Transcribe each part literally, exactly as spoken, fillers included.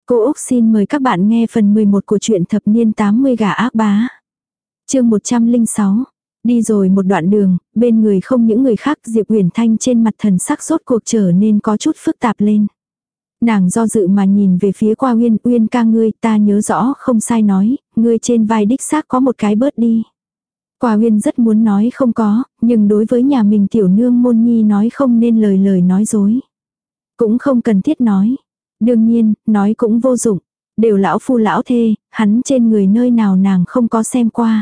Cô Úc xin mời các bạn nghe phần mười một của truyện thập niên tám mươi gà ác bá. Chương một trăm lẻ sáu. Đi rồi một đoạn đường, bên người không những người khác, Diệp Uyển Thanh trên mặt thần sắc rốt cuộc trở nên có chút phức tạp lên. Nàng do dự mà nhìn về phía qua Uyên, Uyên ca ngươi, ta nhớ rõ không sai nói, ngươi trên vai đích xác có một cái bớt đi. Qua Uyên rất muốn nói không có, nhưng đối với nhà mình tiểu nương môn nhi nói không nên lời lời nói dối. Cũng không cần thiết nói. Đương nhiên, nói cũng vô dụng. Đều lão phu lão thê, hắn trên người nơi nào nàng không có xem qua.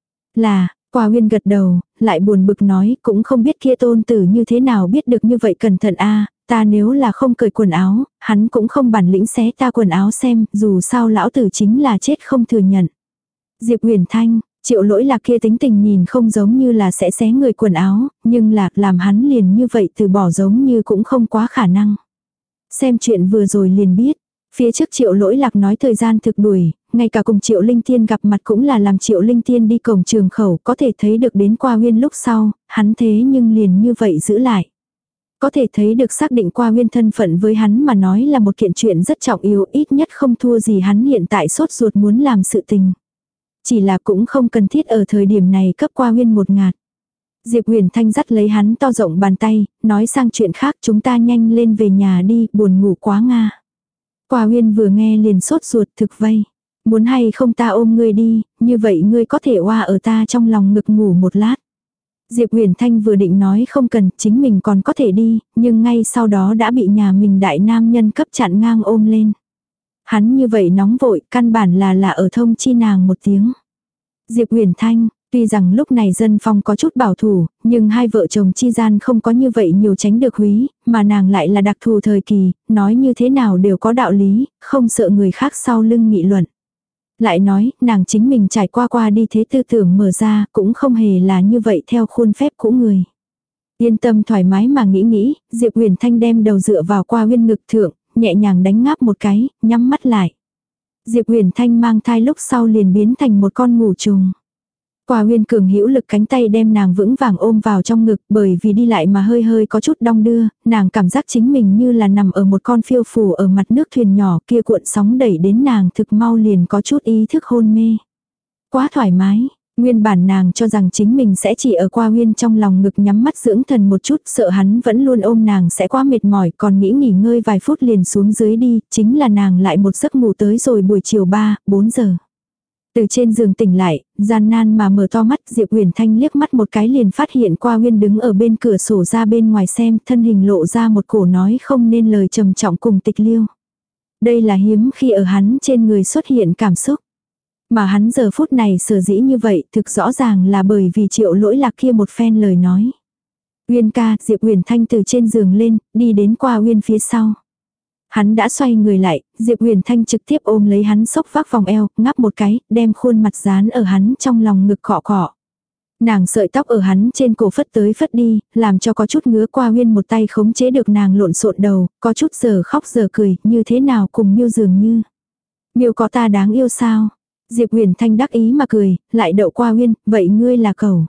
Là, Qua Uyên gật đầu, lại buồn bực nói, cũng không biết kia tôn tử như thế nào biết được như vậy cẩn thận a ta nếu là không cởi quần áo, hắn cũng không bản lĩnh xé ta quần áo xem, dù sao lão tử chính là chết không thừa nhận. Diệp Uyển Thanh, Triệu Lỗi Lạc kia tính tình nhìn không giống như là sẽ xé người quần áo, nhưng là làm hắn liền như vậy từ bỏ giống như cũng không quá khả năng. Xem chuyện vừa rồi liền biết, phía trước Triệu Lỗi Lạc nói thời gian thực đuổi, ngay cả cùng Triệu Linh Tiên gặp mặt cũng là làm Triệu Linh Tiên đi cổng trường khẩu, có thể thấy được đến Qua Uyên lúc sau, hắn thế nhưng liền như vậy giữ lại. Có thể thấy được xác định Qua Uyên thân phận với hắn mà nói là một kiện chuyện rất trọng yếu, ít nhất không thua gì hắn hiện tại sốt ruột muốn làm sự tình. Chỉ là cũng không cần thiết ở thời điểm này cấp Qua Uyên một ngạt. Diệp Uyển Thanh dắt lấy hắn to rộng bàn tay, nói sang chuyện khác, chúng ta nhanh lên về nhà đi, buồn ngủ quá nga. Qua Uyên vừa nghe liền sốt ruột thực vây. Muốn hay không ta ôm ngươi đi, như vậy ngươi có thể oa ở ta trong lòng ngực ngủ một lát. Diệp Uyển Thanh vừa định nói không cần, chính mình còn có thể đi, nhưng ngay sau đó đã bị nhà mình đại nam nhân cấp chặn ngang ôm lên. Hắn như vậy nóng vội, căn bản là là ở thông chi nàng một tiếng. Diệp Uyển Thanh, tuy rằng lúc này dân phong có chút bảo thủ, nhưng hai vợ chồng chi gian không có như vậy nhiều tránh được húy, mà nàng lại là đặc thù thời kỳ, nói như thế nào đều có đạo lý, không sợ người khác sau lưng nghị luận. Lại nói, nàng chính mình trải qua qua đi thế tư tưởng mở ra, cũng không hề là như vậy theo khuôn phép của người. Yên tâm thoải mái mà nghĩ nghĩ, Diệp Uyển Thanh đem đầu dựa vào Qua Uyên ngực thượng, nhẹ nhàng đánh ngáp một cái, nhắm mắt lại. Diệp Uyển Thanh mang thai lúc sau liền biến thành một con ngủ trùng. Qua Uyên cường hữu lực cánh tay đem nàng vững vàng ôm vào trong ngực, bởi vì đi lại mà hơi hơi có chút đong đưa, nàng cảm giác chính mình như là nằm ở một con phiêu phù ở mặt nước thuyền nhỏ kia, cuộn sóng đẩy đến nàng thực mau liền có chút ý thức hôn mê. Quá thoải mái, nguyên bản nàng cho rằng chính mình sẽ chỉ ở Qua Uyên trong lòng ngực nhắm mắt dưỡng thần một chút, sợ hắn vẫn luôn ôm nàng sẽ quá mệt mỏi, còn nghĩ nghỉ ngơi vài phút liền xuống dưới đi, chính là nàng lại một giấc ngủ tới rồi buổi chiều ba, bốn giờ. Từ trên giường tỉnh lại, gian nan mà mở to mắt, Diệp Uyển Thanh liếc mắt một cái liền phát hiện Qua Uyên đứng ở bên cửa sổ ra bên ngoài xem, thân hình lộ ra một cổ nói không nên lời trầm trọng cùng tịch liêu. Đây là hiếm khi ở hắn trên người xuất hiện cảm xúc. Mà hắn giờ phút này sở dĩ như vậy thực rõ ràng là bởi vì Triệu Lỗi Lạc kia một phen lời nói. Uyên ca, Diệp Uyển Thanh từ trên giường lên, đi đến Qua Uyên phía sau. Hắn đã xoay người lại, Diệp Uyển Thanh trực tiếp ôm lấy hắn xốc vác vòng eo, ngáp một cái, đem khuôn mặt dán ở hắn trong lòng ngực cọ cọ. Nàng sợi tóc ở hắn trên cổ phất tới phất đi, làm cho có chút ngứa. Qua Uyên một tay khống chế được nàng lộn xộn đầu, có chút giờ khóc giờ cười, như thế nào cùng Miêu dường như. Miêu có ta đáng yêu sao? Diệp Uyển Thanh đắc ý mà cười, lại đậu Qua Uyên, vậy ngươi là cẩu.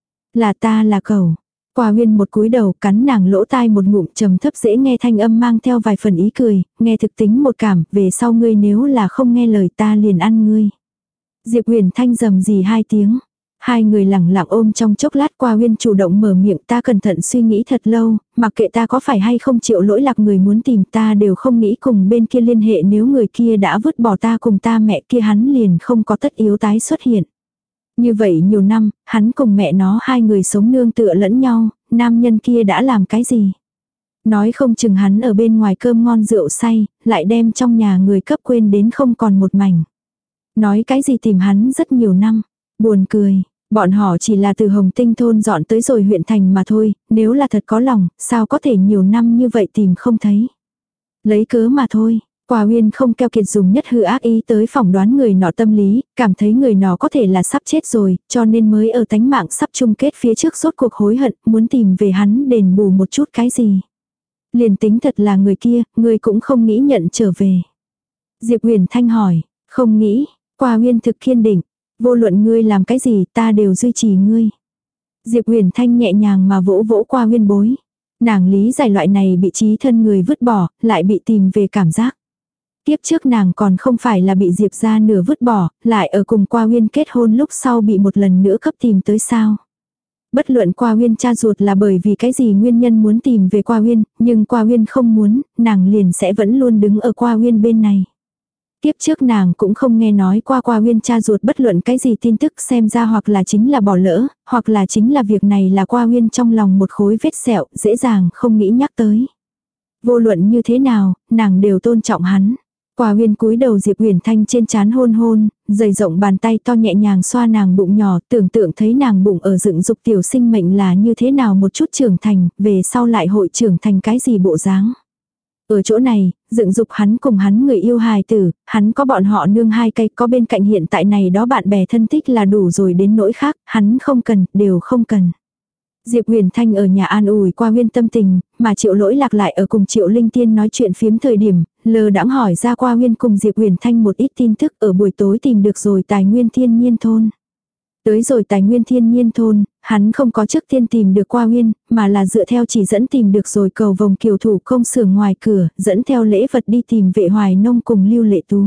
Là ta là cẩu. Qua Uyên một cúi đầu cắn nàng lỗ tai một ngụm, trầm thấp dễ nghe thanh âm mang theo vài phần ý cười, nghe thực tính một cảm, về sau ngươi nếu là không nghe lời ta liền ăn ngươi. Diệp Uyển Thanh rầm rì hai tiếng. Hai người lẳng lặng ôm trong chốc lát. Qua Uyên chủ động mở miệng, ta cẩn thận suy nghĩ thật lâu, mặc kệ ta có phải hay không Triệu Lỗi Lạc người muốn tìm ta đều không nghĩ cùng bên kia liên hệ, nếu người kia đã vứt bỏ ta cùng ta mẹ kia hắn liền không có tất yếu tái xuất hiện. Như vậy nhiều năm, hắn cùng mẹ nó hai người sống nương tựa lẫn nhau, nam nhân kia đã làm cái gì? Nói không chừng hắn ở bên ngoài cơm ngon rượu say, lại đem trong nhà người cấp quên đến không còn một mảnh. Nói cái gì tìm hắn rất nhiều năm, buồn cười, bọn họ chỉ là từ Hồng Tinh thôn dọn tới rồi huyện thành mà thôi, nếu là thật có lòng, sao có thể nhiều năm như vậy tìm không thấy. Lấy cớ mà thôi. Qua Uyên không keo kiệt dùng nhất hư ác ý tới phỏng đoán người nọ tâm lý, cảm thấy người nọ có thể là sắp chết rồi, cho nên mới ở tánh mạng sắp chung kết phía trước rốt cuộc hối hận, muốn tìm về hắn đền bù một chút cái gì. Liền tính thật là người kia, người cũng không nghĩ nhận trở về. Diệp Uyển Thanh hỏi, không nghĩ. Qua Uyên thực kiên định, vô luận ngươi làm cái gì ta đều duy trì ngươi. Diệp Uyển Thanh nhẹ nhàng mà vỗ vỗ Qua Uyên bối. Nàng lý giải loại này bị trí thân người vứt bỏ, lại bị tìm về cảm giác. Tiếp trước nàng còn không phải là bị Diệp ra nửa vứt bỏ, lại ở cùng Qua Uyên kết hôn lúc sau bị một lần nữa cấp tìm tới sao. Bất luận Qua Uyên cha ruột là bởi vì cái gì nguyên nhân muốn tìm về Qua Uyên, nhưng Qua Uyên không muốn, nàng liền sẽ vẫn luôn đứng ở Qua Uyên bên này. Tiếp trước nàng cũng không nghe nói qua Qua Uyên cha ruột bất luận cái gì tin tức, xem ra hoặc là chính là bỏ lỡ, hoặc là chính là việc này là Qua Uyên trong lòng một khối vết sẹo, dễ dàng không nghĩ nhắc tới. Vô luận như thế nào, nàng đều tôn trọng hắn. Qua Uyên cúi đầu Diệp Uyển Thanh trên trán hôn hôn, dày rộng bàn tay to nhẹ nhàng xoa nàng bụng nhỏ, tưởng tượng thấy nàng bụng ở dựng dục tiểu sinh mệnh là như thế nào một chút trưởng thành, về sau lại hội trưởng thành cái gì bộ dáng. Ở chỗ này, dựng dục hắn cùng hắn người yêu hài tử, hắn có bọn họ nương hai cây, có bên cạnh hiện tại này đó bạn bè thân thích là đủ rồi, đến nỗi khác, hắn không cần, đều không cần. Diệp Huyền Thanh ở nhà an ủi Qua Uyên tâm tình, mà Triệu Lỗi Lạc lại ở cùng Triệu Linh Tiên nói chuyện phiếm thời điểm, lờ đãng hỏi ra Qua Uyên cùng Diệp Huyền Thanh một ít tin tức, ở buổi tối tìm được rồi tài nguyên thiên nhiên thôn. Tới rồi tài nguyên thiên nhiên thôn, hắn không có trước tiên tìm được Qua Uyên, mà là dựa theo chỉ dẫn tìm được rồi cầu vòng kiều thủ công xưởng ngoài cửa, dẫn theo lễ vật đi tìm Vệ Hoài Nông cùng Lưu Lệ Tú.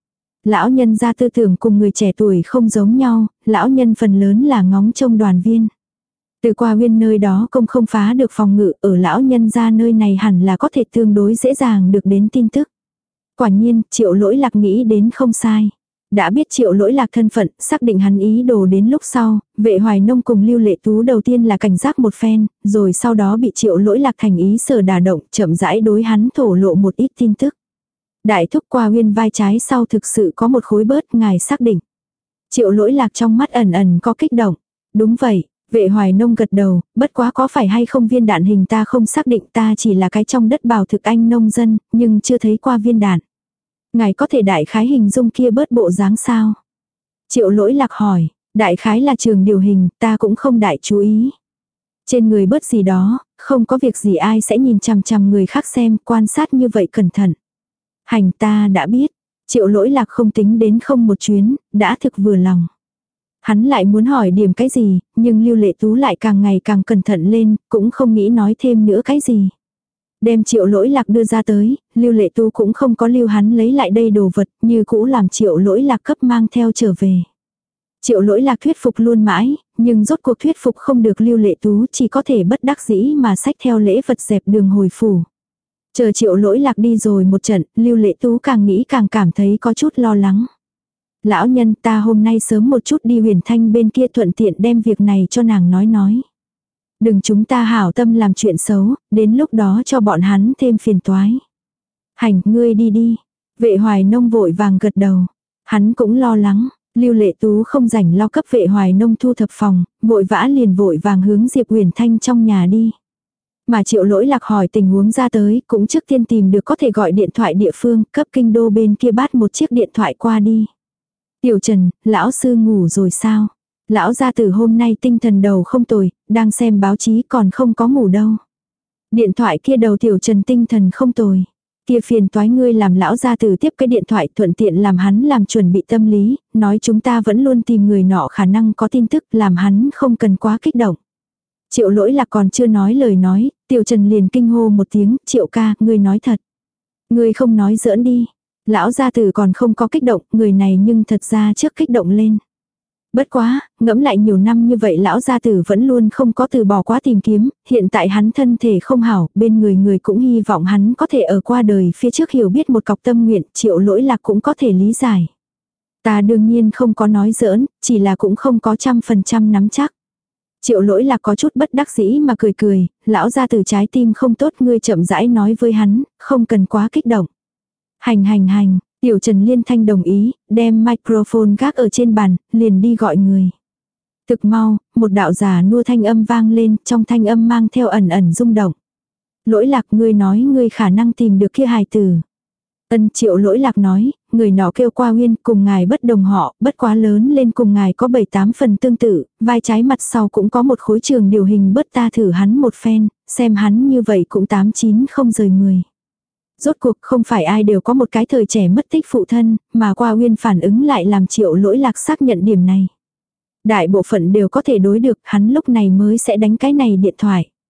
Lão nhân gia tư tưởng cùng người trẻ tuổi không giống nhau, lão nhân phần lớn là ngóng trông đoàn viên. Từ Qua Uyên nơi đó công không phá được phòng ngự, ở lão nhân gia nơi này hẳn là có thể tương đối dễ dàng được đến tin tức. Quả nhiên, Triệu Lỗi Lạc nghĩ đến không sai. Đã biết Triệu Lỗi Lạc thân phận, xác định hắn ý đồ đến lúc sau, Vệ Hoài Nông cùng Lưu Lệ Tú đầu tiên là cảnh giác một phen, rồi sau đó bị Triệu Lỗi Lạc thành ý sở đả động, chậm rãi đối hắn thổ lộ một ít tin tức. Đại thúc Qua Uyên vai trái sau thực sự có một khối bớt, ngài xác định. Triệu Lỗi Lạc trong mắt ẩn ẩn có kích động. Đúng vậy, Vệ Hoài Nông gật đầu, bất quá có phải hay không viên đạn hình ta không xác định, ta chỉ là cái trong đất bào thực anh nông dân, nhưng chưa thấy qua viên đạn. Ngài có thể đại khái hình dung kia bớt bộ dáng sao? Triệu Lỗi Lạc hỏi, đại khái là trường điều hình, ta cũng không đại chú ý. Trên người bớt gì đó, không có việc gì ai sẽ nhìn chằm chằm người khác xem, quan sát như vậy cẩn thận. Hành ta đã biết, Triệu Lỗi Lạc không tính đến không một chuyến, đã thực vừa lòng. Hắn lại muốn hỏi điểm cái gì, nhưng Lưu Lệ Tú lại càng ngày càng cẩn thận lên, cũng không nghĩ nói thêm nữa cái gì. Đem Triệu Lỗi Lạc đưa ra tới, Lưu Lệ Tú cũng không có lưu hắn lấy lại đây đồ vật, như cũ làm Triệu Lỗi Lạc cấp mang theo trở về. Triệu Lỗi Lạc thuyết phục luôn mãi, nhưng rốt cuộc thuyết phục không được Lưu Lệ Tú, chỉ có thể bất đắc dĩ mà xách theo lễ vật dẹp đường hồi phủ. Chờ Triệu Lỗi Lạc đi rồi một trận, Lưu Lệ Tú càng nghĩ càng cảm thấy có chút lo lắng. Lão nhân, ta hôm nay sớm một chút đi Huyền Thanh bên kia thuận tiện đem việc này cho nàng nói nói. Đừng chúng ta hảo tâm làm chuyện xấu, đến lúc đó cho bọn hắn thêm phiền toái. Hành, ngươi đi đi. Vệ Hoài Nông vội vàng gật đầu. Hắn cũng lo lắng, Lưu Lệ Tú không rảnh lo cấp Vệ Hoài Nông thu thập phòng, vội vã liền vội vàng hướng Diệp Huyền Thanh trong nhà đi. Mà Triệu Lỗi Lạc hỏi tình huống ra tới, cũng trước tiên tìm được có thể gọi điện thoại địa phương, cấp kinh đô bên kia bắt một chiếc điện thoại qua đi. Tiểu Trần, lão sư ngủ rồi sao? Lão gia tử hôm nay tinh thần đầu không tồi, đang xem báo chí còn không có ngủ đâu. Điện thoại kia đầu Tiểu Trần tinh thần không tồi. Kia phiền toái ngươi làm lão gia tử tiếp cái điện thoại, thuận tiện làm hắn làm chuẩn bị tâm lý, nói chúng ta vẫn luôn tìm người nọ khả năng có tin tức, làm hắn không cần quá kích động. Triệu Lỗi Lạc còn chưa nói lời nói, Tiểu Trần liền kinh hô một tiếng, Triệu ca, ngươi nói thật. Ngươi không nói giỡn đi. Lão gia tử còn không có kích động, người này nhưng thật ra trước kích động lên. Bất quá, ngẫm lại nhiều năm như vậy lão gia tử vẫn luôn không có từ bỏ quá tìm kiếm, hiện tại hắn thân thể không hảo, bên người người cũng hy vọng hắn có thể ở qua đời phía trước hiểu biết một cọc tâm nguyện, Triệu Lỗi Lạc cũng có thể lý giải. Ta đương nhiên không có nói giỡn, chỉ là cũng không có trăm phần trăm nắm chắc. Triệu Lỗi Lạc có chút bất đắc dĩ mà cười cười, lão gia tử trái tim không tốt, ngươi chậm rãi nói với hắn, không cần quá kích động. Hành hành hành, Tiểu Trần liên thanh đồng ý, đem microphone gác ở trên bàn, liền đi gọi người. Thực mau, một đạo giả nua thanh âm vang lên, trong thanh âm mang theo ẩn ẩn rung động. Lỗi Lạc, ngươi nói ngươi khả năng tìm được kia hài tử. Ân, Triệu Lỗi Lạc nói, người nọ kêu Qua Uyên, cùng ngài bất đồng họ, bất quá lớn lên cùng ngài có bảy tám phần tương tự, vai trái mặt sau cũng có một khối trường điều hình, bớt ta thử hắn một phen, xem hắn như vậy cũng tám chín không rời mười. Rốt cuộc không phải ai đều có một cái thời trẻ mất tích phụ thân, mà Qua Uyên phản ứng lại làm Triệu Lỗi Lạc xác nhận điểm này. Đại bộ phận đều có thể đối được, hắn lúc này mới sẽ đánh cái này điện thoại.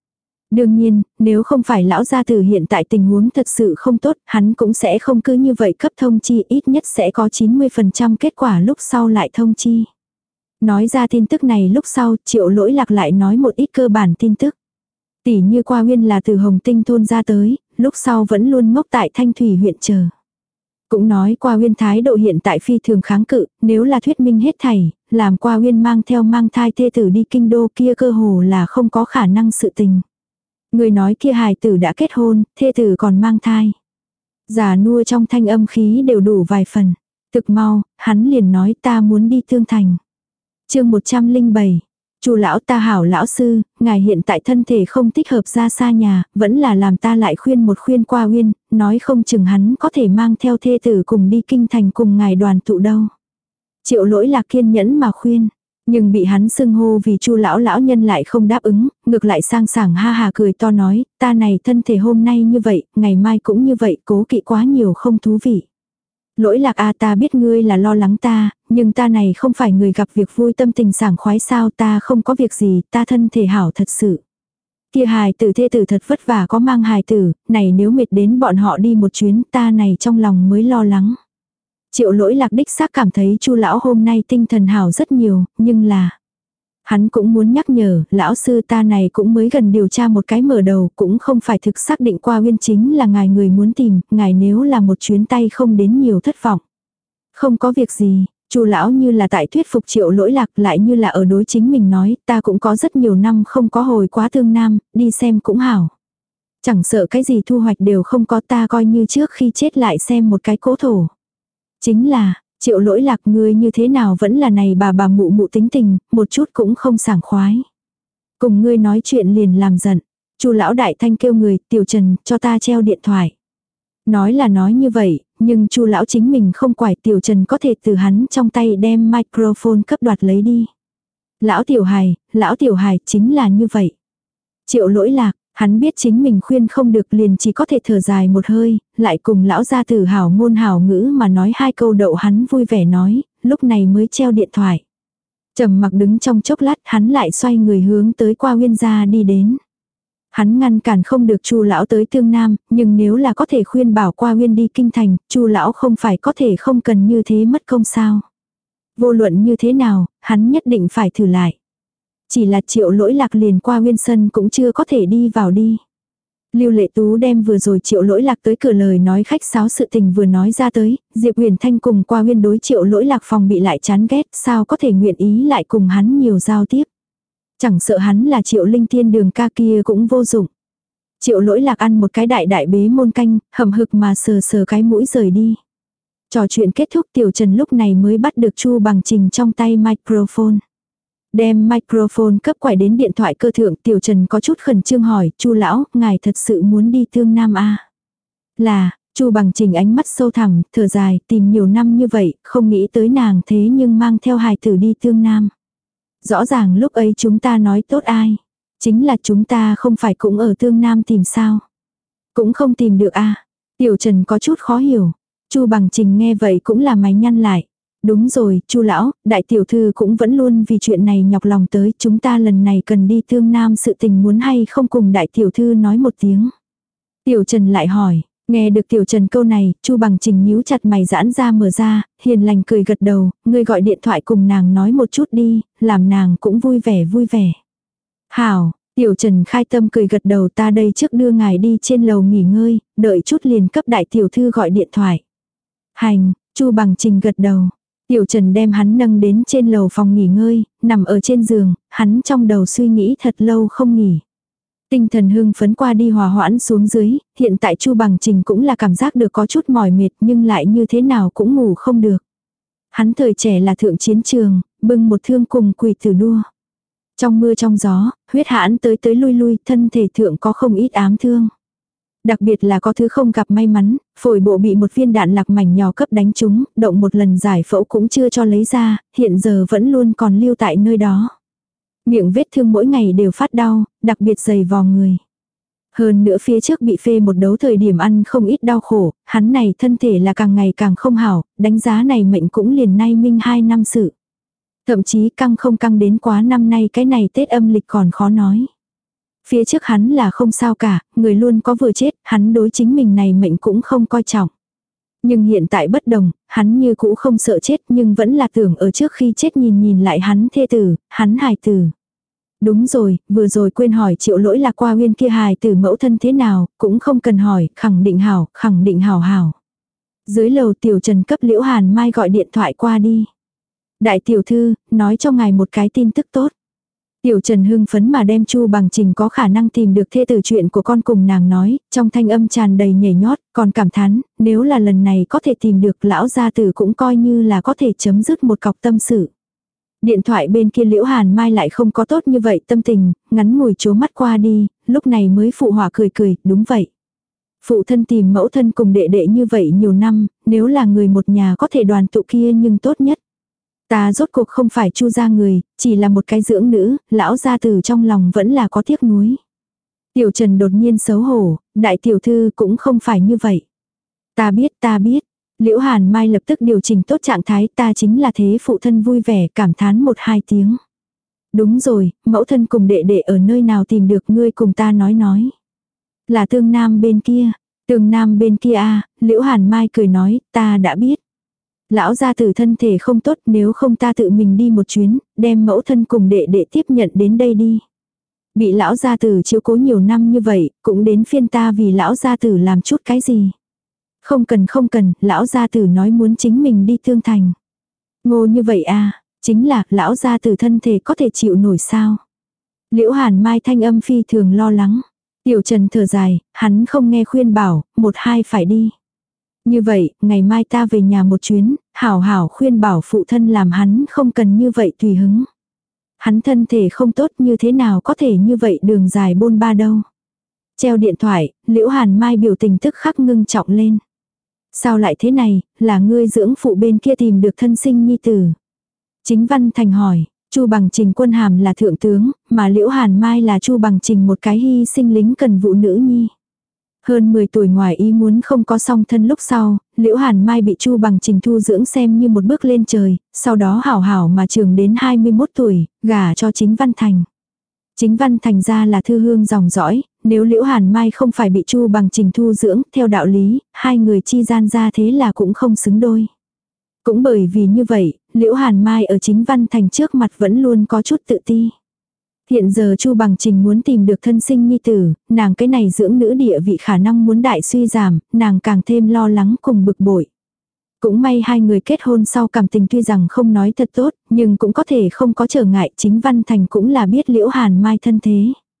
Đương nhiên, nếu không phải lão gia tử hiện tại tình huống thật sự không tốt, hắn cũng sẽ không cứ như vậy cấp thông chi, ít nhất sẽ có chín mươi phần trăm kết quả lúc sau lại thông chi. Nói ra tin tức này lúc sau, Triệu Lỗi Lạc lại nói một ít cơ bản tin tức. Tỷ như Qua Uyên là từ Hồng Tinh thôn ra tới, lúc sau vẫn luôn ngốc tại Thanh Thủy huyện chờ. Cũng nói Qua Uyên thái độ hiện tại phi thường kháng cự, nếu là thuyết minh hết thảy, làm Qua Uyên mang theo mang thai thê tử đi kinh đô kia cơ hồ là không có khả năng sự tình. Người nói kia hài tử đã kết hôn, thê tử còn mang thai. Già nua trong thanh âm khí đều đủ vài phần. Thực mau, hắn liền nói ta muốn đi Tương Thành. Chương một trăm lẻ bảy. Chu lão ta hảo lão sư, ngài hiện tại thân thể không thích hợp ra xa nhà, vẫn là làm ta lại khuyên một khuyên Qua Uyên, nói không chừng hắn có thể mang theo thê tử cùng đi kinh thành cùng ngài đoàn tụ đâu. Triệu Lỗi Lạc kiên nhẫn mà khuyên, nhưng bị hắn xưng hô vì Chu lão lão nhân lại không đáp ứng, ngược lại sang sảng ha hà cười to nói, ta này thân thể hôm nay như vậy, ngày mai cũng như vậy, cố kỵ quá nhiều không thú vị. Lỗi Lạc a ta biết ngươi là lo lắng ta, nhưng ta này không phải người gặp việc vui tâm tình sảng khoái sao, ta không có việc gì, ta thân thể hảo thật sự. Kia hài tử thê tử thật vất vả có mang hài tử, này nếu mệt đến bọn họ đi một chuyến, ta này trong lòng mới lo lắng. Triệu Lỗi Lạc đích xác cảm thấy Chu lão hôm nay tinh thần hảo rất nhiều, nhưng là hắn cũng muốn nhắc nhở, lão sư ta này cũng mới gần điều tra một cái mở đầu, cũng không phải thực xác định Qua Uyên chính là ngài người muốn tìm, ngài nếu là một chuyến tay không đến nhiều thất vọng. Không có việc gì, Chu lão như là tại thuyết phục Triệu Lỗi Lạc, lại như là ở đối chính mình nói, ta cũng có rất nhiều năm không có hồi quá Tương Nam, đi xem cũng hảo. Chẳng sợ cái gì thu hoạch đều không có, ta coi như trước khi chết lại xem một cái cố thổ. Chính là, Triệu Lỗi Lạc ngươi như thế nào vẫn là này bà bà mụ mụ tính tình, một chút cũng không sảng khoái. Cùng ngươi nói chuyện liền làm giận. Chu lão đại thanh kêu người, Tiểu Trần, cho ta treo điện thoại. Nói là nói như vậy, nhưng Chu lão chính mình không quải, Tiểu Trần có thể từ hắn trong tay đem microphone cấp đoạt lấy đi. Lão Tiểu Hài, lão Tiểu Hài chính là như vậy. Triệu Lỗi Lạc, hắn biết chính mình khuyên không được liền chỉ có thể thở dài một hơi, lại cùng lão gia tử hảo ngôn hảo ngữ mà nói hai câu đậu hắn vui vẻ nói, lúc này mới treo điện thoại. Trầm mặc đứng trong chốc lát hắn lại xoay người hướng tới Qua Uyên gia đi đến. Hắn ngăn cản không được Chu lão tới Tương Nam, nhưng nếu là có thể khuyên bảo Qua Uyên đi kinh thành, Chu lão không phải có thể không cần như thế mất công sao. Vô luận như thế nào, hắn nhất định phải thử lại. Chỉ là Triệu Lỗi Lạc liền Qua Uyên sân cũng chưa có thể đi vào đi. Lưu Lệ Tú đem vừa rồi Triệu Lỗi Lạc tới cửa lời nói khách sáo sự tình vừa nói ra tới, Diệp Huyền Thanh cùng Qua Uyên đối Triệu Lỗi Lạc phòng bị lại chán ghét, sao có thể nguyện ý lại cùng hắn nhiều giao tiếp. Chẳng sợ hắn là Triệu Linh Thiên đường ca kia cũng vô dụng. Triệu Lỗi Lạc ăn một cái đại đại bế môn canh, hậm hực mà sờ sờ cái mũi rời đi. Trò chuyện kết thúc Tiểu Trần lúc này mới bắt được Chu Bằng Trình trong tay microphone. Đem microphone cấp quải đến điện thoại cơ thượng, Tiểu Trần có chút khẩn trương hỏi, Chu lão, ngài thật sự muốn đi Tương Nam à? Là, Chu Bằng Trình ánh mắt sâu thẳm, thở dài, tìm nhiều năm như vậy, không nghĩ tới nàng thế nhưng mang theo hài tử đi Tương Nam. Rõ ràng lúc ấy chúng ta nói tốt ai? Chính là chúng ta không phải cũng ở Tương Nam tìm sao? Cũng không tìm được à? Tiểu Trần có chút khó hiểu. Chu Bằng Trình nghe vậy cũng là mày nhăn lại. Đúng rồi, Chu lão, đại tiểu thư cũng vẫn luôn vì chuyện này nhọc lòng tới, chúng ta lần này cần đi Tương Nam sự tình muốn hay không cùng đại tiểu thư nói một tiếng. Tiểu Trần lại hỏi, nghe được Tiểu Trần câu này, Chu Bằng Trình nhíu chặt mày giãn ra mở ra, hiền lành cười gật đầu, ngươi gọi điện thoại cùng nàng nói một chút đi, làm nàng cũng vui vẻ vui vẻ. Hảo, Tiểu Trần khai tâm cười gật đầu, ta đây trước đưa ngài đi trên lầu nghỉ ngơi, đợi chút liền cấp đại tiểu thư gọi điện thoại. Hành, Chu Bằng Trình gật đầu. Tiểu Trần đem hắn nâng đến trên lầu phòng nghỉ ngơi, nằm ở trên giường, hắn trong đầu suy nghĩ thật lâu không nghỉ. Tinh thần hưng phấn qua đi hòa hoãn xuống dưới, hiện tại Chu Bằng Trình cũng là cảm giác được có chút mỏi mệt nhưng lại như thế nào cũng ngủ không được. Hắn thời trẻ là thượng chiến trường, bưng một thương cùng quỷ tử đua. Trong mưa trong gió, huyết hãn tới tới lui lui, thân thể thượng có không ít ám thương. Đặc biệt là có thứ không gặp may mắn, phổi bộ bị một viên đạn lạc mảnh nhỏ cấp đánh trúng, động một lần giải phẫu cũng chưa cho lấy ra, hiện giờ vẫn luôn còn lưu tại nơi đó. Miệng vết thương mỗi ngày đều phát đau, đặc biệt dày vò người. Hơn nữa phía trước bị phê một đấu thời điểm ăn không ít đau khổ, hắn này thân thể là càng ngày càng không hảo, đánh giá này mệnh cũng liền nay minh hai năm sự. Thậm chí căng không căng đến quá năm nay cái này Tết âm lịch còn khó nói. Phía trước hắn là không sao cả, người luôn có vừa chết, hắn đối chính mình này mệnh cũng không coi trọng. Nhưng hiện tại bất đồng, hắn như cũ không sợ chết nhưng vẫn là tưởng ở trước khi chết nhìn nhìn lại hắn thê tử, hắn hài tử. Đúng rồi, vừa rồi quên hỏi Triệu Lỗi Lạc qua Uyên kia hài tử mẫu thân thế nào, cũng không cần hỏi, khẳng định hảo, khẳng định hảo hảo. Dưới lầu Tiểu Trần cấp Liễu Hàn Mai gọi điện thoại qua đi. Đại tiểu thư, nói cho ngài một cái tin tức tốt. Tiểu Trần hưng phấn mà đem Chu Bằng Trình có khả năng tìm được thê tử chuyện của con cùng nàng nói, trong thanh âm tràn đầy nhảy nhót, còn cảm thán, nếu là lần này có thể tìm được lão gia tử cũng coi như là có thể chấm dứt một cọc tâm sự. Điện thoại bên kia Liễu Hàn Mai lại không có tốt như vậy tâm tình, ngắn ngủi chố mắt qua đi, lúc này mới phụ họa cười cười, đúng vậy. Phụ thân tìm mẫu thân cùng đệ đệ như vậy nhiều năm, nếu là người một nhà có thể đoàn tụ kia nhưng tốt nhất. Ta rốt cuộc không phải Chu gia người, chỉ là một cái dưỡng nữ, lão gia tử trong lòng vẫn là có tiếc nuối. Tiểu Trần đột nhiên xấu hổ, đại tiểu thư cũng không phải như vậy. Ta biết ta biết. Liễu Hàn Mai lập tức điều chỉnh tốt trạng thái, ta chính là thế phụ thân vui vẻ cảm thán một hai tiếng. Đúng rồi, mẫu thân cùng đệ đệ ở nơi nào tìm được ngươi cùng ta nói nói. Là Tương Nam bên kia. Tương Nam bên kia a, Liễu Hàn Mai cười nói, ta đã biết. Lão gia tử thân thể không tốt, nếu không ta tự mình đi một chuyến, đem mẫu thân cùng đệ đệ tiếp nhận đến đây đi. Bị lão gia tử chiếu cố nhiều năm như vậy, cũng đến phiên ta vì lão gia tử làm chút cái gì. Không cần không cần, lão gia tử nói muốn chính mình đi Tương Thành. Ngô như vậy à, chính là lão gia tử thân thể có thể chịu nổi sao. Liễu Hàn Mai thanh âm phi thường lo lắng. Tiểu Trần thở dài, hắn không nghe khuyên bảo, một hai phải đi. Như vậy, ngày mai ta về nhà một chuyến, hảo hảo khuyên bảo phụ thân làm hắn không cần như vậy tùy hứng. Hắn thân thể không tốt như thế nào có thể như vậy đường dài bôn ba đâu. Treo điện thoại, Liễu Hàn Mai biểu tình tức khắc ngưng trọng lên. Sao lại thế này, là ngươi dưỡng phụ bên kia tìm được thân sinh nhi tử. Chính Văn Thành hỏi, Chu Bằng Trình quân hàm là thượng tướng, mà Liễu Hàn Mai là Chu Bằng Trình một cái hy sinh lính cần vụ nữ nhi. Hơn mười tuổi ngoài ý muốn không có song thân lúc sau, Liễu Hàn Mai bị Chu Bằng Trình thu dưỡng xem như một bước lên trời, sau đó hảo hảo mà trường đến hai mươi mốt tuổi, gả cho Chính Văn Thành. Chính Văn Thành ra là thư hương dòng dõi, nếu Liễu Hàn Mai không phải bị Chu Bằng Trình thu dưỡng, theo đạo lý, hai người chi gian ra thế là cũng không xứng đôi. Cũng bởi vì như vậy, Liễu Hàn Mai ở Chính Văn Thành trước mặt vẫn luôn có chút tự ti. Hiện giờ Chu Bằng Trình muốn tìm được thân sinh nhi tử, nàng cái này dưỡng nữ địa vị khả năng muốn đại suy giảm, nàng càng thêm lo lắng cùng bực bội. Cũng may hai người kết hôn sau cảm tình tuy rằng không nói thật tốt, nhưng cũng có thể không có trở ngại, Chính Văn Thành cũng là biết Liễu Hàn Mai thân thế.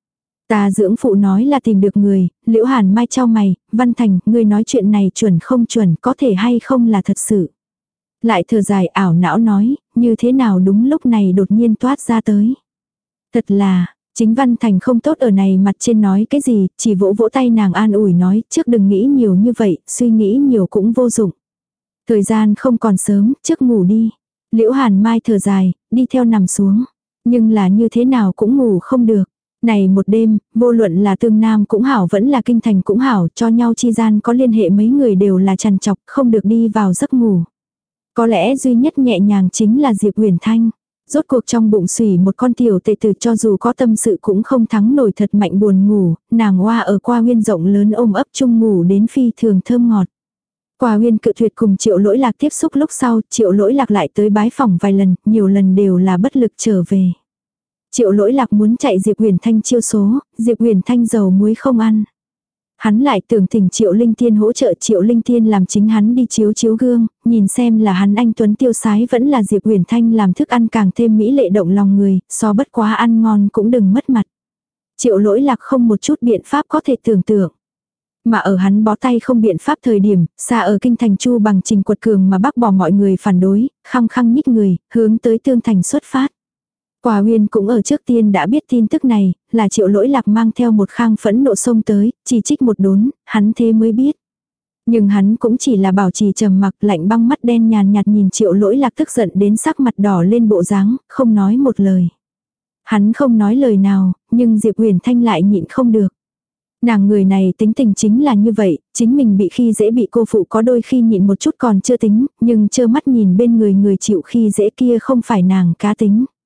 Ta dưỡng phụ nói là tìm được người, Liễu Hàn Mai chau mày, Văn Thành, ngươi nói chuyện này chuẩn không chuẩn, có thể hay không là thật sự. Lại thở dài ảo não nói, như thế nào đúng lúc này đột nhiên toát ra tới. Thật là, Chính Văn Thành không tốt ở này mặt trên nói cái gì, chỉ vỗ vỗ tay nàng an ủi nói, trước đừng nghĩ nhiều như vậy, suy nghĩ nhiều cũng vô dụng. Thời gian không còn sớm, trước ngủ đi. Liễu Hàn Mai thở dài, đi theo nằm xuống. Nhưng là như thế nào cũng ngủ không được. Này một đêm, vô luận là Tương Nam cũng hảo vẫn là Kinh Thành cũng hảo, cho nhau chi gian có liên hệ mấy người đều là trằn trọc, không được đi vào giấc ngủ. Có lẽ duy nhất nhẹ nhàng chính là Diệp Huyền Thanh. Rốt cuộc trong bụng xùy một con tiểu tệ tử cho dù có tâm sự cũng không thắng nổi thật mạnh buồn ngủ, nàng hoa ở qua huyên rộng lớn ôm ấp chung ngủ đến phi thường thơm ngọt. Qua huyên cự tuyệt cùng Triệu Lỗi Lạc tiếp xúc lúc sau, Triệu Lỗi Lạc lại tới bái phòng vài lần, nhiều lần đều là bất lực trở về. Triệu Lỗi Lạc muốn chạy Diệp Huyền Thanh chiêu số, Diệp Huyền Thanh dầu muối không ăn. Hắn lại tưởng thỉnh Triệu Linh Tiên hỗ trợ, Triệu Linh Tiên làm chính hắn đi chiếu chiếu gương, nhìn xem là hắn anh tuấn tiêu sái vẫn là Diệp Huyền Thanh làm thức ăn càng thêm mỹ lệ động lòng người, so bất quá ăn ngon cũng đừng mất mặt. Triệu Lỗi Lạc không một chút biện pháp có thể tưởng tượng. Mà ở hắn bó tay không biện pháp thời điểm, xa ở Kinh Thành Chu Bằng Trình quật cường mà bác bỏ mọi người phản đối, khăng khăng nhích người, hướng tới Tương Thành xuất phát. Quả Huyên cũng ở trước tiên đã biết tin tức này, là Triệu Lỗi Lạc mang theo một khang phẫn nộ xông tới, chỉ trích một đốn, hắn thế mới biết. Nhưng hắn cũng chỉ là bảo trì trầm mặc, lạnh băng mắt đen nhàn nhạt nhìn Triệu Lỗi Lạc tức giận đến sắc mặt đỏ lên bộ dáng, không nói một lời. Hắn không nói lời nào, nhưng Diệp Huyền Thanh lại nhịn không được. Nàng người này tính tình chính là như vậy, chính mình bị khi dễ bị cô phụ có đôi khi nhịn một chút còn chưa tính, nhưng trơ mắt nhìn bên người người chịu khi dễ kia không phải nàng cá tính.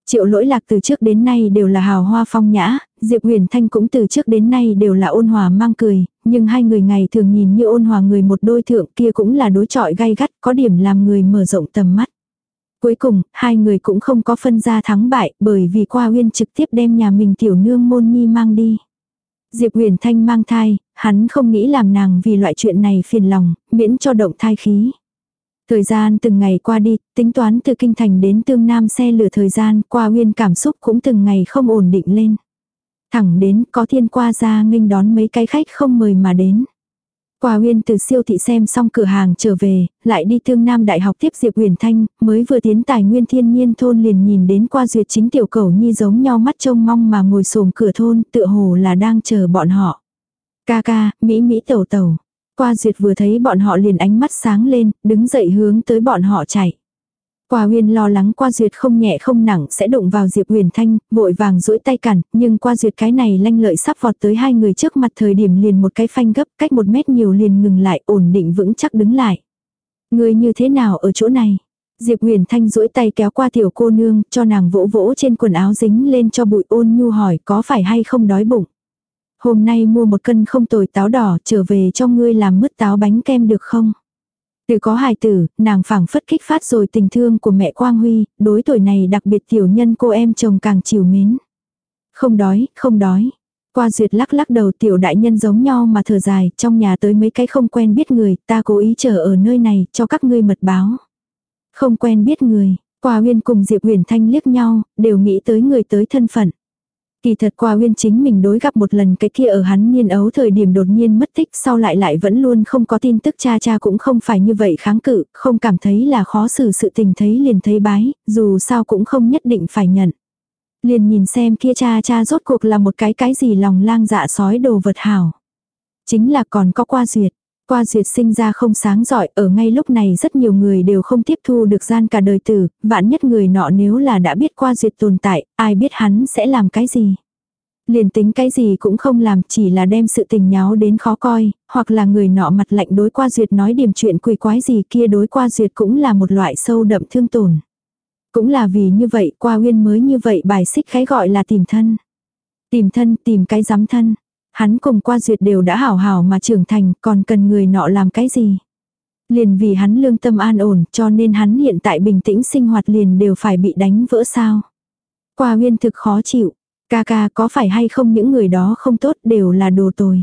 Triệu Lỗi Lạc từ trước đến nay đều là hào hoa phong nhã, Diệp Huyền Thanh cũng từ trước đến nay đều là ôn hòa mang cười, nhưng hai người ngày thường nhìn như ôn hòa người một đôi thượng kia cũng là đối chọi gay gắt, có điểm làm người mở rộng tầm mắt. Cuối cùng, hai người cũng không có phân ra thắng bại, bởi vì Qua Uyên trực tiếp đem nhà mình tiểu nương môn nhi mang đi. Diệp Huyền Thanh mang thai, hắn không nghĩ làm nàng vì loại chuyện này phiền lòng, miễn cho động thai khí. Thời gian từng ngày qua đi, tính toán từ Kinh Thành đến Tương Nam xe lửa thời gian, Qua Uyên cảm xúc cũng từng ngày không ổn định lên. Thẳng đến có Thiên Qua ra nghênh đón mấy cái khách không mời mà đến. Qua Uyên từ siêu thị xem xong cửa hàng trở về, lại đi Tương Nam Đại học tiếp Diệp Huyền Thanh, mới vừa tiến tài nguyên thiên nhiên thôn liền nhìn đến Qua Duyệt chính tiểu cẩu nhi giống nhau mắt trông mong mà ngồi xổm cửa thôn, tựa hồ là đang chờ bọn họ. Ca ca, Mỹ Mỹ tẩu tẩu. Qua Duyệt vừa thấy bọn họ liền ánh mắt sáng lên, đứng dậy hướng tới bọn họ chạy. Qua Uyên lo lắng Qua Duyệt không nhẹ không nặng sẽ đụng vào Diệp Huyền Thanh, vội vàng duỗi tay cản, nhưng Qua Duyệt cái này lanh lợi sắp vọt tới hai người trước mặt thời điểm liền một cái phanh gấp, cách một mét nhiều liền ngừng lại, ổn định vững chắc đứng lại. Người như thế nào ở chỗ này? Diệp Huyền Thanh duỗi tay kéo qua tiểu cô nương, cho nàng vỗ vỗ trên quần áo dính lên cho bụi, ôn nhu hỏi có phải hay không đói bụng. Hôm nay mua một cân không tồi táo đỏ trở về cho ngươi làm mứt táo bánh kem được không? Từ có hài tử, nàng phảng phất kích phát rồi tình thương của mẹ Quang Huy, đối tuổi này đặc biệt tiểu nhân cô em chồng càng chiều mến. Không đói, không đói. Qua Duyệt lắc lắc đầu, tiểu đại nhân giống nhau mà thở dài, trong nhà tới mấy cái không quen biết người, ta cố ý chờ ở nơi này, cho các ngươi mật báo. Không quen biết người, Qua Uyên cùng Diệp Huyền Thanh liếc nhau, đều nghĩ tới người tới thân phận. Kỳ thật Qua Uyên chính mình đối gặp một lần cái kia ở hắn niên ấu thời điểm đột nhiên mất tích, sau lại lại vẫn luôn không có tin tức, cha cha cũng không phải như vậy kháng cự, không cảm thấy là khó xử sự tình, thấy liền thấy bái, dù sao cũng không nhất định phải nhận. Liền nhìn xem kia cha cha rốt cuộc là một cái cái gì lòng lang dạ sói đồ vật hảo. Chính là còn có Qua Duyệt. Qua Duyệt sinh ra không sáng giỏi, ở ngay lúc này rất nhiều người đều không tiếp thu được gian cả đời tử, vạn nhất người nọ nếu là đã biết Qua Duyệt tồn tại, ai biết hắn sẽ làm cái gì. Liền tính cái gì cũng không làm, chỉ là đem sự tình nháo đến khó coi, hoặc là người nọ mặt lạnh đối Qua Duyệt nói điểm chuyện quỷ quái gì kia, đối Qua Duyệt cũng là một loại sâu đậm thương tổn. Cũng là vì như vậy Qua Uyên mới như vậy bài xích cái gọi là tìm thân. Tìm thân, tìm cái giám thân. Hắn cùng Qua Duyệt đều đã hảo hảo mà trưởng thành, còn cần người nọ làm cái gì. Liền vì hắn lương tâm an ổn, cho nên hắn hiện tại bình tĩnh sinh hoạt liền đều phải bị đánh vỡ sao. Qua Uyên thực khó chịu. Ca ca có phải hay không những người đó không tốt, đều là đồ tồi.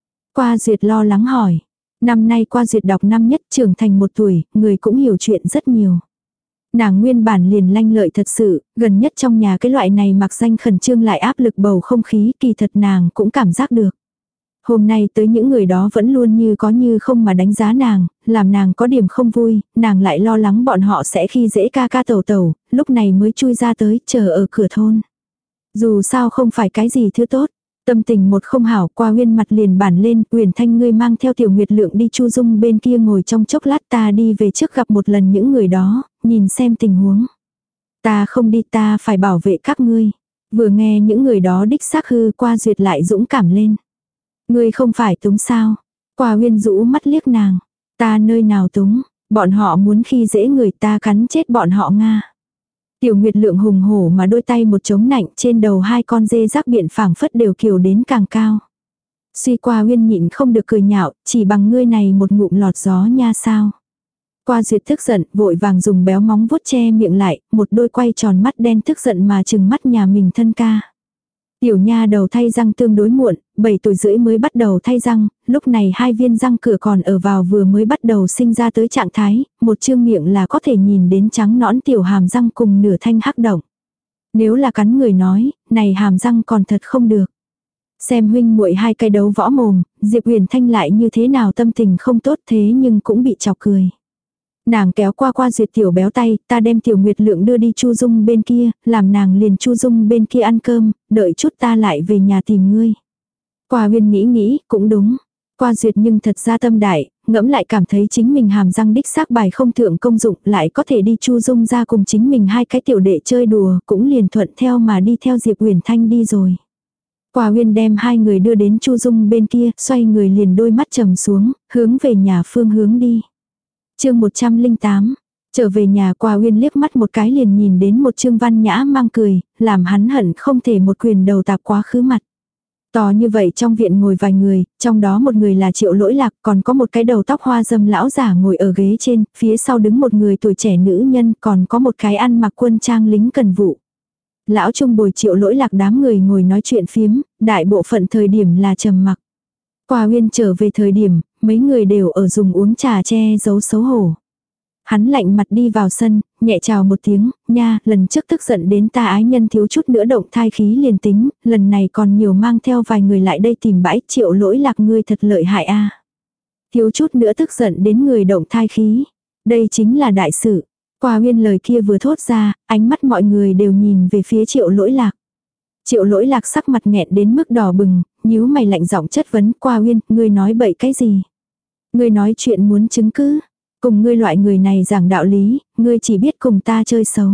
Qua Duyệt lo lắng hỏi. Năm nay Qua Duyệt đọc năm nhất, trưởng thành một tuổi, người cũng hiểu chuyện rất nhiều. Nàng nguyên bản liền lanh lợi thật sự, gần nhất trong nhà cái loại này mặc danh khẩn trương lại áp lực bầu không khí, kỳ thật nàng cũng cảm giác được. Hôm nay tới những người đó vẫn luôn như có như không mà đánh giá nàng, làm nàng có điểm không vui, nàng lại lo lắng bọn họ sẽ khi dễ ca ca tẩu tẩu, lúc này mới chui ra tới, chờ ở cửa thôn. Dù sao không phải cái gì thứ tốt, tâm tình một không hảo, Qua Uyên mặt liền bản lên, Huyền Thanh ngươi mang theo Tiểu Nguyệt Lượng đi Chu Dung bên kia ngồi trong chốc lát, ta đi về trước gặp một lần những người đó, nhìn xem tình huống. Ta không đi, ta phải bảo vệ các ngươi. Vừa nghe những người đó đích xác hư, Qua Duyệt lại dũng cảm lên. Ngươi không phải túng sao? Qua Uyên rũ mắt liếc nàng. Ta nơi nào túng, bọn họ muốn khi dễ người, ta cắn chết bọn họ Nga. Tiểu Nguyệt Lượng hùng hổ mà đôi tay một chống nạnh, trên đầu hai con dê rác biện phảng phất đều kiều đến càng cao. Suy Qua Uyên nhịn không được cười nhạo, chỉ bằng ngươi này một ngụm lọt gió nha sao. Qua Duyệt tức giận, vội vàng dùng béo móng vuốt che miệng lại, một đôi quay tròn mắt đen tức giận mà trừng mắt nhà mình thân ca. Tiểu nha đầu thay răng tương đối muộn, bảy tuổi rưỡi mới bắt đầu thay răng, lúc này hai viên răng cửa còn ở vào vừa mới bắt đầu sinh ra tới trạng thái, một chương miệng là có thể nhìn đến trắng nõn tiểu hàm răng cùng nửa thanh hắc động. Nếu là cắn người nói, này hàm răng còn thật không được. Xem huynh muội hai cái đấu võ mồm, Diệp Huyền Thanh lại như thế nào tâm tình không tốt thế nhưng cũng bị chọc cười. Nàng kéo qua Qua Duyệt tiểu béo tay, ta đem Tiểu Nguyệt Lượng đưa đi Chu Dung bên kia, làm nàng liền Chu Dung bên kia ăn cơm, đợi chút ta lại về nhà tìm ngươi. Qua Uyên nghĩ nghĩ, cũng đúng. Qua Duyệt nhưng thật ra tâm đại, ngẫm lại cảm thấy chính mình hàm răng đích xác bài không thượng công dụng, lại có thể đi Chu Dung ra cùng chính mình hai cái tiểu đệ chơi đùa, cũng liền thuận theo mà đi theo Diệp Huyền Thanh đi rồi. Qua Uyên đem hai người đưa đến Chu Dung bên kia, xoay người liền đôi mắt trầm xuống, hướng về nhà phương hướng đi. Chương một trăm linh tám. Trở về nhà Qua Uyên liếc mắt một cái liền nhìn đến một Trương Văn Nhã mang cười, làm hắn hận không thể một quyền đầu tạp quá khứ mặt. To như vậy trong viện ngồi vài người, trong đó một người là Triệu Lỗi Lạc, còn có một cái đầu tóc hoa dâm lão giả ngồi ở ghế trên, phía sau đứng một người tuổi trẻ nữ nhân, còn có một cái ăn mặc quân trang lính cần vụ. Lão Trung bồi Triệu Lỗi Lạc đám người ngồi nói chuyện phiếm, đại bộ phận thời điểm là trầm mặc. Qua Uyên trở về thời điểm, mấy người đều ở dùng uống trà che giấu xấu hổ. Hắn lạnh mặt đi vào sân, nhẹ chào một tiếng, nha, lần trước tức giận đến ta ái nhân thiếu chút nữa động thai khí liền tính, lần này còn nhiều mang theo vài người lại đây tìm bãi. Triệu Lỗi Lạc ngươi thật lợi hại a. Thiếu chút nữa tức giận đến người động thai khí. Đây chính là đại sự. Qua Uyên lời kia vừa thốt ra, ánh mắt mọi người đều nhìn về phía Triệu Lỗi Lạc. Triệu Lỗi Lạc sắc mặt nghẹn đến mức đỏ bừng, nhíu mày lạnh giọng chất vấn Qua Uyên, ngươi nói bậy cái gì? Ngươi nói chuyện muốn chứng cứ? Cùng ngươi loại người này giảng đạo lý, ngươi chỉ biết cùng ta chơi xấu.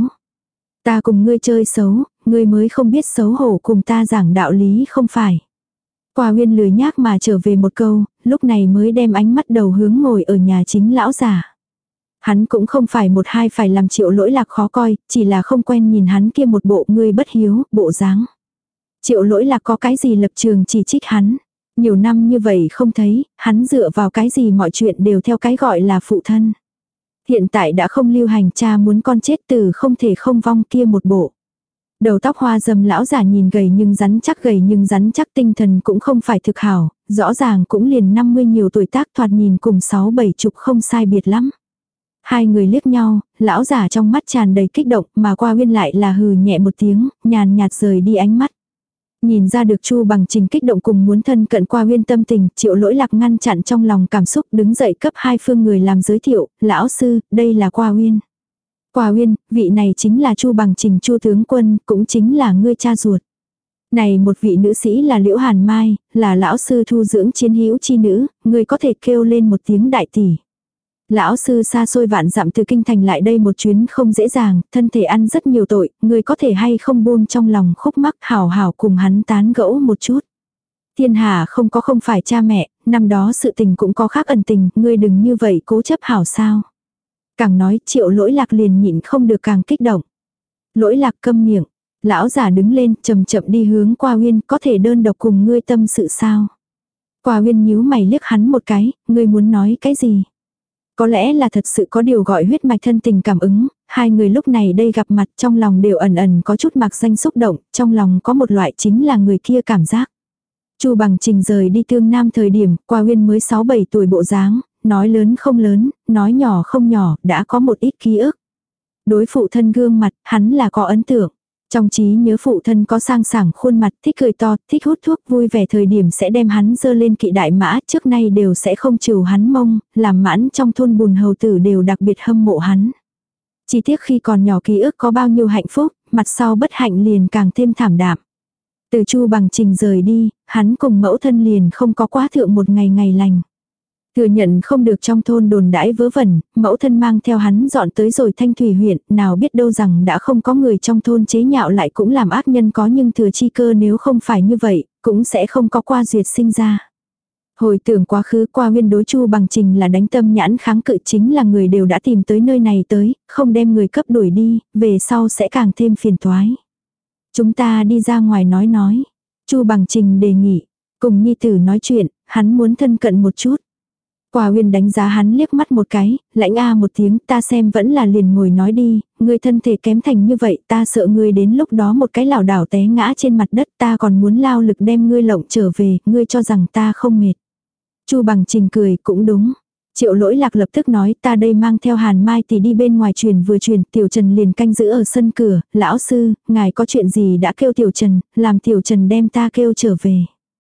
Ta cùng ngươi chơi xấu, ngươi mới không biết xấu hổ cùng ta giảng đạo lý không phải. Qua Uyên lười nhác mà trở về một câu, lúc này mới đem ánh mắt đầu hướng ngồi ở nhà chính lão già. Hắn cũng không phải một hai phải làm Triệu Lỗi Lạc khó coi, chỉ là không quen nhìn hắn kia một bộ ngươi bất hiếu, bộ dáng. Triệu Lỗi Lạc có cái gì lập trường chỉ trích hắn. Nhiều năm như vậy không thấy, hắn dựa vào cái gì mọi chuyện đều theo cái gọi là phụ thân. Hiện tại đã không lưu hành cha muốn con chết từ không thể không vong kia một bộ. Đầu tóc hoa dâm lão giả nhìn gầy nhưng rắn chắc gầy nhưng rắn chắc tinh thần cũng không phải thực hảo, rõ ràng cũng liền năm mươi nhiều tuổi tác thoạt nhìn cùng sáu bảy chục không sai biệt lắm. Hai người liếc nhau, lão giả trong mắt tràn đầy kích động mà Qua Uyên lại là hừ nhẹ một tiếng, nhàn nhạt rời đi ánh mắt. Nhìn ra được Chu Bằng Trình kích động cùng muốn thân cận Qua Uyên tâm tình, Triệu Lỗi Lạc ngăn chặn trong lòng cảm xúc đứng dậy cấp hai phương người làm giới thiệu, lão sư, đây là Qua Uyên. Qua Uyên, vị này chính là Chu Bằng Trình Chu tướng quân, cũng chính là ngươi cha ruột. Này một vị nữ sĩ là Liễu Hàn Mai, là lão sư thu dưỡng chiến hữu chi nữ, ngươi có thể kêu lên một tiếng đại tỷ. Lão sư xa xôi vạn dặm từ kinh thành lại đây một chuyến không dễ dàng, thân thể ăn rất nhiều tội, người có thể hay không buông trong lòng khúc mắc hảo hảo cùng hắn tán gẫu một chút. Thiên hà không có không phải cha mẹ, năm đó sự tình cũng có khác ẩn tình, ngươi đừng như vậy cố chấp hảo sao. Càng nói Triệu Lỗi Lạc liền nhịn không được càng kích động. Lỗi Lạc câm miệng, lão giả đứng lên chậm chậm đi hướng Qua Uyên, có thể đơn độc cùng ngươi tâm sự sao. Qua Uyên nhíu mày liếc hắn một cái, ngươi muốn nói cái gì? Có lẽ là thật sự có điều gọi huyết mạch thân tình cảm ứng, hai người lúc này đây gặp mặt trong lòng đều ẩn ẩn có chút mạc danh xúc động, trong lòng có một loại chính là người kia cảm giác. Chu Bằng Trình rời đi Tương Nam thời điểm, Qua Uyên mới sáu bảy tuổi bộ dáng, nói lớn không lớn, nói nhỏ không nhỏ, đã có một ít ký ức. Đối phụ thân gương mặt, hắn là có ấn tượng. Trong trí nhớ phụ thân có sang sảng khuôn mặt, thích cười to, thích hút thuốc, vui vẻ thời điểm sẽ đem hắn dơ lên kỵ đại mã, trước nay đều sẽ không trừ hắn mông, làm mãn trong thôn bùn hầu tử đều đặc biệt hâm mộ hắn. Chỉ tiếc khi còn nhỏ ký ức có bao nhiêu hạnh phúc, mặt sau bất hạnh liền càng thêm thảm đạm. Từ Chu Bằng Trình rời đi, hắn cùng mẫu thân liền không có quá thượng một ngày ngày lành. Thừa nhận không được trong thôn đồn đãi vớ vẩn, mẫu thân mang theo hắn dọn tới rồi Thanh Thủy huyện, nào biết đâu rằng đã không có người trong thôn chế nhạo lại cũng làm ác nhân có nhưng thừa chi cơ nếu không phải như vậy, cũng sẽ không có qua duyệt sinh ra. Hồi tưởng quá khứ Qua Uyên đối Chu Bằng Trình là đánh tâm nhãn kháng cự chính là người đều đã tìm tới nơi này tới, không đem người cấp đuổi đi, về sau sẽ càng thêm phiền toái. Chúng ta đi ra ngoài nói nói. Chu Bằng Trình đề nghị, cùng nhi tử nói chuyện, hắn muốn thân cận một chút. Qua Uyên đánh giá hắn liếc mắt một cái, lãnh a một tiếng, ta xem vẫn là liền ngồi nói đi, ngươi thân thể kém thành như vậy, ta sợ ngươi đến lúc đó một cái lảo đảo té ngã trên mặt đất, ta còn muốn lao lực đem ngươi lộng trở về, ngươi cho rằng ta không mệt. Chu Bằng Trình cười, cũng đúng. Triệu Lỗi Lạc lập tức nói, ta đây mang theo Hàn Mai thì đi bên ngoài truyền vừa truyền, Tiểu Trần liền canh giữ ở sân cửa, lão sư, ngài có chuyện gì đã kêu Tiểu Trần, làm Tiểu Trần đem ta kêu trở về.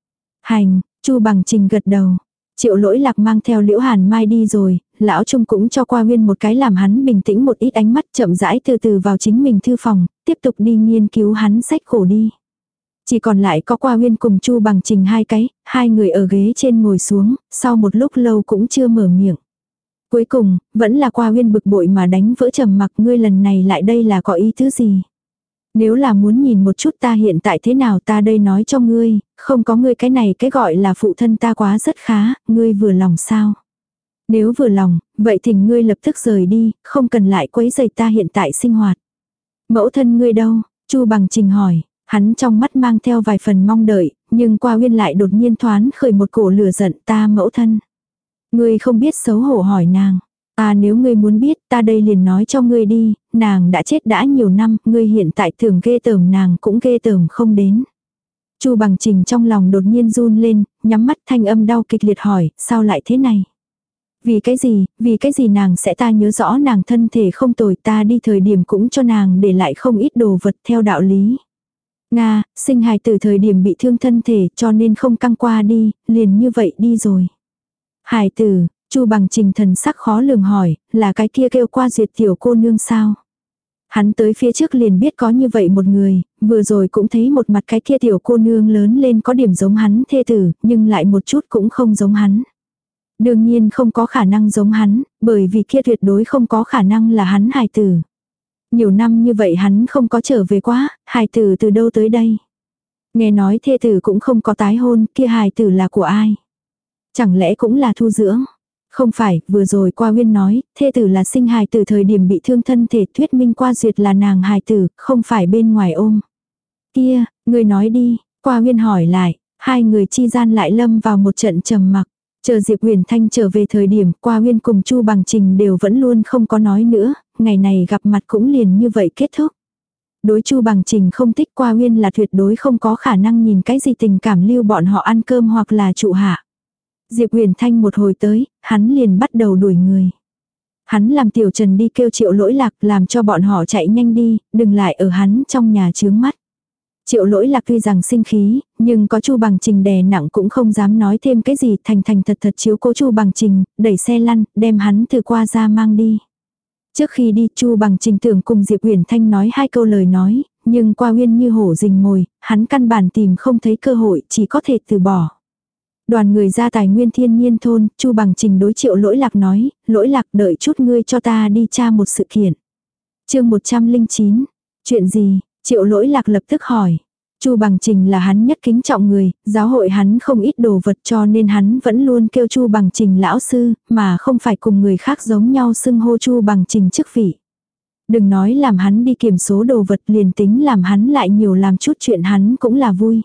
Hành, Chu Bằng Trình gật đầu. Triệu Lỗi Lạc mang theo Liễu Hàn Mai đi rồi, lão Trung cũng cho Qua Uyên một cái làm hắn bình tĩnh một ít ánh mắt, chậm rãi từ từ vào chính mình thư phòng, tiếp tục đi nghiên cứu hắn sách cổ đi. Chỉ còn lại có Qua Uyên cùng Chu Bằng Trình hai cái, hai người ở ghế trên ngồi xuống, sau một lúc lâu cũng chưa mở miệng. Cuối cùng, vẫn là Qua Uyên bực bội mà đánh vỡ trầm mặc, ngươi lần này lại đây là có ý thứ gì? Nếu là muốn nhìn một chút ta hiện tại thế nào ta đây nói cho ngươi, không có ngươi cái này cái gọi là phụ thân ta quá rất khá, ngươi vừa lòng sao? Nếu vừa lòng, vậy thỉnh ngươi lập tức rời đi, không cần lại quấy rầy ta hiện tại sinh hoạt. Mẫu thân ngươi đâu? Chu Bằng Trình hỏi, hắn trong mắt mang theo vài phần mong đợi, nhưng Qua Uyên lại đột nhiên thoáng khởi một cổ lửa giận, ta mẫu thân. Ngươi không biết xấu hổ hỏi nàng. À nếu ngươi muốn biết, ta đây liền nói cho ngươi đi, nàng đã chết đã nhiều năm, ngươi hiện tại tưởng ghê tởm nàng cũng ghê tởm không đến. Chu Bằng Trình trong lòng đột nhiên run lên, nhắm mắt thanh âm đau kịch liệt hỏi, sao lại thế này? Vì cái gì, vì cái gì nàng sẽ ta nhớ rõ nàng thân thể không tồi ta đi thời điểm cũng cho nàng để lại không ít đồ vật theo đạo lý. Nga, sinh hài từ thời điểm bị thương thân thể cho nên không căng qua đi, liền như vậy đi rồi. Hài tử, Chu Bằng Trình thần sắc khó lường hỏi, là cái kia kêu Qua Duyệt tiểu cô nương sao? Hắn tới phía trước liền biết có như vậy một người, vừa rồi cũng thấy một mặt cái kia tiểu cô nương lớn lên có điểm giống hắn thê tử, nhưng lại một chút cũng không giống hắn. Đương nhiên không có khả năng giống hắn, bởi vì kia tuyệt đối không có khả năng là hắn hài tử. Nhiều năm như vậy hắn không có trở về quá, hài tử từ đâu tới đây? Nghe nói thê tử cũng không có tái hôn, kia hài tử là của ai? Chẳng lẽ cũng là thu dưỡng? Không phải, vừa rồi Qua Uyên nói, thê tử là sinh hài tử thời điểm bị thương thân thể, thuyết minh Qua Duyệt là nàng hài tử, không phải bên ngoài ôm. Kia, người nói đi, Qua Uyên hỏi lại, hai người chi gian lại lâm vào một trận trầm mặc. Chờ Diệp Huyền Thanh trở về thời điểm, Qua Uyên cùng Chu Bằng Trình đều vẫn luôn không có nói nữa, ngày này gặp mặt cũng liền như vậy kết thúc. Đối Chu Bằng Trình không thích Qua Uyên là tuyệt đối không có khả năng nhìn cái gì tình cảm lưu bọn họ ăn cơm hoặc là trụ hạ. Diệp Huyền Thanh một hồi tới, hắn liền bắt đầu đuổi người. Hắn làm Tiểu Trần đi kêu Triệu Lỗi Lạc làm cho bọn họ chạy nhanh đi, đừng lại ở hắn trong nhà chướng mắt. Triệu Lỗi Lạc tuy rằng sinh khí, nhưng có Chu Bằng Trình đè nặng cũng không dám nói thêm cái gì, thành thành thật thật chiếu cố Chu Bằng Trình, đẩy xe lăn, đem hắn từ qua ra mang đi. Trước khi đi, Chu Bằng Trình tưởng cùng Diệp Huyền Thanh nói hai câu lời nói, nhưng Qua Uyên như hổ rình mồi, hắn căn bản tìm không thấy cơ hội, chỉ có thể từ bỏ. Đoàn người ra tài nguyên thiên nhiên thôn, Chu Bằng Trình đối Triệu Lỗi Lạc nói, Lỗi Lạc đợi chút ngươi cho ta đi tra một sự kiện. Chương một trăm lẻ chín, chuyện gì? Triệu Lỗi Lạc lập tức hỏi. Chu Bằng Trình là hắn nhất kính trọng người, giáo hội hắn không ít đồ vật cho nên hắn vẫn luôn kêu Chu Bằng Trình lão sư, mà không phải cùng người khác giống nhau xưng hô Chu Bằng Trình chức vị. Đừng nói làm hắn đi kiểm số đồ vật, liền tính làm hắn lại nhiều làm chút chuyện hắn cũng là vui.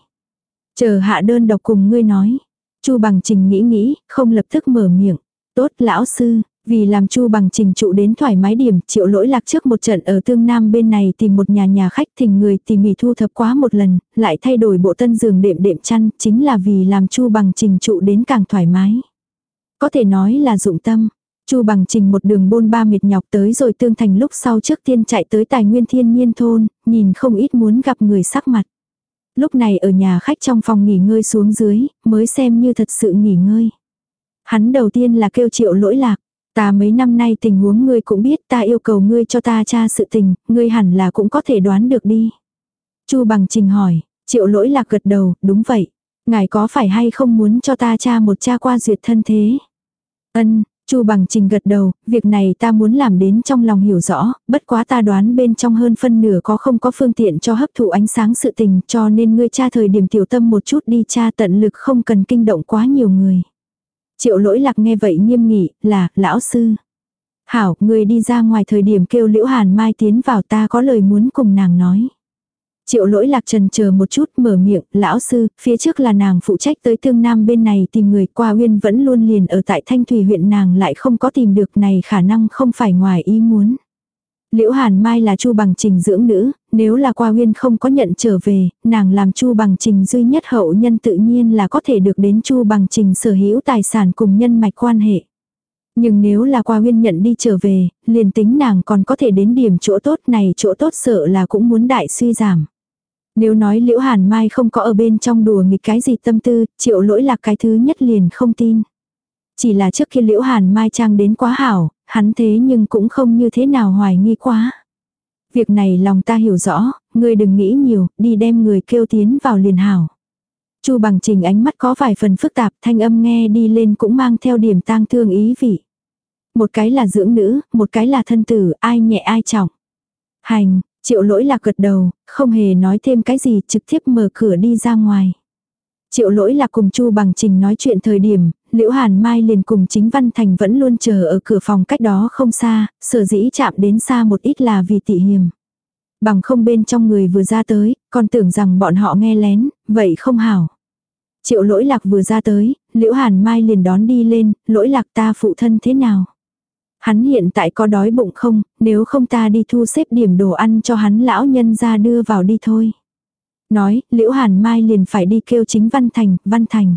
Chờ hạ đơn độc cùng ngươi nói. Chu Bằng Trình nghĩ nghĩ, không lập tức mở miệng. Tốt lão sư, vì làm Chu Bằng Trình trụ đến thoải mái điểm, Triệu Lỗi Lạc trước một trận ở Tương Nam bên này tìm một nhà nhà khách thỉnh người tỉ mỉ thu thập quá một lần, lại thay đổi bộ tân giường đệm đệm chăn, chính là vì làm Chu Bằng Trình trụ đến càng thoải mái. Có thể nói là dụng tâm. Chu Bằng Trình một đường bôn ba mệt nhọc tới rồi Tương Thành lúc sau trước tiên chạy tới tài nguyên thiên nhiên thôn, nhìn không ít muốn gặp người sắc mặt. Lúc này ở nhà khách trong phòng nghỉ ngơi xuống dưới, mới xem như thật sự nghỉ ngơi. Hắn đầu tiên là kêu Triệu Lỗi Lạc. Ta mấy năm nay tình huống ngươi cũng biết, ta yêu cầu ngươi cho ta tra sự tình, ngươi hẳn là cũng có thể đoán được đi. Chu Bằng Trình hỏi, Triệu Lỗi Lạc gật đầu, đúng vậy. Ngài có phải hay không muốn cho ta tra một tra Qua Duyệt thân thế? Ân, Chu Bằng Trình gật đầu, việc này ta muốn làm đến trong lòng hiểu rõ, bất quá ta đoán bên trong hơn phân nửa có không có phương tiện cho hấp thụ ánh sáng sự tình, cho nên ngươi tra thời điểm tiểu tâm một chút đi tra, tận lực không cần kinh động quá nhiều người. Triệu Lỗi Lạc nghe vậy nghiêm nghị, là, lão sư. Hảo, ngươi đi ra ngoài thời điểm kêu Liễu Hàn Mai tiến vào, ta có lời muốn cùng nàng nói. Triệu Lỗi Lạc trần chờ một chút mở miệng, lão sư, phía trước là nàng phụ trách tới Tương Nam bên này tìm người, Qua Uyên vẫn luôn liền ở tại Thanh Thủy huyện, nàng lại không có tìm được, này khả năng không phải ngoài ý muốn. Liễu Hàn Mai là Chu Bằng Trình dưỡng nữ, nếu là Qua Uyên không có nhận trở về, nàng làm Chu Bằng Trình duy nhất hậu nhân tự nhiên là có thể được đến Chu Bằng Trình sở hữu tài sản cùng nhân mạch quan hệ. Nhưng nếu là Qua Uyên nhận đi trở về, liền tính nàng còn có thể đến điểm chỗ tốt này, chỗ tốt sợ là cũng muốn đại suy giảm. Nếu nói Liễu Hàn Mai không có ở bên trong đùa nghịch cái gì tâm tư, Triệu Lỗi Lạc cái thứ nhất liền không tin. Chỉ là trước khi Liễu Hàn Mai trang đến quá hảo, hắn thế nhưng cũng không như thế nào hoài nghi quá. Việc này lòng ta hiểu rõ, ngươi đừng nghĩ nhiều, đi đem người kêu tiến vào liền hảo. Chu Bằng Trình ánh mắt có vài phần phức tạp, thanh âm nghe đi lên cũng mang theo điểm tang thương ý vị. Một cái là dưỡng nữ, một cái là thân tử, ai nhẹ ai trọng. Hành, Triệu Lỗi Lạc gật đầu, không hề nói thêm cái gì, trực tiếp mở cửa đi ra ngoài. Triệu Lỗi Lạc cùng Chu Bằng Trình nói chuyện thời điểm, Liễu Hàn Mai liền cùng Chính Văn Thành vẫn luôn chờ ở cửa phòng cách đó không xa, sở dĩ chạm đến xa một ít là vì tỉ hiềm. Bằng không bên trong người vừa ra tới, còn tưởng rằng bọn họ nghe lén, vậy không hảo. Triệu Lỗi Lạc vừa ra tới, Liễu Hàn Mai liền đón đi lên, Lỗi Lạc ta phụ thân thế nào? Hắn hiện tại có đói bụng không, nếu không ta đi thu xếp điểm đồ ăn cho hắn lão nhân ra đưa vào đi thôi. Nói, Liễu Hàn Mai liền phải đi kêu Chính Văn Thành, Văn Thành.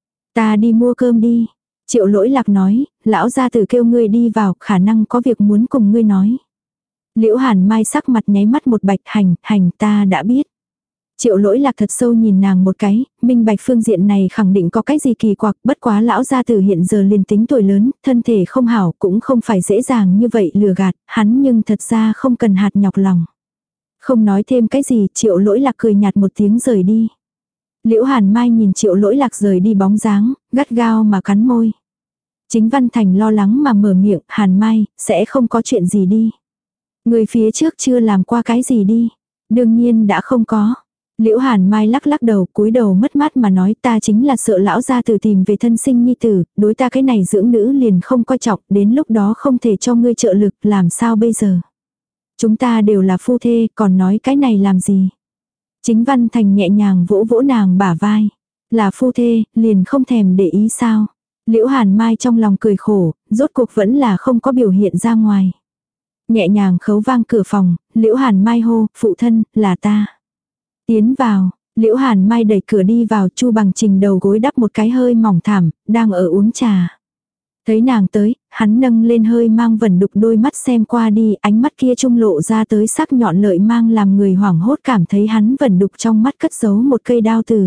Ta đi mua cơm đi. Triệu Lỗi Lạc nói, lão gia tử kêu ngươi đi vào, khả năng có việc muốn cùng ngươi nói. Liễu Hàn Mai sắc mặt nháy mắt một bạch, hành, hành ta đã biết. Triệu Lỗi Lạc thật sâu nhìn nàng một cái, minh bạch phương diện này khẳng định có cái gì kỳ quặc, bất quá lão gia tử hiện giờ liền tính tuổi lớn, thân thể không hảo cũng không phải dễ dàng như vậy lừa gạt, hắn nhưng thật ra không cần hạt nhọc lòng. Không nói thêm cái gì, Triệu Lỗi Lạc cười nhạt một tiếng rời đi. Liễu Hàn Mai nhìn Triệu Lỗi Lạc rời đi bóng dáng, gắt gao mà cắn môi. Chính Văn Thành lo lắng mà mở miệng, Hàn Mai, sẽ không có chuyện gì đi. Người phía trước chưa làm qua cái gì đi. Đương nhiên đã không có. Liễu Hàn Mai lắc lắc đầu, cúi đầu mất mát mà nói ta chính là sợ lão gia tử tìm về thân sinh nhi tử, đối ta cái này dưỡng nữ liền không coi trọng, đến lúc đó không thể cho ngươi trợ lực, làm sao bây giờ. Chúng ta đều là phu thê, còn nói cái này làm gì. Chính Văn Thành nhẹ nhàng vỗ vỗ nàng bả vai. Là phu thê, liền không thèm để ý sao. Liễu Hàn Mai trong lòng cười khổ, rốt cuộc vẫn là không có biểu hiện ra ngoài. Nhẹ nhàng khấu vang cửa phòng, Liễu Hàn Mai hô, phụ thân, là ta. Tiến vào, Liễu Hàn Mai đẩy cửa đi vào, Chu Bằng Trình đầu gối đắp một cái hơi mỏng thảm, đang ở uống trà. Thấy nàng tới, hắn nâng lên hơi mang vẩn đục đôi mắt xem qua đi, ánh mắt kia trung lộ ra tới sắc nhọn lợi mang làm người hoảng hốt cảm thấy hắn vẩn đục trong mắt cất giấu một cây đao tử.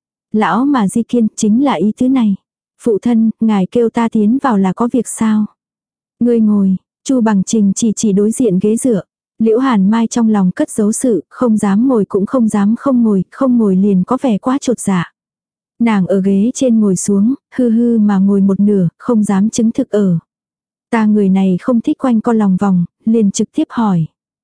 Lão mà di kiên chính là ý thứ này. Phụ thân, ngài kêu ta tiến vào là có việc sao? Ngươi ngồi, Chu Bằng Trình chỉ chỉ đối diện ghế dựa. Liễu Hàn Mai trong lòng cất giấu sự, không dám ngồi cũng không dám không ngồi, không ngồi liền có vẻ quá chột dạ. Nàng ở ghế trên ngồi xuống, hư hư mà ngồi một nửa, không dám chứng thực ở. Ta người này không thích quanh co lòng vòng, liền trực tiếp hỏi.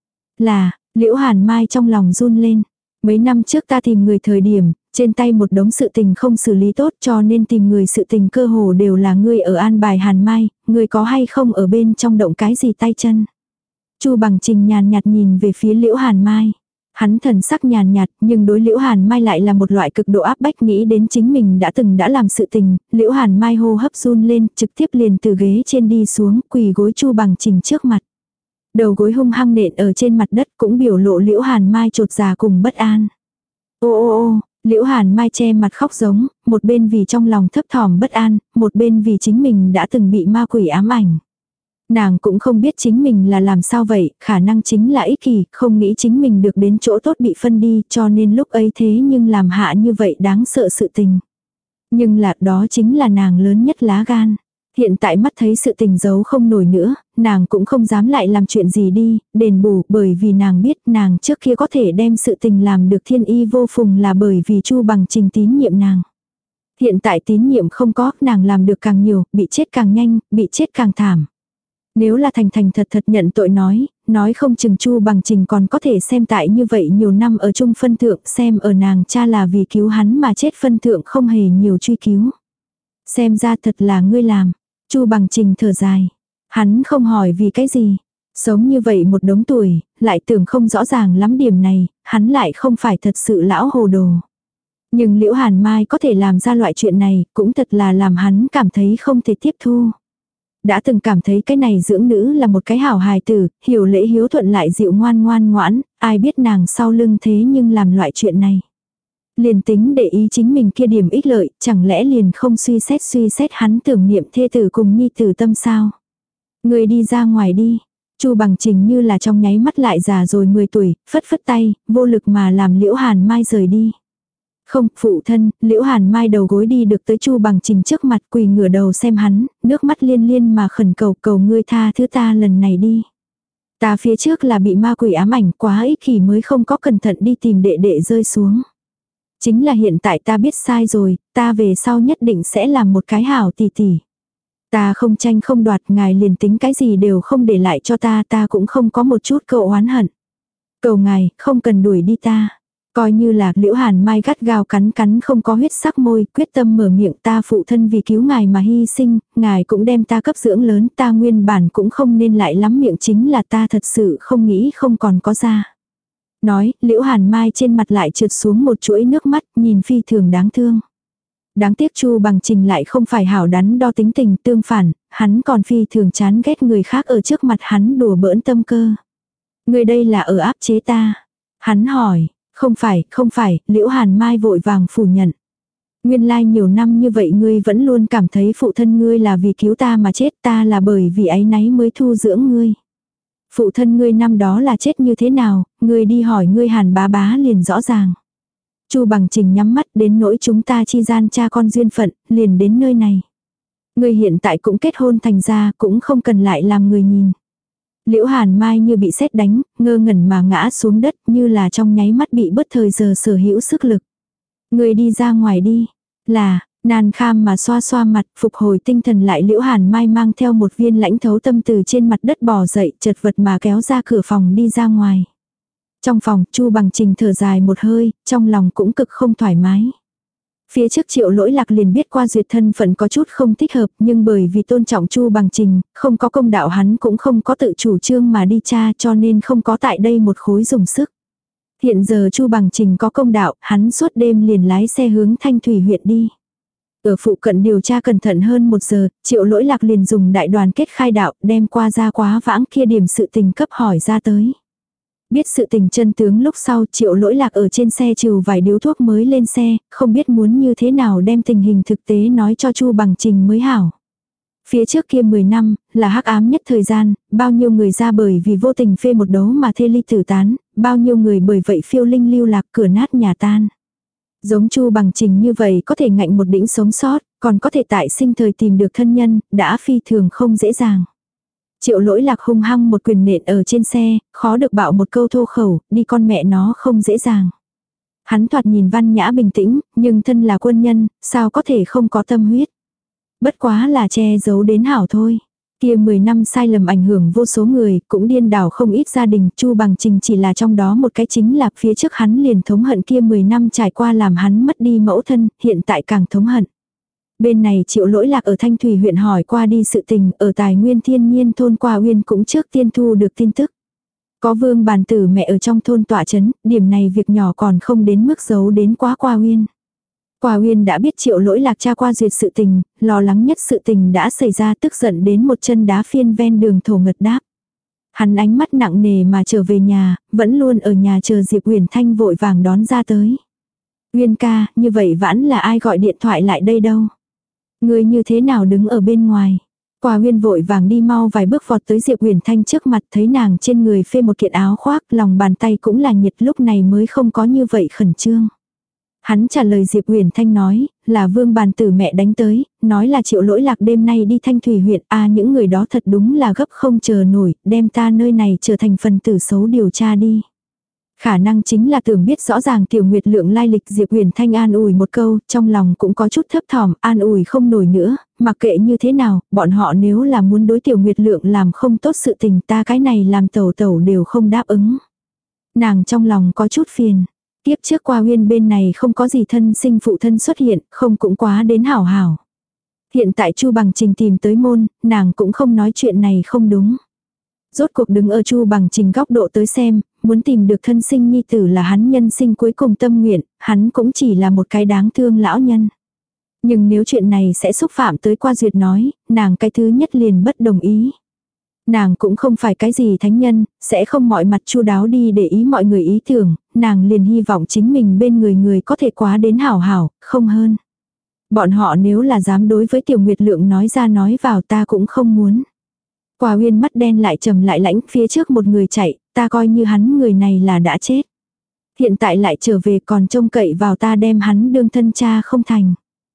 Là, Liễu Hàn Mai trong lòng run lên. Mấy năm trước ta tìm người thời điểm, trên tay một đống sự tình không xử lý tốt cho nên tìm người sự tình cơ hồ đều là ngươi ở an bài Hàn Mai, ngươi có hay không ở bên trong động cái gì tay chân. Chu Bằng Trình nhàn nhạt nhìn về phía Liễu Hàn Mai. Hắn thần sắc nhàn nhạt, nhưng đối Liễu Hàn Mai lại là một loại cực độ áp bách, nghĩ đến chính mình đã từng đã làm sự tình, Liễu Hàn Mai hô hấp run lên, trực tiếp liền từ ghế trên đi xuống, quỳ gối Chu Bằng Trình trước mặt. Đầu gối hung hăng nện ở trên mặt đất cũng biểu lộ Liễu Hàn Mai chột dạ cùng bất an. Ô ô ô, Liễu Hàn Mai che mặt khóc giống, một bên vì trong lòng thấp thỏm bất an, một bên vì chính mình đã từng bị ma quỷ ám ảnh. Nàng cũng không biết chính mình là làm sao vậy, khả năng chính là ích kỷ, không nghĩ chính mình được đến chỗ tốt bị phân đi, cho nên lúc ấy thế nhưng làm hạ như vậy đáng sợ sự tình. Nhưng là đó chính là nàng lớn nhất lá gan. Hiện tại mắt thấy sự tình giấu không nổi nữa, nàng cũng không dám lại làm chuyện gì đi, đền bù, bởi vì nàng biết nàng trước kia có thể đem sự tình làm được thiên y vô phùng là bởi vì Chu Bằng Trình tín nhiệm nàng. Hiện tại tín nhiệm không có, nàng làm được càng nhiều, bị chết càng nhanh, bị chết càng thảm. Nếu là thành thành thật thật nhận tội nói, nói không chừng Chu Bằng Trình còn có thể xem tại như vậy nhiều năm ở chung phân thượng, xem ở nàng cha là vì cứu hắn mà chết phân thượng không hề nhiều truy cứu. Xem ra thật là ngươi làm. Chu Bằng Trình thở dài. Hắn không hỏi vì cái gì. Sống như vậy một đống tuổi, lại tưởng không rõ ràng lắm điểm này, hắn lại không phải thật sự lão hồ đồ. Nhưng Liễu Hàn Mai có thể làm ra loại chuyện này, cũng thật là làm hắn cảm thấy không thể tiếp thu. Đã từng cảm thấy cái này dưỡng nữ là một cái hảo hài tử, hiểu lễ hiếu thuận lại dịu ngoan ngoan ngoãn, ai biết nàng sau lưng thế nhưng làm loại chuyện này. Liền tính để ý chính mình kia điểm ích lợi, chẳng lẽ liền không suy xét suy xét hắn tưởng niệm thê tử cùng nhi tử tâm sao. Người đi ra ngoài đi. Chu Bằng Trình như là trong nháy mắt lại già rồi mười tuổi, phất phất tay, vô lực mà làm Liễu Hàn Mai rời đi. Không, phụ thân, Liễu Hàn Mai đầu gối đi được tới Chu Bằng Trình trước mặt, quỳ ngửa đầu xem hắn, nước mắt liên liên mà khẩn cầu, cầu ngươi tha thứ ta lần này đi. Ta phía trước là bị ma quỷ ám ảnh quá ích kỷ mới không có cẩn thận đi tìm đệ đệ rơi xuống. Chính là hiện tại ta biết sai rồi, ta về sau nhất định sẽ làm một cái hảo tỷ tỷ. Ta không tranh không đoạt, ngài liền tính cái gì đều không để lại cho ta, ta cũng không có một chút cậu oán hận. Cầu ngài, không cần đuổi đi ta. Coi như là Liễu Hàn Mai gắt gao cắn cắn không có huyết sắc môi, quyết tâm mở miệng, ta phụ thân vì cứu ngài mà hy sinh, ngài cũng đem ta cấp dưỡng lớn, ta nguyên bản cũng không nên lại lắm miệng, chính là ta thật sự không nghĩ không còn có ra. Nói, Liễu Hàn Mai trên mặt lại trượt xuống một chuỗi nước mắt, nhìn phi thường đáng thương. Đáng tiếc Chu Bằng Trình lại không phải hảo đắn đo tính tình, tương phản, hắn còn phi thường chán ghét người khác ở trước mặt hắn đùa bỡn tâm cơ. Người đây là ở áp chế ta. Hắn hỏi, không phải, không phải, Liễu Hàn Mai vội vàng phủ nhận. Nguyên lai nhiều năm như vậy ngươi vẫn luôn cảm thấy phụ thân ngươi là vì cứu ta mà chết, ta là bởi vì áy náy mới thu dưỡng ngươi. Phụ thân ngươi năm đó là chết như thế nào, ngươi đi hỏi ngươi Hàn bá bá liền rõ ràng. Chu Bằng Trình nhắm mắt, đến nỗi chúng ta chi gian cha con duyên phận, liền đến nơi này. Ngươi hiện tại cũng kết hôn thành ra, cũng không cần lại làm người nhìn. Liễu Hàn Mai như bị sét đánh, ngơ ngẩn mà ngã xuống đất, như là trong nháy mắt bị bớt thời giờ sở hữu sức lực. Ngươi đi ra ngoài đi. Là, Nan Kham mà xoa xoa mặt, phục hồi tinh thần lại, Liễu Hàn Mai mang theo một viên lãnh thấu tâm từ trên mặt đất bò dậy, chật vật mà kéo ra cửa phòng đi ra ngoài. Trong phòng, Chu Bằng Trình thở dài một hơi, trong lòng cũng cực không thoải mái. Phía trước Triệu Lỗi Lạc liền biết qua duyệt thân phận có chút không thích hợp, nhưng bởi vì tôn trọng Chu Bằng Trình, không có công đạo hắn cũng không có tự chủ trương mà đi tra, cho nên không có tại đây một khối dùng sức. Hiện giờ Chu Bằng Trình có công đạo, hắn suốt đêm liền lái xe hướng Thanh Thủy huyện đi. Ở phụ cận điều tra cẩn thận hơn một giờ, Triệu Lỗi Lạc liền dùng đại đoàn kết khai đạo, đem qua ra quá vãng kia điểm sự tình cấp hỏi ra tới. Biết sự tình chân tướng lúc sau, Triệu Lỗi Lạc ở trên xe trừ vài điếu thuốc mới lên xe, không biết muốn như thế nào đem tình hình thực tế nói cho Chu Bằng Trình mới hảo. Phía trước kia mười năm, là hắc ám nhất thời gian, bao nhiêu người ra bởi vì vô tình phê một đấu mà thê ly tử tán, bao nhiêu người bởi vậy phiêu linh lưu lạc, cửa nát nhà tan. Giống Chu Bằng Trình như vậy có thể ngạnh một đỉnh sống sót, còn có thể tại sinh thời tìm được thân nhân, đã phi thường không dễ dàng. Triệu Lỗi Lạc hung hăng một quyền nện ở trên xe, khó được bạo một câu thô khẩu, đi con mẹ nó không dễ dàng. Hắn thoạt nhìn văn nhã bình tĩnh, nhưng thân là quân nhân, sao có thể không có tâm huyết. Bất quá là che giấu đến hảo thôi. Kia mười năm sai lầm ảnh hưởng vô số người, cũng điên đảo không ít gia đình, Chu Bằng Trình chỉ là trong đó một cái, chính là phía trước hắn liền thống hận kia mười năm trải qua làm hắn mất đi mẫu thân, hiện tại càng thống hận. Bên này Triệu Lỗi Lạc ở Thanh Thủy huyện hỏi qua đi sự tình, ở tài nguyên thiên nhiên thôn Qua Uyên cũng trước tiên thu được tin tức. Có Vương Bàn Tử mẹ ở trong thôn tọa chấn, điểm này việc nhỏ còn không đến mức giấu đến quá Qua Uyên. Qua Uyên đã biết Triệu Lỗi Lạc tra qua duyệt sự tình, lo lắng nhất sự tình đã xảy ra, tức giận đến một chân đá phiên ven đường thổ ngật đáp. Hắn ánh mắt nặng nề mà trở về nhà, vẫn luôn ở nhà chờ Diệp Uyển Thanh vội vàng đón ra tới. Uyên ca, như vậy vãn là ai gọi điện thoại lại đây đâu? Ngươi như thế nào đứng ở bên ngoài? Qua Uyên vội vàng đi mau vài bước vọt tới Diệp Uyển Thanh trước mặt, thấy nàng trên người phê một kiện áo khoác, lòng bàn tay cũng là nhiệt, lúc này mới không có như vậy khẩn trương. Hắn trả lời Diệp Uyển Thanh nói, là Vương Bàn Tử mẹ đánh tới, nói là Triệu Lỗi Lạc đêm nay đi Thanh Thủy huyện, a những người đó thật đúng là gấp không chờ nổi, đem ta nơi này trở thành phần tử xấu điều tra đi. Khả năng chính là tưởng biết rõ ràng Tiểu Nguyệt Lượng lai lịch, Diệp Uyển Thanh an ủi một câu, trong lòng cũng có chút thấp thỏm, an ủi không nổi nữa, mặc kệ như thế nào, bọn họ nếu là muốn đối Tiểu Nguyệt Lượng làm không tốt sự tình, ta cái này làm tẩu tẩu đều không đáp ứng. Nàng trong lòng có chút phiền. Tiếp trước Qua Uyên bên này không có gì thân sinh phụ thân xuất hiện, không cũng quá đến hảo hảo. Hiện tại Chu Bằng Trình tìm tới môn, nàng cũng không nói chuyện này không đúng. Rốt cuộc đứng ở Chu Bằng Trình góc độ tới xem, muốn tìm được thân sinh nhi tử là hắn nhân sinh cuối cùng tâm nguyện, hắn cũng chỉ là một cái đáng thương lão nhân. Nhưng nếu chuyện này sẽ xúc phạm tới Qua Duyệt nói, nàng cái thứ nhất liền bất đồng ý. Nàng cũng không phải cái gì thánh nhân, sẽ không mọi mặt chu đáo đi để ý mọi người ý tưởng, nàng liền hy vọng chính mình bên người người có thể quá đến hảo hảo, không hơn. Bọn họ nếu là dám đối với Tiểu Nguyệt Lượng nói ra nói vào, ta cũng không muốn. Qua Uyên mắt đen lại trầm lại lãnh, phía trước một người chạy, ta coi như hắn người này là đã chết. Hiện tại lại trở về còn trông cậy vào ta đem hắn đương thân cha không thành.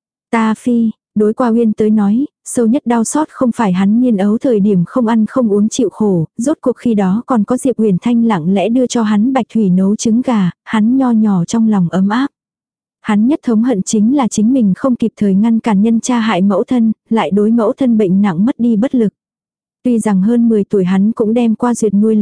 Ta phi, đối Qua Uyên tới nói, sâu nhất đau xót không phải hắn niên ấu thời điểm không ăn không uống chịu khổ, rốt cuộc khi đó còn có Diệp Uyển Thanh lặng lẽ đưa cho hắn bạch thủy nấu trứng gà, hắn nho nhỏ trong lòng ấm áp. Hắn nhất thống hận chính là chính mình không kịp thời ngăn cản nhân cha hại mẫu thân, lại đối mẫu thân bệnh nặng mất đi bất lực. Tuy rằng hơn mười tuổi hắn cũng đem Qua Duyệt nuôi lớn,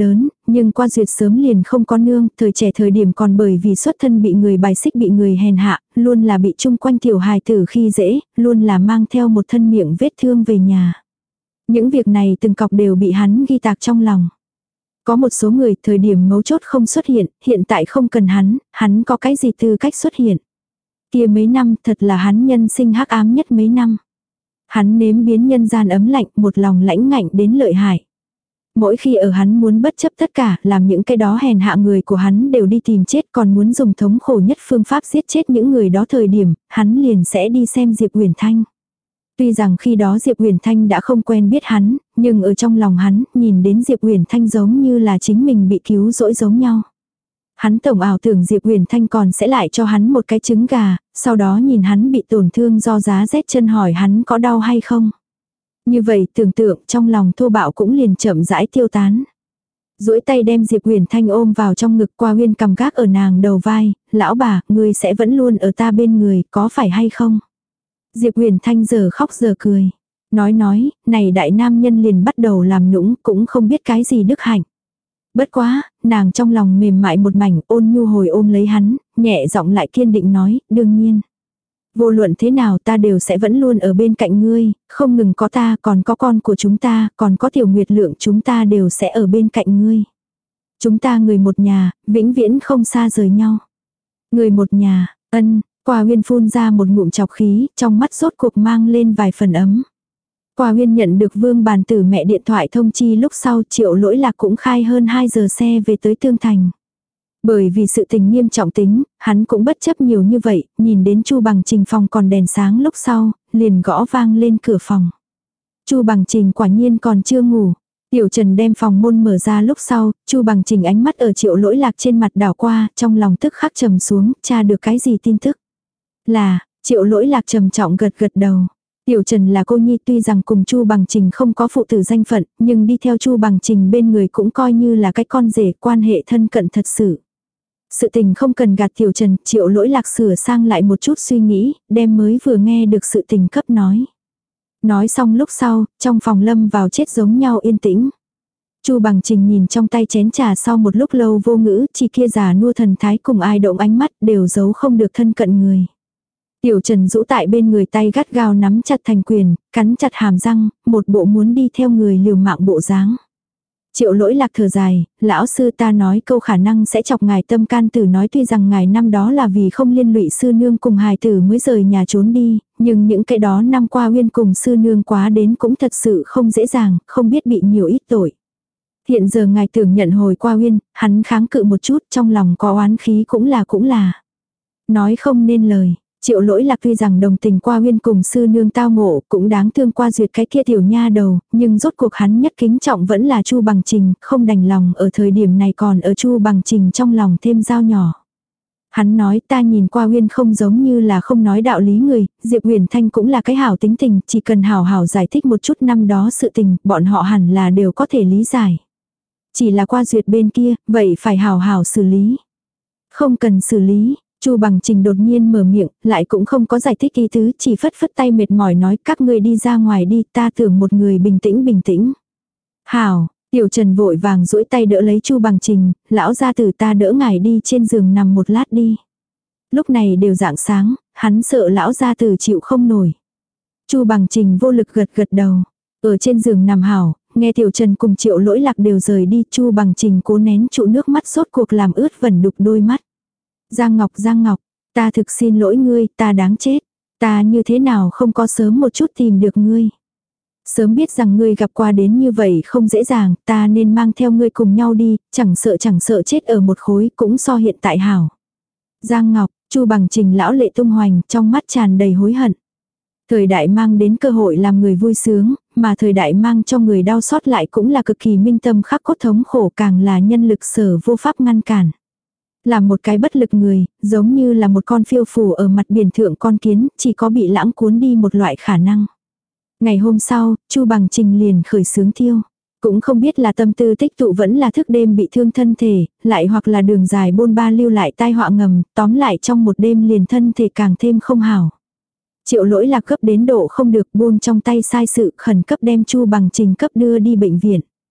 nhưng qua duyệt sớm liền không có nương, thời trẻ thời điểm còn bởi vì xuất thân bị người bài xích bị người hèn hạ, luôn là bị chung quanh tiểu hài tử khi dễ, luôn là mang theo một thân miệng vết thương về nhà. Những việc này từng cọc đều bị hắn ghi tạc trong lòng. Có một số người thời điểm mấu chốt không xuất hiện, hiện tại không cần hắn, hắn có cái gì tư cách xuất hiện. Kia mấy năm thật là hắn nhân sinh hắc ám nhất mấy năm. Hắn nếm biến nhân gian ấm lạnh, một lòng lãnh ngạnh đến lợi hại. Mỗi khi ở hắn muốn bất chấp tất cả, làm những cái đó hèn hạ người của hắn đều đi tìm chết, còn muốn dùng thống khổ nhất phương pháp giết chết những người đó thời điểm, hắn liền sẽ đi xem Diệp Uyển Thanh. Tuy rằng khi đó Diệp Uyển Thanh đã không quen biết hắn, nhưng ở trong lòng hắn, nhìn đến Diệp Uyển Thanh giống như là chính mình bị cứu rỗi giống nhau. Hắn tổng ảo tưởng Diệp Uyển Thanh còn sẽ lại cho hắn một cái trứng gà, sau đó nhìn hắn bị tổn thương do giá rét chân hỏi hắn có đau hay không. Như vậy tưởng tượng trong lòng thô bạo cũng liền chậm rãi tiêu tán. Duỗi tay đem Diệp Uyển Thanh ôm vào trong ngực, Qua Uyên cầm gác ở nàng đầu vai, lão bà, ngươi sẽ vẫn luôn ở ta bên người, có phải hay không? Diệp Uyển Thanh giờ khóc giờ cười. Nói nói, này đại nam nhân liền bắt đầu làm nũng, cũng không biết cái gì đức hạnh. Bất quá, nàng trong lòng mềm mại một mảnh, ôn nhu hồi ôm lấy hắn, nhẹ giọng lại kiên định nói, đương nhiên. Vô luận thế nào ta đều sẽ vẫn luôn ở bên cạnh ngươi, không ngừng có ta, còn có con của chúng ta, còn có Tiểu Nguyệt Lượng, chúng ta đều sẽ ở bên cạnh ngươi. Chúng ta người một nhà, vĩnh viễn không xa rời nhau. Người một nhà, ân, Qua Uyên phun ra một ngụm chọc khí, trong mắt rốt cuộc mang lên vài phần ấm. Qua Uyên nhận được Vương Bàn Tử mẹ điện thoại thông chi lúc sau, Triệu Lỗi Lạc cũng khai hơn hai giờ xe về tới Tương Thành. Bởi vì sự tình nghiêm trọng tính, hắn cũng bất chấp nhiều như vậy, nhìn đến Chu Bằng Trình phòng còn đèn sáng lúc sau, liền gõ vang lên cửa phòng. Chu Bằng Trình quả nhiên còn chưa ngủ. Tiểu Trần đem phòng môn mở ra lúc sau, Chu Bằng Trình ánh mắt ở Triệu Lỗi Lạc trên mặt đảo qua, trong lòng tức khắc trầm xuống, tra được cái gì tin tức. Là, Triệu Lỗi Lạc trầm trọng gật gật đầu. Tiểu Trần là cô nhi, tuy rằng cùng Chu Bằng Trình không có phụ tử danh phận, nhưng đi theo Chu Bằng Trình bên người cũng coi như là cái con rể, quan hệ thân cận thật sự. Sự tình không cần gạt Tiểu Trần, Triệu Lỗi Lạc sửa sang lại một chút suy nghĩ, đem mới vừa nghe được sự tình cấp nói. Nói xong lúc sau, trong phòng lâm vào chết giống nhau yên tĩnh. Chu Bằng Trình nhìn trong tay chén trà sau một lúc lâu vô ngữ, chỉ kia già nua thần thái cùng ai động ánh mắt đều giấu không được thân cận người. Tiểu Trần rũ tại bên người tay gắt gao nắm chặt thành quyền, cắn chặt hàm răng, một bộ muốn đi theo người liều mạng bộ dáng. Triệu Lỗi Lạc thở dài, lão sư ta nói câu khả năng sẽ chọc ngài tâm can tử, nói tuy rằng ngài năm đó là vì không liên lụy sư nương cùng hài tử mới rời nhà trốn đi, nhưng những cái đó năm qua Uyên cùng sư nương quá đến cũng thật sự không dễ dàng, không biết bị nhiều ít tội. Hiện giờ ngài tưởng nhận hồi qua Uyên, hắn kháng cự một chút, trong lòng có oán khí cũng là cũng là. Nói không nên lời. Triệu Lỗi Lạc tuy rằng đồng tình qua Uyên cùng sư nương tao ngộ, cũng đáng thương qua duyệt cái kia tiểu nha đầu, nhưng rốt cuộc hắn nhất kính trọng vẫn là Chu Bằng Trình, không đành lòng ở thời điểm này còn ở Chu Bằng Trình trong lòng thêm dao nhỏ. Hắn nói, ta nhìn qua Uyên không giống như là không nói đạo lý người, Diệp Uyển Thanh cũng là cái hảo tính tình, chỉ cần hảo hảo giải thích một chút năm đó sự tình, bọn họ hẳn là đều có thể lý giải. Chỉ là qua duyệt bên kia, vậy phải hảo hảo xử lý. Không cần xử lý. Chu Bằng Trình đột nhiên mở miệng, lại cũng không có giải thích ý tứ, chỉ phất phất tay mệt mỏi nói, các ngươi đi ra ngoài đi, ta tưởng một người bình tĩnh bình tĩnh. Hảo, Tiểu Trần vội vàng duỗi tay đỡ lấy Chu Bằng Trình, lão gia tử ta đỡ ngài đi trên giường nằm một lát đi. Lúc này đều rạng sáng, hắn sợ lão gia tử chịu không nổi. Chu Bằng Trình vô lực gật gật đầu, ở trên giường nằm hảo, nghe Tiểu Trần cùng Triệu Lỗi Lạc đều rời đi, Chu Bằng Trình cố nén trụ nước mắt sốt cuộc làm ướt vẩn đục đôi mắt. Giang Ngọc, Giang Ngọc, ta thực xin lỗi ngươi, ta đáng chết. Ta như thế nào không có sớm một chút tìm được ngươi. Sớm biết rằng ngươi gặp qua đến như vậy không dễ dàng, ta nên mang theo ngươi cùng nhau đi, chẳng sợ chẳng sợ chết ở một khối cũng so hiện tại hảo. Giang Ngọc, Chu Bằng Trình lão lệ tung hoành, trong mắt tràn đầy hối hận. Thời đại mang đến cơ hội làm người vui sướng, mà thời đại mang cho người đau xót lại cũng là cực kỳ minh tâm khắc cốt thống khổ, càng là nhân lực sở vô pháp ngăn cản. Là một cái bất lực người, giống như là một con phiêu phù ở mặt biển thượng con kiến, chỉ có bị lãng cuốn đi một loại khả năng. Ngày hôm sau, Chu Bằng Trình liền khởi xướng thiêu. Cũng không biết là tâm tư tích tụ vẫn là thức đêm bị thương thân thể, lại hoặc là đường dài bôn ba lưu lại tai họa ngầm, tóm lại trong một đêm liền thân thể càng thêm không hảo. Triệu Lỗi Lạc cấp đến độ không được, buông trong tay sai sự, khẩn cấp đem Chu Bằng Trình cấp đưa đi bệnh viện.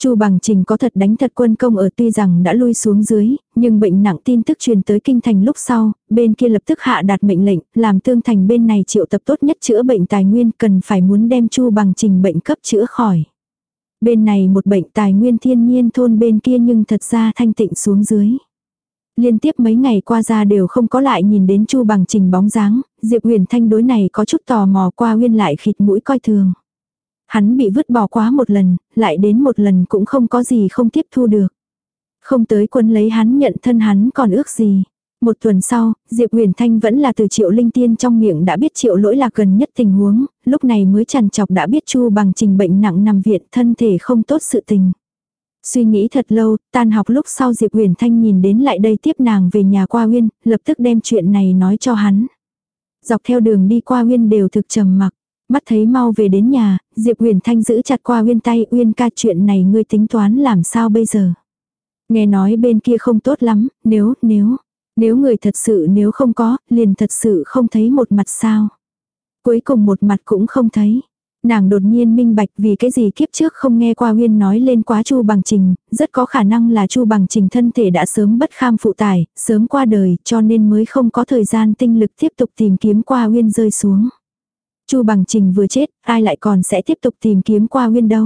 Chu Bằng Trình có thật đánh thật quân công ở, tuy rằng đã lui xuống dưới, nhưng bệnh nặng tin tức truyền tới kinh thành lúc sau, bên kia lập tức hạ đạt mệnh lệnh, làm Tương Thành bên này triệu tập tốt nhất chữa bệnh tài nguyên, cần phải muốn đem Chu Bằng Trình bệnh cấp chữa khỏi. Bên này một bệnh tài nguyên thiên nhiên thôn bên kia nhưng thật ra thanh tịnh xuống dưới. Liên tiếp mấy ngày qua ra đều không có lại nhìn đến Chu Bằng Trình bóng dáng, Diệp Huyền Thanh đối này có chút tò mò, qua Uyên lại khịt mũi coi thường. Hắn bị vứt bỏ quá một lần, lại đến một lần cũng không có gì không tiếp thu được. Không tới quân lấy hắn nhận thân hắn còn ước gì. Một tuần sau, Diệp Huyền Thanh vẫn là từ Triệu Linh Tiên trong miệng đã biết Triệu Lỗi Lạc gần nhất tình huống, lúc này mới chằn chọc đã biết Chu Bằng Trình bệnh nặng nằm viện, thân thể không tốt sự tình. Suy nghĩ thật lâu, tan học lúc sau Diệp Huyền Thanh nhìn đến lại đây tiếp nàng về nhà Qua Uyên, lập tức đem chuyện này nói cho hắn. Dọc theo đường đi Qua Uyên đều thực trầm mặc. Mắt thấy mau về đến nhà, Diệp Huyền Thanh giữ chặt Qua Uyên tay, Uyên ca, chuyện này ngươi tính toán làm sao bây giờ? Nghe nói bên kia không tốt lắm, nếu, nếu, nếu người thật sự nếu không có, liền thật sự không thấy một mặt sao? Cuối cùng một mặt cũng không thấy. Nàng đột nhiên minh bạch vì cái gì kiếp trước không nghe Qua Uyên nói lên quá Chu Bằng Trình, rất có khả năng là Chu Bằng Trình thân thể đã sớm bất kham phụ tải, sớm qua đời, cho nên mới không có thời gian tinh lực tiếp tục tìm kiếm Qua Uyên rơi xuống. Chu Bằng Trình vừa chết, ai lại còn sẽ tiếp tục tìm kiếm Qua Uyên đâu.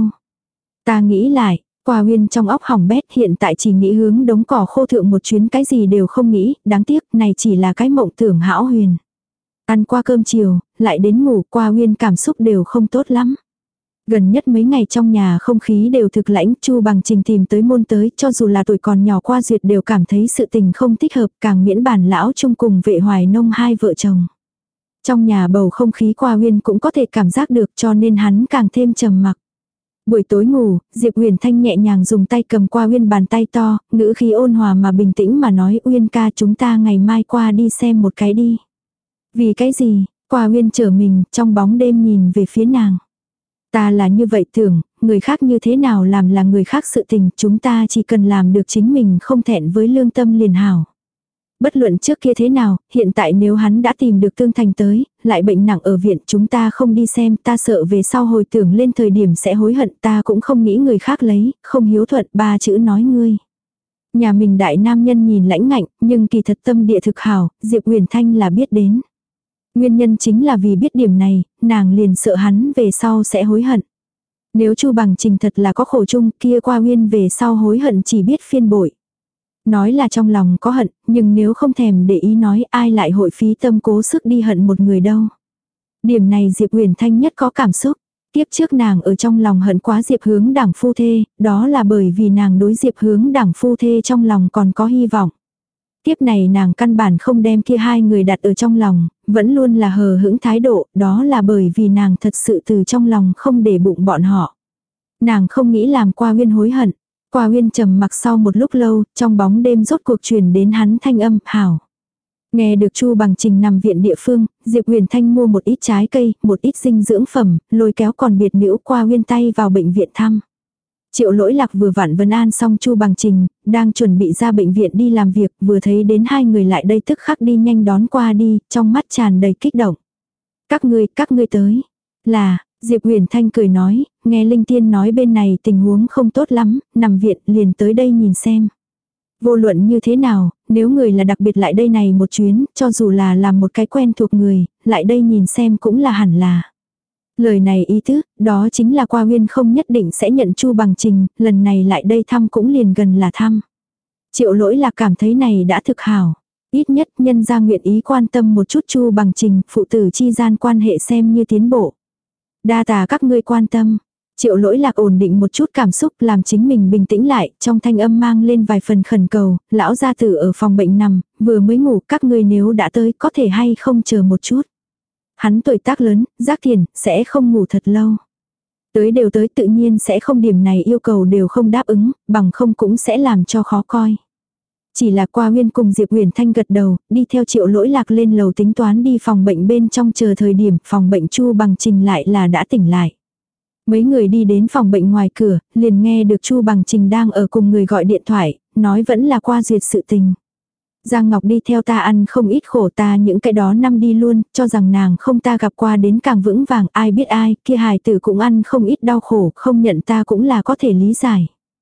Ta nghĩ lại, Qua Uyên trong óc hỏng bét, hiện tại chỉ nghĩ hướng đống cỏ khô thượng một chuyến, cái gì đều không nghĩ, đáng tiếc này chỉ là cái mộng tưởng hão huyền. Ăn qua cơm chiều, lại đến ngủ, Qua Uyên cảm xúc đều không tốt lắm. Gần nhất mấy ngày trong nhà không khí đều thực lãnh, Chu Bằng Trình tìm tới môn tới, cho dù là tuổi còn nhỏ Qua Duyệt đều cảm thấy sự tình không thích hợp, càng miễn bản lão chung cùng Vệ Hoài Nông hai vợ chồng. Trong nhà bầu không khí Qua Uyên cũng có thể cảm giác được, cho nên hắn càng thêm trầm mặc. Buổi tối ngủ, Diệp Huyền Thanh nhẹ nhàng dùng tay cầm Qua Uyên bàn tay to, ngữ khí ôn hòa mà bình tĩnh mà nói, Uyên ca, chúng ta ngày mai qua đi xem một cái đi. Vì cái gì? Qua Uyên trở mình, trong bóng đêm nhìn về phía nàng. Ta là như vậy tưởng, người khác như thế nào làm là người khác sự tình, chúng ta chỉ cần làm được chính mình không thẹn với lương tâm liền hảo. Bất luận trước kia thế nào, hiện tại nếu hắn đã tìm được Tương Thành tới, lại bệnh nặng ở viện, chúng ta không đi xem, ta sợ về sau hồi tưởng lên thời điểm sẽ hối hận, ta cũng không nghĩ người khác lấy, không hiếu thuận, ba chữ nói ngươi. Nhà mình đại nam nhân nhìn lãnh ngạnh, nhưng kỳ thật tâm địa thực hảo, Diệp Huyền Thanh là biết đến. Nguyên nhân chính là vì biết điểm này, nàng liền sợ hắn về sau sẽ hối hận. Nếu Chu Bằng Trình thật là có khổ chung, kia Qua Uyên về sau hối hận chỉ biết phiên bội. Nói là trong lòng có hận, nhưng nếu không thèm để ý nói, ai lại hội phí tâm cố sức đi hận một người đâu. Điểm này Diệp Huyền Thanh nhất có cảm xúc. Tiếp trước nàng ở trong lòng hận quá Diệp Hướng Đảng phu thê, đó là bởi vì nàng đối Diệp Hướng Đảng phu thê trong lòng còn có hy vọng. Tiếp này nàng căn bản không đem kia hai người đặt ở trong lòng, vẫn luôn là hờ hững thái độ, đó là bởi vì nàng thật sự từ trong lòng không để bụng bọn họ. Nàng không nghĩ làm Qua Uyên hối hận. Qua Uyên trầm mặc sau một lúc lâu, trong bóng đêm rốt cuộc truyền đến hắn thanh âm, hảo. Nghe được Chu Bằng Trình nằm viện địa phương, Diệp Huyền Thanh mua một ít trái cây, một ít dinh dưỡng phẩm, lôi kéo còn biệt nữ Qua Uyên tay vào bệnh viện thăm. Triệu Lỗi Lạc vừa vặn vấn an xong Chu Bằng Trình, đang chuẩn bị ra bệnh viện đi làm việc, vừa thấy đến hai người lại đây tức khắc đi nhanh đón qua đi, trong mắt tràn đầy kích động. Các ngươi, các ngươi tới. Là, Diệp Huyền Thanh cười nói, nghe Linh Tiên nói bên này tình huống không tốt lắm, nằm viện liền tới đây nhìn xem. Vô luận như thế nào, nếu người là đặc biệt lại đây này một chuyến, cho dù là làm một cái quen thuộc người, lại đây nhìn xem cũng là hẳn là. Lời này ý tứ, đó chính là Qua Uyên không nhất định sẽ nhận Chu Bằng Trình, lần này lại đây thăm cũng liền gần là thăm. Triệu Lỗi Lạc cảm thấy này đã thực hảo. Ít nhất nhân gia nguyện ý quan tâm một chút Chu Bằng Trình, phụ tử chi gian quan hệ xem như tiến bộ. Đa tà các ngươi quan tâm. Triệu Lỗi Lạc ổn định một chút cảm xúc, làm chính mình bình tĩnh lại, trong thanh âm mang lên vài phần khẩn cầu, lão gia tử ở phòng bệnh nằm, vừa mới ngủ, các ngươi nếu đã tới có thể hay không chờ một chút. Hắn tuổi tác lớn, Giác Thiền, sẽ không ngủ thật lâu. Tới đều tới tự nhiên sẽ không, điểm này yêu cầu đều không đáp ứng, bằng không cũng sẽ làm cho khó coi. Chỉ là Qua Uyên cùng Diệp Huyền Thanh gật đầu, đi theo Triệu Lỗi Lạc lên lầu tính toán đi phòng bệnh bên trong chờ thời điểm phòng bệnh Chu Bằng Trình lại là đã tỉnh lại. Mấy người đi đến phòng bệnh ngoài cửa, liền nghe được Chu Bằng Trình đang ở cùng người gọi điện thoại, nói vẫn là Qua Duyệt sự tình. Giang Ngọc đi theo ta ăn không ít khổ, ta những cái đó năm đi luôn, cho rằng nàng không ta gặp qua đến càng vững vàng, ai biết ai, kia hài tử cũng ăn không ít đau khổ, không nhận ta cũng là có thể lý giải.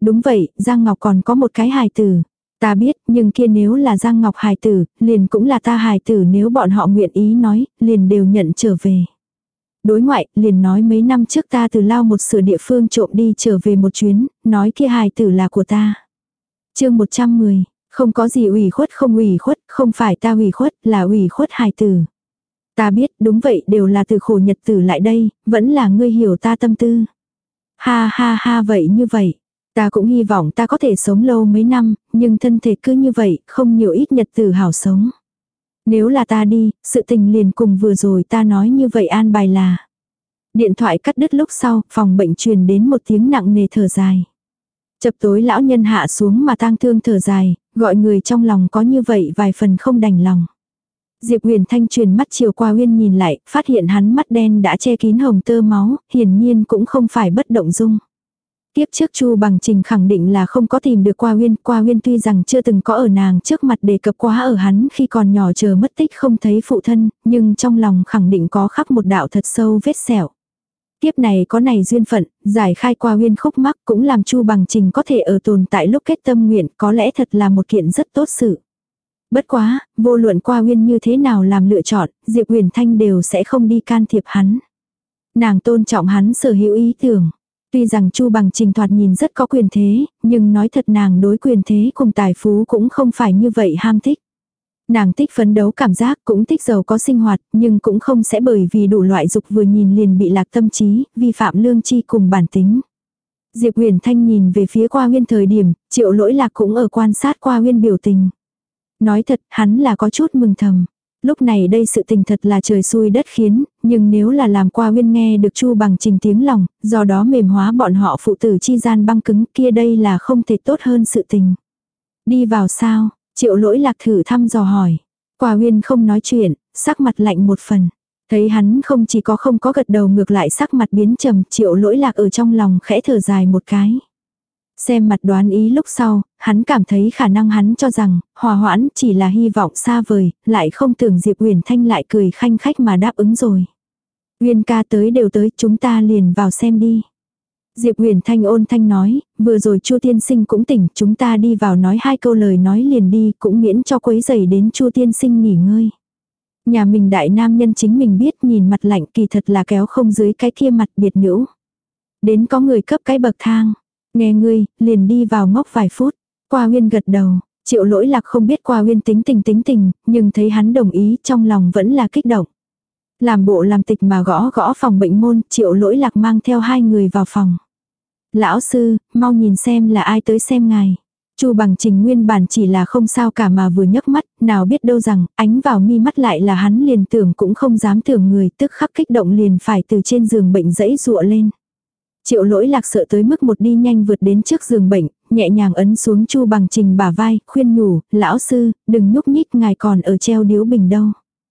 Đúng vậy, Giang Ngọc còn có một cái hài tử. Ta biết, nhưng kia nếu là Giang Ngọc hài tử, liền cũng là ta hài tử, nếu bọn họ nguyện ý nói, liền đều nhận trở về. Đối ngoại, liền nói mấy năm trước ta từ lao một sửa địa phương trộm đi trở về một chuyến, nói kia hài tử là của ta. Chương một trăm mười, không có gì ủy khuất không ủy khuất, không phải ta ủy khuất, là ủy khuất hài tử. Ta biết, đúng vậy, đều là từ khổ nhật tử lại đây, vẫn là ngươi hiểu ta tâm tư. Ha ha ha, vậy như vậy. Ta cũng hy vọng ta có thể sống lâu mấy năm, nhưng thân thể cứ như vậy, không nhiều ít nhật tử hảo sống. Nếu là ta đi, sự tình liền cùng vừa rồi ta nói như vậy an bài là. Điện thoại cắt đứt lúc sau, phòng bệnh truyền đến một tiếng nặng nề thở dài. Chập tối lão nhân hạ xuống mà tang thương thở dài, gọi người trong lòng có như vậy vài phần không đành lòng. Diệp Huyền Thanh truyền mắt chiều qua Uyên nhìn lại, phát hiện hắn mắt đen đã che kín hồng tơ máu, hiển nhiên cũng không phải bất động dung. Tiếp trước Chu Bằng Trình khẳng định là không có tìm được Qua Uyên, Qua Uyên tuy rằng chưa từng có ở nàng trước mặt đề cập quá ở hắn khi còn nhỏ chờ mất tích không thấy phụ thân, nhưng trong lòng khẳng định có khắc một đạo thật sâu vết sẹo. Tiếp này có này duyên phận, giải khai Qua Uyên khúc mắc cũng làm Chu Bằng Trình có thể ở tồn tại lúc kết tâm nguyện, có lẽ thật là một kiện rất tốt sự. Bất quá, vô luận Qua Uyên như thế nào làm lựa chọn, Diệp Huyền Thanh đều sẽ không đi can thiệp hắn. Nàng tôn trọng hắn sở hữu ý tưởng. Tuy rằng Chu Bằng Trình thoạt nhìn rất có quyền thế, nhưng nói thật nàng đối quyền thế cùng tài phú cũng không phải như vậy ham thích. Nàng thích phấn đấu cảm giác, cũng thích giàu có sinh hoạt, nhưng cũng không sẽ bởi vì đủ loại dục vừa nhìn liền bị lạc tâm trí, vi phạm lương tri cùng bản tính. Diệp Huyền Thanh nhìn về phía Qua Uyên thời điểm, Triệu Lỗi Lạc cũng ở quan sát Qua Uyên biểu tình. Nói thật, hắn là có chút mừng thầm. Lúc này đây sự tình thật là trời xui đất khiến, nhưng nếu là làm Qua Uyên nghe được Chu Bằng Trình tiếng lòng, do đó mềm hóa bọn họ phụ tử chi gian băng cứng, kia đây là không thể tốt hơn sự tình. Đi vào sao? Triệu Lỗi Lạc thử thăm dò hỏi. Qua Uyên không nói chuyện, sắc mặt lạnh một phần. Thấy hắn không chỉ có không có gật đầu ngược lại sắc mặt biến trầm, Triệu Lỗi Lạc ở trong lòng khẽ thở dài một cái. Xem mặt đoán ý lúc sau, hắn cảm thấy khả năng hắn cho rằng, hòa hoãn chỉ là hy vọng xa vời, lại không tưởng Diệp Huyền Thanh lại cười khanh khách mà đáp ứng rồi. Uyên ca tới đều tới, chúng ta liền vào xem đi. Diệp Huyền Thanh ôn thanh nói, vừa rồi Chu tiên sinh cũng tỉnh, chúng ta đi vào nói hai câu lời nói liền đi, cũng miễn cho quấy rầy đến Chu tiên sinh nghỉ ngơi. Nhà mình đại nam nhân chính mình biết, nhìn mặt lạnh kỳ thật là kéo không dưới cái kia mặt biệt nữ. Đến có người cấp cái bậc thang. Nghe ngươi, liền đi vào ngốc vài phút. Qua Uyên gật đầu, Triệu Lỗi Lạc không biết Qua Uyên tính tình tính tình, nhưng thấy hắn đồng ý trong lòng vẫn là kích động. Làm bộ làm tịch mà gõ gõ phòng bệnh môn, Triệu Lỗi Lạc mang theo hai người vào phòng. Lão sư, mau nhìn xem là ai tới xem ngài. Chu Bằng Trình nguyên bản chỉ là không sao cả mà vừa nhấc mắt, nào biết đâu rằng, ánh vào mi mắt lại là hắn liền tưởng cũng không dám tưởng người, tức khắc kích động liền phải từ trên giường bệnh dẫy dụa lên. Triệu Lỗi Lạc sợ tới mức một đi nhanh vượt đến trước giường bệnh, nhẹ nhàng ấn xuống Chu Bằng Trình bả vai, khuyên nhủ, lão sư, đừng nhúc nhích, ngài còn ở treo điếu bình đâu.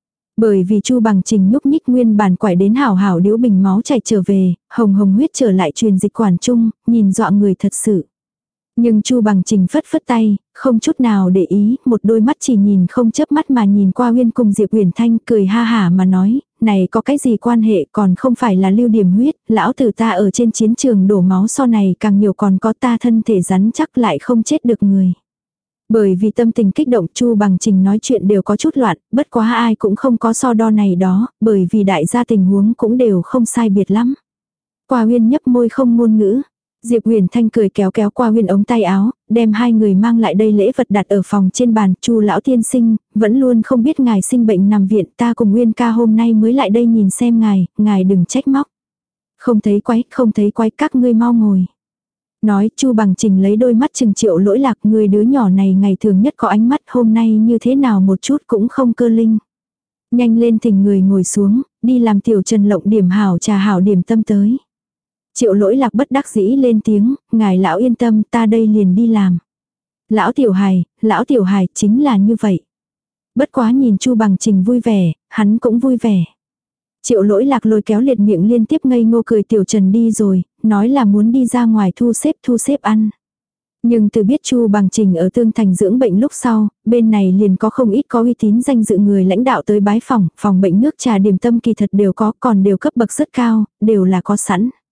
Bởi vì Chu Bằng Trình nhúc nhích nguyên bản quải đến hảo hảo điếu bình máu chảy trở về, hồng hồng huyết trở lại truyền dịch quản trung, nhìn dọa người thật sự. Nhưng Chu Bằng Trình phất phất tay, không chút nào để ý, một đôi mắt chỉ nhìn không chớp mắt mà nhìn qua Uyên cùng Diệp Huyền Thanh cười ha hả mà nói, này có cái gì quan hệ còn không phải là lưu điểm huyết, lão tử ta ở trên chiến trường đổ máu so này càng nhiều còn có ta thân thể rắn chắc lại không chết được người. Bởi vì tâm tình kích động Chu Bằng Trình nói chuyện đều có chút loạn, bất quá ai cũng không có so đo này đó, bởi vì đại gia tình huống cũng đều không sai biệt lắm. Qua Uyên nhấp môi không ngôn ngữ. Diệp Huyền Thanh cười kéo kéo Qua Uyên ống tay áo, đem hai người mang lại đây lễ vật đặt ở phòng trên bàn. Chu lão tiên sinh, vẫn luôn không biết ngài sinh bệnh nằm viện, ta cùng Uyên ca hôm nay mới lại đây nhìn xem ngài, ngài đừng trách móc. Không thấy quái, không thấy quái, các ngươi mau ngồi. Nói Chu Bằng Trình lấy đôi mắt chừng Triệu Lỗi Lạc, người đứa nhỏ này ngày thường nhất có ánh mắt, hôm nay như thế nào một chút cũng không cơ linh. Nhanh lên thỉnh người ngồi xuống, đi làm tiểu Trần lộng điểm hảo trà hảo điểm tâm tới. Triệu Lỗi Lạc bất đắc dĩ lên tiếng, ngài lão yên tâm, ta đây liền đi làm. Lão tiểu hài, lão tiểu hài, chính là như vậy. Bất quá nhìn Chu Bằng Trình vui vẻ, hắn cũng vui vẻ. Triệu Lỗi Lạc lôi kéo liệt miệng liên tiếp ngây ngô cười tiểu Trần đi rồi, nói là muốn đi ra ngoài thu xếp thu xếp ăn. Nhưng từ biết Chu Bằng Trình ở Tương Thành dưỡng bệnh lúc sau, bên này liền có không ít có uy tín danh dự người lãnh đạo tới bái phòng, phòng bệnh nước trà điểm tâm kỳ thật đều có, còn đều cấp bậc rất cao, đều là có sẵn.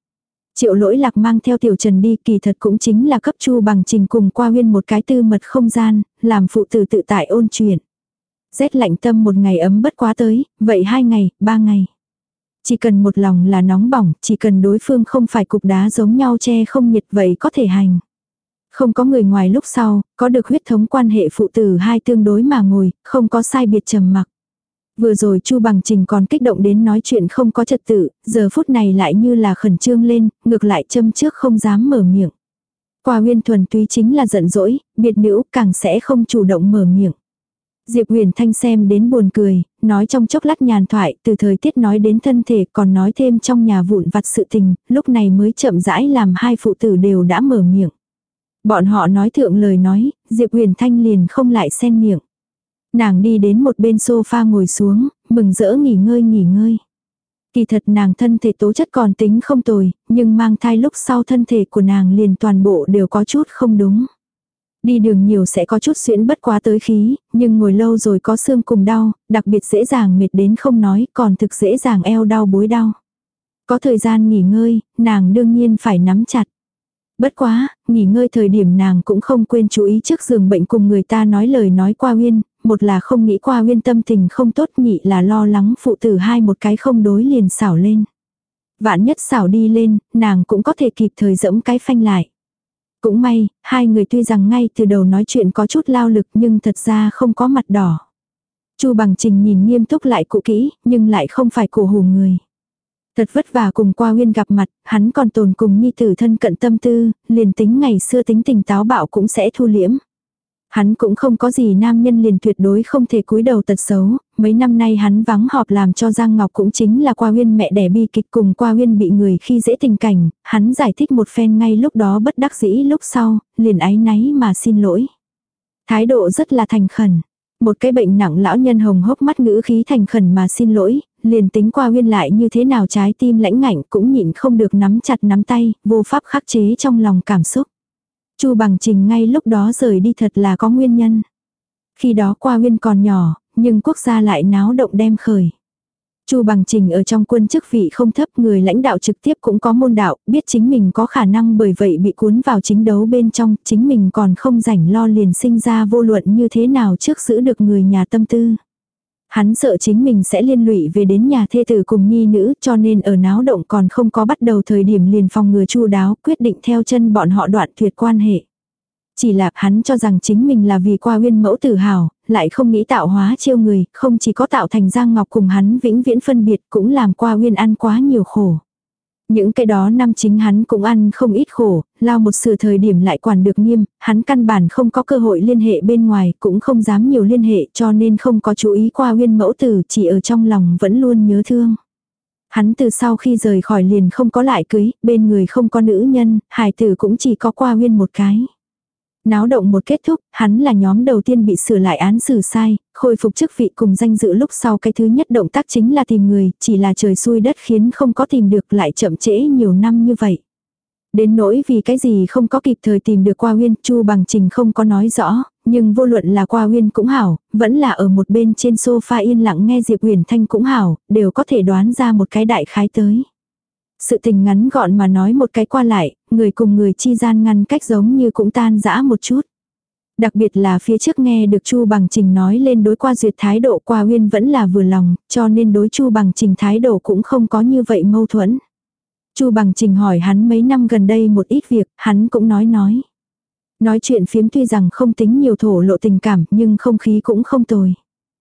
Triệu Lỗi Lạc mang theo Tiểu Trần đi, kỳ thật cũng chính là cấp Chu Bằng Trình cùng Qua Huyên một cái tư mật không gian, làm phụ tử tự tại ôn chuyện. Rét lạnh tâm một ngày ấm bất quá tới, vậy hai ngày, ba ngày. Chỉ cần một lòng là nóng bỏng, chỉ cần đối phương không phải cục đá giống nhau che không nhiệt vậy có thể hành. Không có người ngoài lúc sau, có được huyết thống quan hệ phụ tử hai tương đối mà ngồi, không có sai biệt trầm mặc. Vừa rồi Chu Bằng Trình còn kích động đến nói chuyện không có trật tự, giờ phút này lại như là khẩn trương lên, ngược lại châm trước không dám mở miệng. Qua Huyên thuần túy chính là giận dỗi, biệt nữ càng sẽ không chủ động mở miệng. Diệp Huyền Thanh xem đến buồn cười, nói trong chốc lát nhàn thoại, từ thời tiết nói đến thân thể, còn nói thêm trong nhà vụn vặt sự tình, lúc này mới chậm rãi làm hai phụ tử đều đã mở miệng. Bọn họ nói thượng lời nói, Diệp Huyền Thanh liền không lại xen miệng. Nàng đi đến một bên sofa ngồi xuống, mừng rỡ nghỉ ngơi nghỉ ngơi. Kỳ thật nàng thân thể tố chất còn tính không tồi, nhưng mang thai lúc sau thân thể của nàng liền toàn bộ đều có chút không đúng. Đi đường nhiều sẽ có chút xuyễn bất quá tới khí, nhưng ngồi lâu rồi có xương cùng đau, đặc biệt dễ dàng mệt đến không nói, còn thực dễ dàng eo đau bối đau. Có thời gian nghỉ ngơi, nàng đương nhiên phải nắm chặt. Bất quá, nghỉ ngơi thời điểm nàng cũng không quên chú ý trước giường bệnh cùng người ta nói lời nói Qua Huyên, một là không nghĩ Qua Huyên tâm tình không tốt, nhị là lo lắng phụ tử hai một cái không đối liền xảo lên. Vạn nhất xảo đi lên, nàng cũng có thể kịp thời dẫm cái phanh lại. Cũng may, hai người tuy rằng ngay từ đầu nói chuyện có chút lao lực nhưng thật ra không có mặt đỏ. Chu Bằng Trình nhìn nghiêm túc lại cụ kỹ, nhưng lại không phải cổ hù người. Thật vất vả cùng Qua Huyên gặp mặt, hắn còn tồn cùng nhi tử thân cận tâm tư, liền tính ngày xưa tính tình táo bạo cũng sẽ thu liễm. Hắn cũng không có gì nam nhân liền tuyệt đối không thể cúi đầu tật xấu, mấy năm nay hắn vắng họp làm cho Giang Ngọc cũng chính là Qua Huyên mẹ đẻ bi kịch cùng Qua Huyên bị người khi dễ tình cảnh, hắn giải thích một phen ngay lúc đó bất đắc dĩ lúc sau, liền áy náy mà xin lỗi. Thái độ rất là thành khẩn. Một cái bệnh nặng lão nhân hồng hốc mắt ngữ khí thành khẩn mà xin lỗi, liền tính Qua Huyên lại như thế nào trái tim lãnh ngạnh cũng nhịn không được nắm chặt nắm tay, vô pháp khắc chế trong lòng cảm xúc. Chu Bằng Trình ngay lúc đó rời đi thật là có nguyên nhân. Khi đó Qua Huyên còn nhỏ, nhưng quốc gia lại náo động đem khởi. Chu Bằng Trình ở trong quân chức vị không thấp, người lãnh đạo trực tiếp cũng có môn đạo, biết chính mình có khả năng bởi vậy bị cuốn vào chính đấu bên trong, chính mình còn không rảnh lo liền sinh ra vô luận như thế nào trước giữ được người nhà tâm tư. Hắn sợ chính mình sẽ liên lụy về đến nhà thê tử cùng nhi nữ, cho nên ở náo động còn không có bắt đầu thời điểm liền phòng ngừa chu đáo, quyết định theo chân bọn họ đoạn tuyệt quan hệ. Chỉ là hắn cho rằng chính mình là vì Qua Huyên mẫu tử hào, lại không nghĩ tạo hóa chiêu người, không chỉ có tạo thành Giang Ngọc cùng hắn vĩnh viễn phân biệt, cũng làm Qua Huyên ăn quá nhiều khổ. Những cái đó năm chính hắn cũng ăn không ít khổ, lao một sự thời điểm lại quản được nghiêm, hắn căn bản không có cơ hội liên hệ bên ngoài, cũng không dám nhiều liên hệ cho nên không có chú ý Qua Huyên mẫu tử, chỉ ở trong lòng vẫn luôn nhớ thương. Hắn từ sau khi rời khỏi liền không có lại cưới, bên người không có nữ nhân, hài tử cũng chỉ có Qua Huyên một cái. Náo động một kết thúc, hắn là nhóm đầu tiên bị sửa lại án xử sai, khôi phục chức vị cùng danh dự lúc sau cái thứ nhất động tác chính là tìm người, chỉ là trời xui đất khiến không có tìm được lại chậm trễ nhiều năm như vậy. Đến nỗi vì cái gì không có kịp thời tìm được Qua Huyên, Chu Bằng Trình không có nói rõ, nhưng vô luận là Qua Huyên cũng hảo, vẫn là ở một bên trên sofa yên lặng nghe Diệp Huyền Thanh cũng hảo, đều có thể đoán ra một cái đại khái tới. Sự tình ngắn gọn mà nói một cái qua lại, người cùng người chi gian ngăn cách giống như cũng tan rã một chút. Đặc biệt là phía trước nghe được Chu Bằng Trình nói lên đối Qua Duyệt thái độ, Qua Huyên vẫn là vừa lòng, cho nên đối Chu Bằng Trình thái độ cũng không có như vậy mâu thuẫn. Chu Bằng Trình hỏi hắn mấy năm gần đây một ít việc, hắn cũng nói nói. Nói chuyện phiếm tuy rằng không tính nhiều thổ lộ tình cảm nhưng không khí cũng không tồi.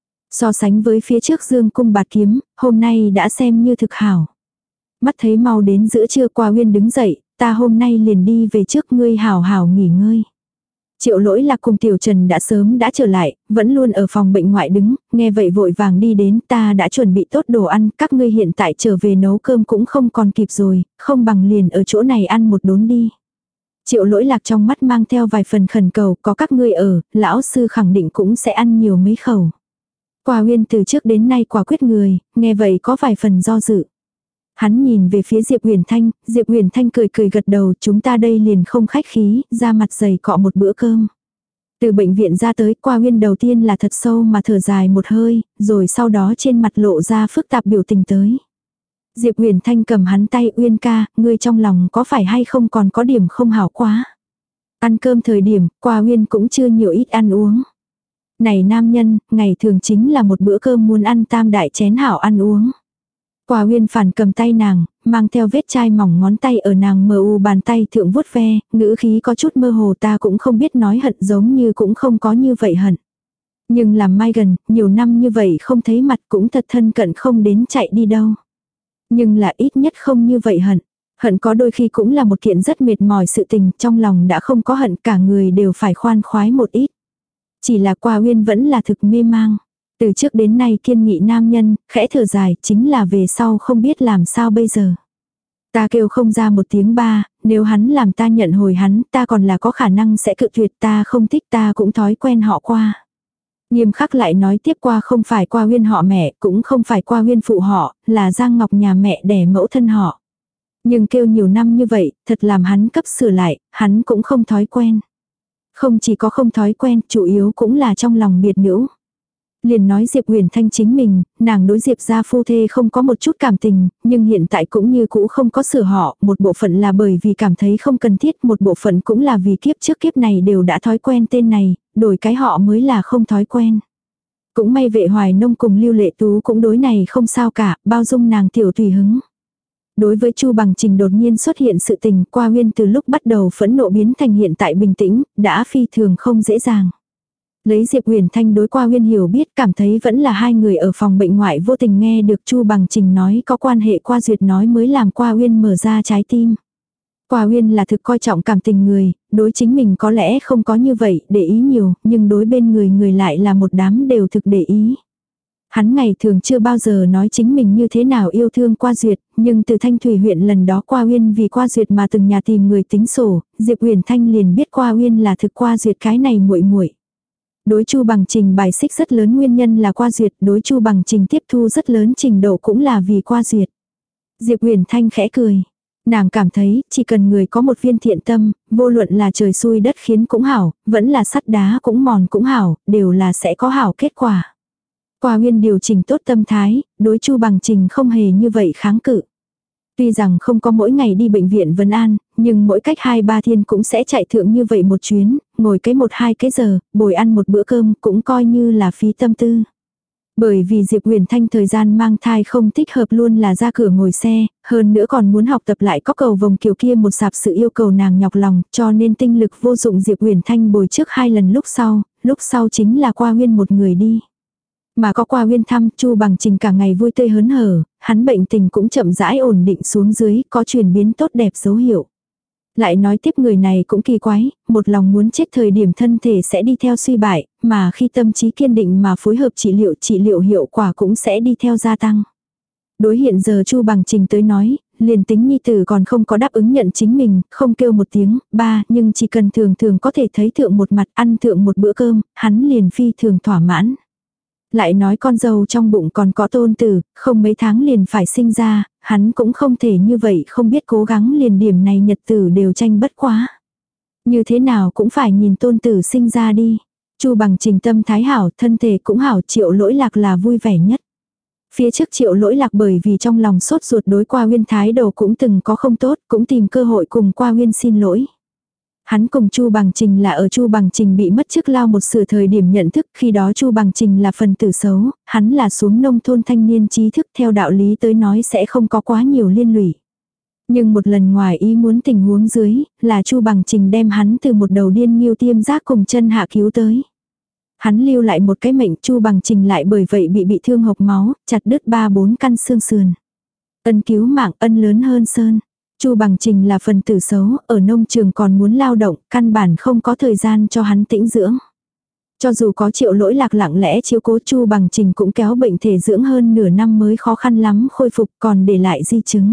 So sánh với phía trước Dương cung bạt kiếm, hôm nay đã xem như thực hảo. Mắt thấy mau đến giữa trưa, Qua Huyên đứng dậy, ta hôm nay liền đi về trước, ngươi hảo hảo nghỉ ngơi. Triệu Lỗi Lạc cùng Tiểu Trần đã sớm đã trở lại, vẫn luôn ở phòng bệnh ngoại đứng, nghe vậy vội vàng đi đến, ta đã chuẩn bị tốt đồ ăn, các ngươi hiện tại trở về nấu cơm cũng không còn kịp rồi, không bằng liền ở chỗ này ăn một đốn đi. Triệu Lỗi Lạc trong mắt mang theo vài phần khẩn cầu, có các ngươi ở, lão sư khẳng định cũng sẽ ăn nhiều mấy khẩu. Qua Huyên từ trước đến nay quả quyết người, nghe vậy có vài phần do dự. Hắn nhìn về phía Diệp Huyền Thanh, Diệp Huyền Thanh cười cười gật đầu, chúng ta đây liền không khách khí, ra mặt dày cọ một bữa cơm. Từ bệnh viện ra tới, Qua Huyên đầu tiên là thật sâu mà thở dài một hơi, rồi sau đó trên mặt lộ ra phức tạp biểu tình tới. Diệp Huyền Thanh cầm hắn tay, Uyên ca, ngươi trong lòng có phải hay không còn có điểm không hảo quá. Ăn cơm thời điểm, qua Uyên cũng chưa nhiều ít ăn uống. Này nam nhân, ngày thường chính là một bữa cơm muốn ăn tam đại chén hảo ăn uống. Qua Uyên phản cầm tay nàng, mang theo vết chai mỏng ngón tay ở nàng mờ u bàn tay thượng vuốt ve, ngữ khí có chút mơ hồ, ta cũng không biết nói hận, giống như cũng không có như vậy hận. Nhưng làm mai gần, nhiều năm như vậy không thấy mặt cũng thật thân cận không đến chạy đi đâu. Nhưng là ít nhất không như vậy hận. Hận có đôi khi cũng là một kiện rất mệt mỏi sự tình, trong lòng đã không có hận, cả người đều phải khoan khoái một ít. Chỉ là Qua Uyên vẫn là thực mê mang. Từ trước đến nay kiên nghị nam nhân, khẽ thở dài, chính là về sau không biết làm sao bây giờ. Ta kêu không ra một tiếng ba, nếu hắn làm ta nhận hồi hắn, ta còn là có khả năng sẽ cự tuyệt, ta không thích, ta cũng thói quen họ Qua. Nghiêm khắc lại nói tiếp, Qua không phải Qua Uyên họ mẹ, cũng không phải Qua Uyên phụ họ, là Giang Ngọc nhà mẹ đẻ mẫu thân họ. Nhưng kêu nhiều năm như vậy, thật làm hắn cấp sửa lại, hắn cũng không thói quen. Không chỉ có không thói quen, chủ yếu cũng là trong lòng biệt nữ. Liền nói Diệp Huyền Thanh chính mình, nàng đối Diệp gia phu thê không có một chút cảm tình, nhưng hiện tại cũng như cũ không có sửa họ, một bộ phận là bởi vì cảm thấy không cần thiết, một bộ phận cũng là vì kiếp trước kiếp này đều đã thói quen tên này, đổi cái họ mới là không thói quen. Cũng may Vệ Hoài Nông cùng Lưu Lệ Tú cũng đối này không sao cả, bao dung nàng tiểu tùy hứng. Đối với Chu Bằng Trình đột nhiên xuất hiện sự tình, Qua Uyên từ lúc bắt đầu phẫn nộ biến thành hiện tại bình tĩnh, đã phi thường không dễ dàng. Lấy Diệp Huyền Thanh đối Qua Uyên hiểu biết, cảm thấy vẫn là hai người ở phòng bệnh ngoại vô tình nghe được Chu Bằng Trình nói có quan hệ qua duyệt nói mới làm Qua Uyên mở ra trái tim. Qua Uyên là thực coi trọng cảm tình người, đối chính mình có lẽ không có như vậy để ý nhiều, nhưng đối bên người người lại là một đám đều thực để ý. Hắn ngày thường chưa bao giờ nói chính mình như thế nào yêu thương Qua Duyệt, nhưng từ Thanh Thủy huyện lần đó Qua Uyên vì Qua Duyệt mà từng nhà tìm người tính sổ, Diệp Huyền Thanh liền biết Qua Uyên là thực Qua Duyệt cái này muội muội. Đối Chu Bằng Trình bài xích rất lớn nguyên nhân là Qua Duyệt, đối Chu Bằng Trình tiếp thu rất lớn trình độ cũng là vì Qua Duyệt. Diệp Huyền Thanh khẽ cười. Nàng cảm thấy, chỉ cần người có một viên thiện tâm, vô luận là trời xui đất khiến cũng hảo, vẫn là sắt đá cũng mòn cũng hảo, đều là sẽ có hảo kết quả. Qua Uyên điều chỉnh tốt tâm thái, đối Chu Bằng Trình không hề như vậy kháng cự. Tuy rằng không có mỗi ngày đi bệnh viện Vân An, nhưng mỗi cách hai ba thiên cũng sẽ chạy thượng như vậy một chuyến, ngồi cái một hai cái giờ, bồi ăn một bữa cơm cũng coi như là phí tâm tư. Bởi vì Diệp Huyền Thanh thời gian mang thai không thích hợp luôn là ra cửa ngồi xe, hơn nữa còn muốn học tập lại có cầu vồng kiểu kia một sạp sự yêu cầu nàng nhọc lòng, cho nên tinh lực vô dụng Diệp Huyền Thanh bồi trước hai lần lúc sau, lúc sau chính là Qua Uyên một người đi. Mà có Qua Uyên thăm, Chu Bằng Trình cả ngày vui tươi hớn hở, hắn bệnh tình cũng chậm rãi ổn định xuống dưới, có chuyển biến tốt đẹp dấu hiệu. Lại nói tiếp người này cũng kỳ quái, một lòng muốn chết thời điểm thân thể sẽ đi theo suy bại, mà khi tâm trí kiên định mà phối hợp trị liệu, trị liệu hiệu quả cũng sẽ đi theo gia tăng. Đối hiện giờ Chu Bằng Trình tới nói, liền tính nhi tử còn không có đáp ứng nhận chính mình, không kêu một tiếng, ba, nhưng chỉ cần thường thường có thể thấy thượng một mặt, ăn thượng một bữa cơm, hắn liền phi thường thỏa mãn. Lại nói con dâu trong bụng còn có tôn tử, không mấy tháng liền phải sinh ra, hắn cũng không thể như vậy không biết cố gắng liền điểm này nhật tử đều tranh bất quá. Như thế nào cũng phải nhìn tôn tử sinh ra đi. Chu Bằng Trình tâm thái hảo, thân thể cũng hảo, Triệu Lỗi Lạc là vui vẻ nhất. Phía trước Triệu Lỗi Lạc bởi vì trong lòng sốt ruột đối Qua Uyên thái độ cũng từng có không tốt, cũng tìm cơ hội cùng Qua Uyên xin lỗi. Hắn cùng Chu Bằng Trình là ở Chu Bằng Trình bị mất chức lao một sự thời điểm nhận thức, khi đó Chu Bằng Trình là phần tử xấu, hắn là xuống nông thôn thanh niên trí thức, theo đạo lý tới nói sẽ không có quá nhiều liên lụy. Nhưng một lần ngoài ý muốn tình huống dưới, là Chu Bằng Trình đem hắn từ một đầu điên nghiêu tiêm giác cùng chân hạ cứu tới. Hắn lưu lại một cái mệnh, Chu Bằng Trình lại bởi vậy bị bị thương hộc máu, chặt đứt ba bốn căn xương sườn. Ân cứu mạng, ân lớn hơn sơn. Chu Bằng Trình là phần tử xấu, ở nông trường còn muốn lao động, căn bản không có thời gian cho hắn tĩnh dưỡng. Cho dù có Triệu Lỗi Lạc lặng lẽ chiếu cố, Chu Bằng Trình cũng kéo bệnh thể dưỡng hơn nửa năm mới khó khăn lắm khôi phục, còn để lại di chứng.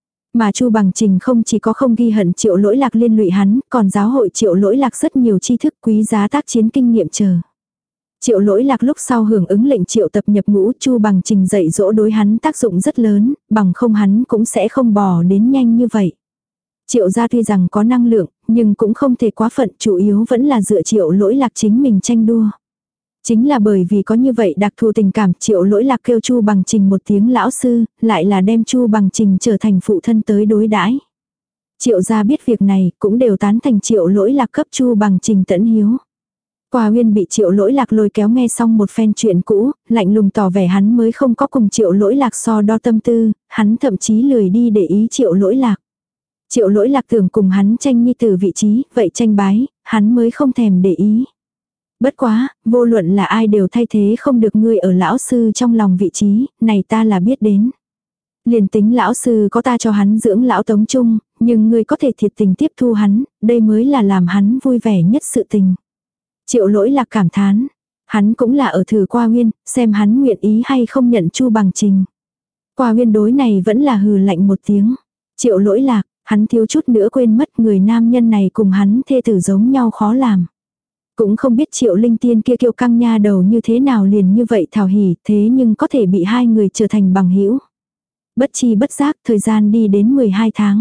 Mà Chu Bằng Trình không chỉ có không ghi hận Triệu Lỗi Lạc liên lụy hắn, còn giáo hội Triệu Lỗi Lạc rất nhiều tri thức quý giá tác chiến kinh nghiệm chờ. Triệu Lỗi Lạc lúc sau hưởng ứng lệnh triệu tập nhập ngũ, Chu Bằng Trình dạy dỗ đối hắn tác dụng rất lớn, bằng không hắn cũng sẽ không bò đến nhanh như vậy. Triệu gia tuy rằng có năng lượng, nhưng cũng không thể quá phận, chủ yếu vẫn là dựa Triệu Lỗi Lạc chính mình tranh đua. Chính là bởi vì có như vậy đặc thù tình cảm, Triệu Lỗi Lạc kêu Chu Bằng Trình một tiếng lão sư, lại là đem Chu Bằng Trình trở thành phụ thân tới đối đãi. Triệu gia biết việc này, cũng đều tán thành Triệu Lỗi Lạc cấp Chu Bằng Trình tẫn hiếu. Qua Uyên bị Triệu Lỗi Lạc lôi kéo nghe xong một phen chuyện cũ, lạnh lùng tỏ vẻ hắn mới không có cùng Triệu Lỗi Lạc so đo tâm tư, hắn thậm chí lười đi để ý Triệu Lỗi Lạc. Triệu Lỗi Lạc tưởng cùng hắn tranh nhi tử vị trí, vậy tranh bái, hắn mới không thèm để ý. Bất quá, vô luận là ai đều thay thế không được ngươi ở lão sư trong lòng vị trí, này ta là biết đến. Liền tính lão sư có ta cho hắn dưỡng lão Tống Trung, nhưng ngươi có thể thiệt tình tiếp thu hắn, đây mới là làm hắn vui vẻ nhất sự tình. Triệu Lỗi Lạc cảm thán, hắn cũng là ở thử Qua Uyên, xem hắn nguyện ý hay không nhận Chu Bằng Trình. Qua Uyên đối này vẫn là hừ lạnh một tiếng. Triệu Lỗi Lạc, hắn thiếu chút nữa quên mất người nam nhân này cùng hắn thê tử giống nhau khó làm. Cũng không biết Triệu Linh Tiên kia kiêu căng nha đầu như thế nào liền như vậy thảo hỉ, thế nhưng có thể bị hai người trở thành bằng hữu. Bất chi bất giác, thời gian đi đến mười hai tháng.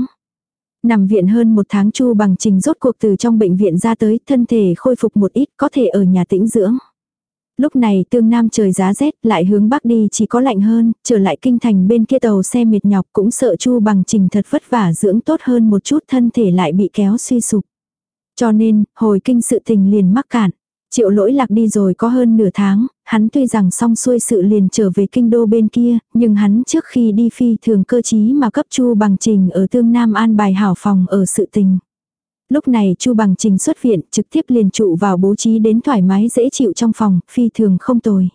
Nằm viện hơn một tháng, Chu Bằng Trình rốt cuộc từ trong bệnh viện ra tới, thân thể khôi phục một ít, có thể ở nhà tĩnh dưỡng. Lúc này tương nam trời giá rét, lại hướng bắc đi chỉ có lạnh hơn, trở lại kinh thành bên kia tàu xe mệt nhọc, cũng sợ Chu Bằng Trình thật vất vả dưỡng tốt hơn một chút, thân thể lại bị kéo suy sụp. Cho nên, hồi kinh sự tình liền mắc cạn. Triệu Lỗi Lạc đi rồi có hơn nửa tháng, hắn tuy rằng xong xuôi sự liền trở về kinh đô bên kia, nhưng hắn trước khi đi phi thường cơ chí mà cấp Chu Bằng Trình ở Tương Nam an bài hảo phòng ở sự tình. Lúc này Chu Bằng Trình xuất viện, trực tiếp liền trụ vào bố trí đến thoải mái dễ chịu trong phòng, phi thường không tồi.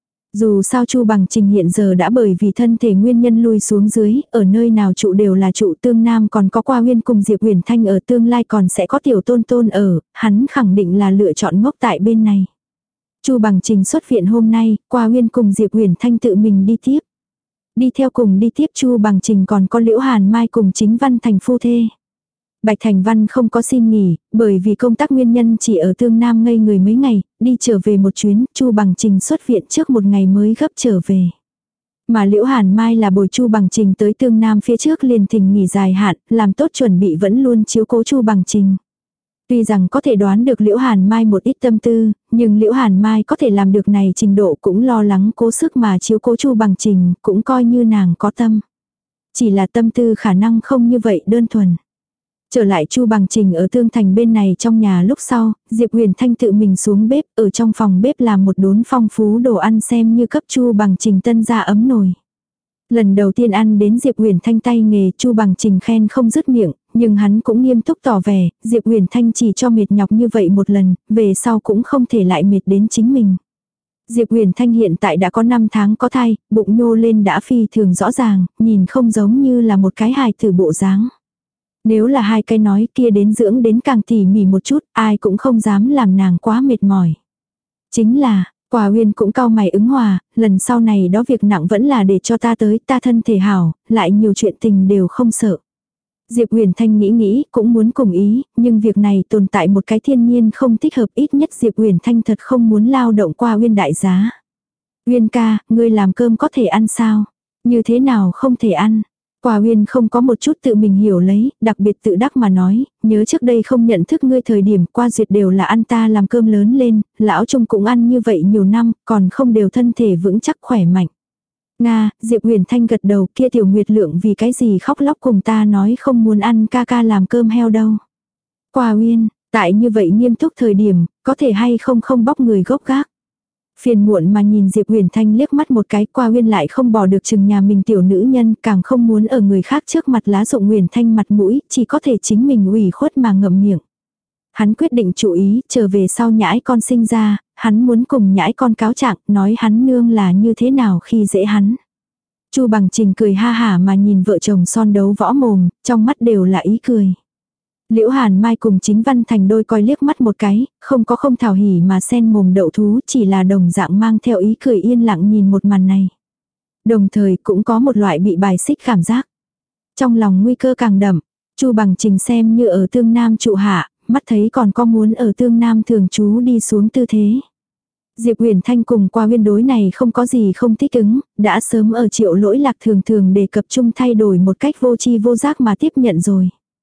Dù sao Chu Bằng Trình hiện giờ đã bởi vì thân thể nguyên nhân lui xuống dưới, ở nơi nào trụ đều là trụ. Tương Nam còn có Qua Uyên cùng Diệp Huyền Thanh ở, tương lai còn sẽ có Tiểu Tôn Tôn ở, hắn khẳng định là lựa chọn ngốc tại bên này. Chu Bằng Trình xuất viện hôm nay, Qua Uyên cùng Diệp Huyền Thanh tự mình đi tiếp. Đi theo cùng đi tiếp Chu Bằng Trình còn có Liễu Hàn Mai cùng Chính Văn thành phu thê. Bạch Thành Văn không có xin nghỉ, bởi vì công tác nguyên nhân chỉ ở Tương Nam ngây người mấy ngày, đi trở về một chuyến, Chu Bằng Trình xuất viện trước một ngày mới gấp trở về. Mà Liễu Hàn Mai là bồi Chu Bằng Trình tới Tương Nam phía trước liền thỉnh nghỉ dài hạn, làm tốt chuẩn bị vẫn luôn chiếu cố Chu Bằng Trình. Tuy rằng có thể đoán được Liễu Hàn Mai một ít tâm tư, nhưng Liễu Hàn Mai có thể làm được này trình độ cũng lo lắng cố sức mà chiếu cố Chu Bằng Trình, cũng coi như nàng có tâm. Chỉ là tâm tư khả năng không như vậy đơn thuần. Trở lại Chu Bằng Trình ở Tương Thành bên này trong nhà lúc sau, Diệp Huyền Thanh tự mình xuống bếp, ở trong phòng bếp làm một đốn phong phú đồ ăn xem như cấp Chu Bằng Trình tân gia ấm nồi. Lần đầu tiên ăn đến Diệp Huyền Thanh tay nghề, Chu Bằng Trình khen không dứt miệng, nhưng hắn cũng nghiêm túc tỏ vẻ, Diệp Huyền Thanh chỉ cho mệt nhọc như vậy một lần, về sau cũng không thể lại mệt đến chính mình. Diệp Huyền Thanh hiện tại đã có năm tháng có thai, bụng nhô lên đã phi thường rõ ràng, nhìn không giống như là một cái hài tử bộ dáng. Nếu là hai cái nói kia đến dưỡng đến càng tỉ mỉ một chút, ai cũng không dám làm nàng quá mệt mỏi. Chính là, Quả Uyên cũng cau mày ứng hòa, lần sau này đó việc nặng vẫn là để cho ta tới, ta thân thể hảo, lại nhiều chuyện tình đều không sợ. Diệp Huyền Thanh nghĩ nghĩ, cũng muốn cùng ý, nhưng việc này tồn tại một cái thiên nhiên không thích hợp, ít nhất Diệp Huyền Thanh thật không muốn lao động qua Uyên đại giá. Uyên ca, ngươi làm cơm có thể ăn sao? Như thế nào không thể ăn? Quả Uyên không có một chút tự mình hiểu lấy, đặc biệt tự đắc mà nói, nhớ trước đây không nhận thức ngươi thời điểm qua duyệt đều là ăn ta làm cơm lớn lên, lão Trung cũng ăn như vậy nhiều năm, còn không đều thân thể vững chắc khỏe mạnh. Nga, Diệp Huyền Thanh gật đầu, kia Tiểu Nguyệt Lượng vì cái gì khóc lóc cùng ta nói không muốn ăn ca ca làm cơm heo đâu. Quả Uyên, tại như vậy nghiêm túc thời điểm, có thể hay không không bóc người gốc gác. Phiền muộn mà nhìn Diệp Huyền Thanh liếc mắt một cái, Qua Uyên lại không bỏ được chừng nhà mình tiểu nữ nhân, càng không muốn ở người khác trước mặt lá rụng Huyền Thanh mặt mũi, chỉ có thể chính mình ủy khuất mà ngậm miệng. Hắn quyết định chú ý, trở về sau nhãi con sinh ra, hắn muốn cùng nhãi con cáo trạng, nói hắn nương là như thế nào khi dễ hắn. Chu Bằng Trình cười ha hả mà nhìn vợ chồng son đấu võ mồm, trong mắt đều là ý cười. Liễu Hàn Mai cùng Chính Văn thành đôi coi liếc mắt một cái, không có không thảo hỉ mà sen mồm đậu thú, chỉ là đồng dạng mang theo ý cười yên lặng nhìn một màn này. Đồng thời cũng có một loại bị bài xích cảm giác. Trong lòng nguy cơ càng đậm, Chu Bằng Trình xem như ở Tương Nam trụ hạ, mắt thấy còn có muốn ở Tương Nam thường trú đi xuống tư thế. Diệp Huyền Thanh cùng Qua Uyên đối này không có gì không thích ứng, đã sớm ở Triệu Lỗi Lạc thường thường đề cập chung thay đổi một cách vô tri vô giác mà tiếp nhận rồi.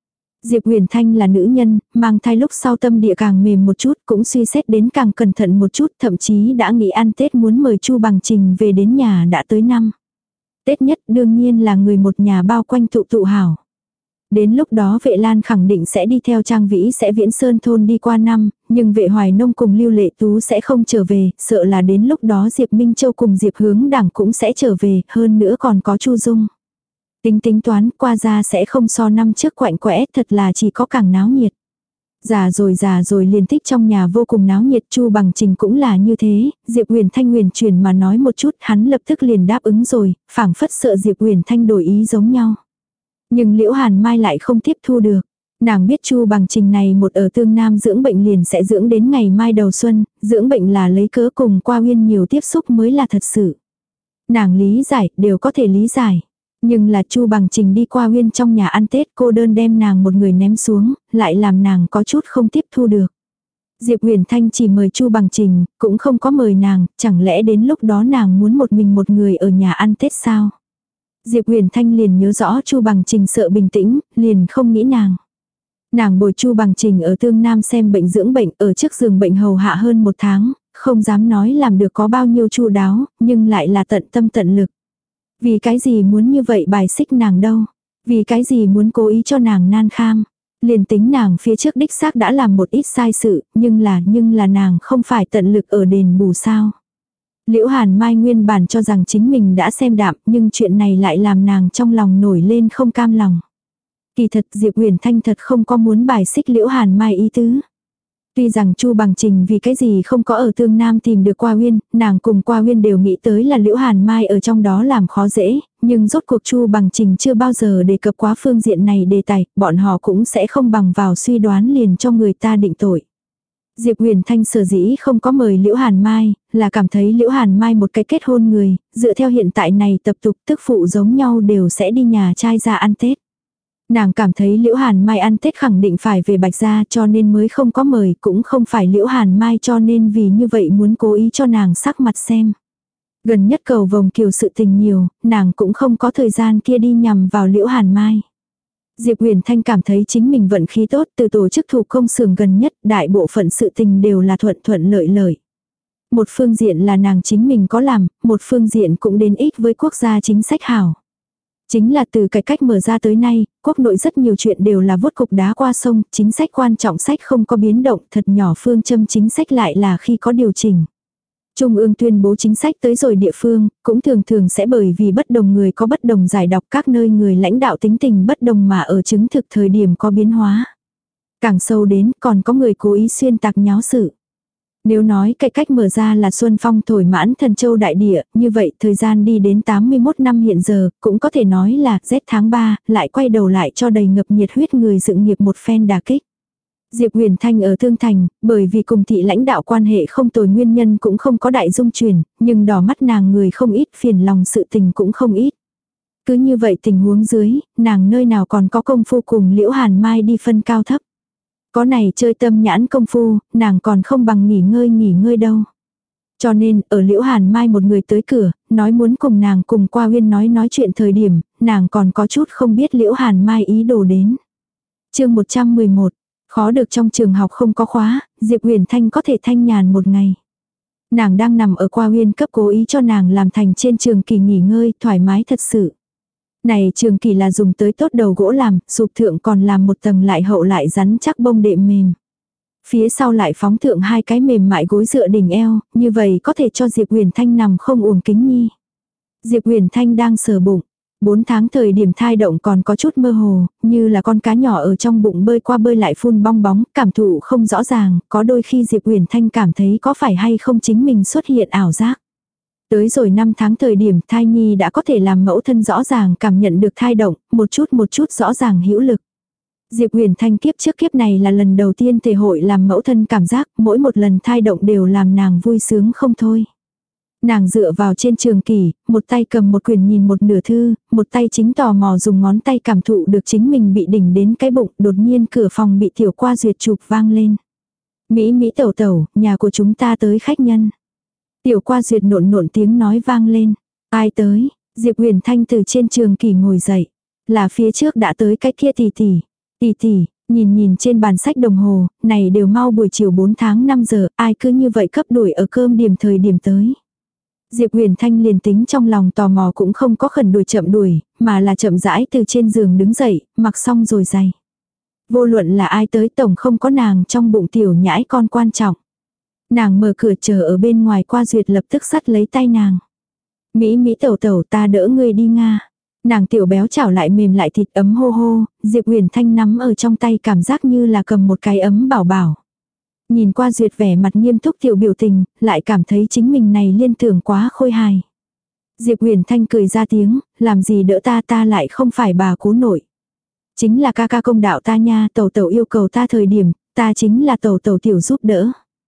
Diệp Huyền Thanh là nữ nhân, mang thai lúc sau tâm địa càng mềm một chút, cũng suy xét đến càng cẩn thận một chút, thậm chí đã nghĩ ăn Tết muốn mời Chu Bằng Trình về đến nhà đã tới năm. Tết nhất đương nhiên là người một nhà bao quanh tụ tụ hảo. Đến lúc đó Vệ Lan khẳng định sẽ đi theo Trang Vĩ sẽ viễn sơn thôn đi qua năm, nhưng Vệ Hoài Nông cùng Lưu Lệ Tú sẽ không trở về, sợ là đến lúc đó Diệp Minh Châu cùng Diệp Hướng Đảng cũng sẽ trở về, hơn nữa còn có Chu Dung. Tính tính toán qua ra sẽ không so năm trước quạnh quẽ, thật là chỉ có càng náo nhiệt. Già rồi già rồi liền thích trong nhà vô cùng náo nhiệt, Chu Bằng Trình cũng là như thế, Diệp Huyền Thanh huyền chuyển mà nói một chút, hắn lập tức liền đáp ứng rồi, phảng phất sợ Diệp Huyền Thanh đổi ý giống nhau. Nhưng Liễu Hàn Mai lại không tiếp thu được. Nàng biết Chu Bằng Trình này một ở Tương Nam dưỡng bệnh liền sẽ dưỡng đến ngày mai đầu xuân, dưỡng bệnh là lấy cớ cùng Qua Uyên nhiều tiếp xúc mới là thật sự. Nàng lý giải, đều có thể lý giải. Nhưng là Chu Bằng Trình đi Qua Uyên trong nhà ăn Tết, cô đơn đem nàng một người ném xuống, lại làm nàng có chút không tiếp thu được. Diệp Huyền Thanh chỉ mời Chu Bằng Trình, cũng không có mời nàng, chẳng lẽ đến lúc đó nàng muốn một mình một người ở nhà ăn Tết sao? Diệp Huyền Thanh liền nhớ rõ Chu Bằng Trình sợ bình tĩnh, liền không nghĩ nàng. Nàng bồi Chu Bằng Trình ở Tương Nam xem bệnh dưỡng bệnh, ở trước giường bệnh hầu hạ hơn một tháng, không dám nói làm được có bao nhiêu chu đáo, nhưng lại là tận tâm tận lực. Vì cái gì muốn như vậy bài xích nàng đâu? Vì cái gì muốn cố ý cho nàng nan kham? Liền tính nàng phía trước đích xác đã làm một ít sai sự, nhưng là nhưng là nàng không phải tận lực ở đền bù sao? Liễu Hàn Mai nguyên bản cho rằng chính mình đã xem đạm, nhưng chuyện này lại làm nàng trong lòng nổi lên không cam lòng. Kỳ thật Diệp Huyền Thanh thật không có muốn bài xích Liễu Hàn Mai ý tứ. Tuy rằng Chu Bằng Trình vì cái gì không có ở Tương Nam tìm được Qua Uyên, nàng cùng Qua Uyên đều nghĩ tới là Liễu Hàn Mai ở trong đó làm khó dễ, nhưng rốt cuộc Chu Bằng Trình chưa bao giờ đề cập quá phương diện này đề tài, bọn họ cũng sẽ không bằng vào suy đoán liền cho người ta định tội. Diệp Huyền Thanh sở dĩ không có mời Liễu Hàn Mai, là cảm thấy Liễu Hàn Mai một cái kết hôn người, dựa theo hiện tại này tập tục tức phụ giống nhau đều sẽ đi nhà trai ra ăn Tết. Nàng cảm thấy Liễu Hàn Mai ăn Tết khẳng định phải về Bạch Gia cho nên mới không có mời, cũng không phải Liễu Hàn Mai cho nên vì như vậy muốn cố ý cho nàng sắc mặt xem. Gần nhất cầu vồng kiều sự tình nhiều, nàng cũng không có thời gian kia đi nhằm vào Liễu Hàn Mai. Diệp Huyền Thanh cảm thấy chính mình vận khí tốt, từ tổ chức thủ công xưởng gần nhất, đại bộ phận sự tình đều là thuận thuận lợi lợi. Một phương diện là nàng chính mình có làm, một phương diện cũng đến ích với quốc gia chính sách hảo. Chính là từ cải cách mở ra tới nay, quốc nội rất nhiều chuyện đều là vuốt cục đá qua sông, chính sách quan trọng sách không có biến động, thật nhỏ phương châm chính sách lại là khi có điều chỉnh. Trung ương tuyên bố chính sách tới rồi địa phương, cũng thường thường sẽ bởi vì bất đồng người có bất đồng giải đọc, các nơi người lãnh đạo tính tình bất đồng mà ở chứng thực thời điểm có biến hóa. Càng sâu đến còn có người cố ý xuyên tạc nháo sự. Nếu nói cải cách mở ra là xuân phong thổi mãn thần châu đại địa, như vậy thời gian đi đến tám mươi mốt năm hiện giờ, cũng có thể nói là rét tháng ba, lại quay đầu lại cho đầy ngập nhiệt huyết người dựng nghiệp một phen đả kích. Diệp Huyền Thanh ở Thương Thành, bởi vì cùng thị lãnh đạo quan hệ không tồi nguyên nhân cũng không có đại dung chuyển, nhưng đỏ mắt nàng người không ít, phiền lòng sự tình cũng không ít. Cứ như vậy tình huống dưới, nàng nơi nào còn có công phu cùng Liễu Hàn Mai đi phân cao thấp. Có này chơi tâm nhãn công phu, nàng còn không bằng nghỉ ngơi nghỉ ngơi đâu. Cho nên, ở Liễu Hàn Mai một người tới cửa, nói muốn cùng nàng cùng Qua Uyên nói nói chuyện thời điểm, nàng còn có chút không biết Liễu Hàn Mai ý đồ đến. Chương một trăm mười một, khó được trong trường học không có khóa, Diệp Huyền Thanh có thể thanh nhàn một ngày. Nàng đang nằm ở Qua Uyên cấp cố ý cho nàng làm thành trên trường kỳ nghỉ ngơi, thoải mái thật sự. Này trường kỳ là dùng tới tốt đầu gỗ làm, sụp thượng còn làm một tầng lại hậu lại rắn chắc bông đệm mềm. Phía sau lại phóng thượng hai cái mềm mại gối dựa đỉnh eo, như vậy có thể cho Diệp Huyền Thanh nằm không uổng kính nhi. Diệp Huyền Thanh đang sờ bụng. Bốn tháng thời điểm thai động còn có chút mơ hồ, như là con cá nhỏ ở trong bụng bơi qua bơi lại phun bong bóng, cảm thụ không rõ ràng, có đôi khi Diệp Huyền Thanh cảm thấy có phải hay không chính mình xuất hiện ảo giác. Tới rồi năm tháng thời điểm thai nhi đã có thể làm mẫu thân rõ ràng cảm nhận được thai động, một chút một chút rõ ràng hữu lực. Diệp Huyền Thanh kiếp trước kiếp này là lần đầu tiên thể hội làm mẫu thân cảm giác, mỗi một lần thai động đều làm nàng vui sướng không thôi. Nàng dựa vào trên trường kỷ, một tay cầm một quyển nhìn một nửa thư, một tay chính tò mò dùng ngón tay cảm thụ được chính mình bị đỉnh đến cái bụng, đột nhiên cửa phòng bị Tiểu Qua Duyệt chụp vang lên. Mỹ Mỹ tẩu tẩu, nhà của chúng ta tới khách nhân. Tiểu Qua Duyệt nộn nộn tiếng nói vang lên. Ai tới? Diệp Huyền Thanh từ trên trường kỳ ngồi dậy. Là phía trước đã tới cái kia tỷ tỷ. Tỷ tỷ, Nhìn nhìn trên bàn sách đồng hồ, này đều mau buổi chiều bốn tháng năm giờ, ai cứ như vậy cấp đuổi ở cơm điểm thời điểm tới. Diệp Huyền Thanh liền tính trong lòng tò mò cũng không có khẩn đuổi chậm đuổi, mà là chậm rãi từ trên giường đứng dậy, mặc xong rồi giày. Vô luận là ai tới tổng không có nàng trong bụng tiểu nhãi con quan trọng. Nàng mở cửa chờ ở bên ngoài qua duyệt lập tức dắt lấy tay nàng. Mỹ Mỹ tẩu tẩu ta đỡ ngươi đi Nga. Nàng tiểu béo chảo lại mềm lại thịt ấm hô hô, Diệp Huyền Thanh nắm ở trong tay cảm giác như là cầm một cái ấm bảo bảo. Nhìn qua duyệt vẻ mặt nghiêm túc tiểu biểu tình, lại cảm thấy chính mình này liên tưởng quá khôi hài. Diệp Huyền Thanh cười ra tiếng, làm gì đỡ ta ta lại không phải bà cố nội. Chính là ca ca công đạo ta nha, tẩu tẩu yêu cầu ta thời điểm, ta chính là tẩu tẩu tiểu giúp đỡ.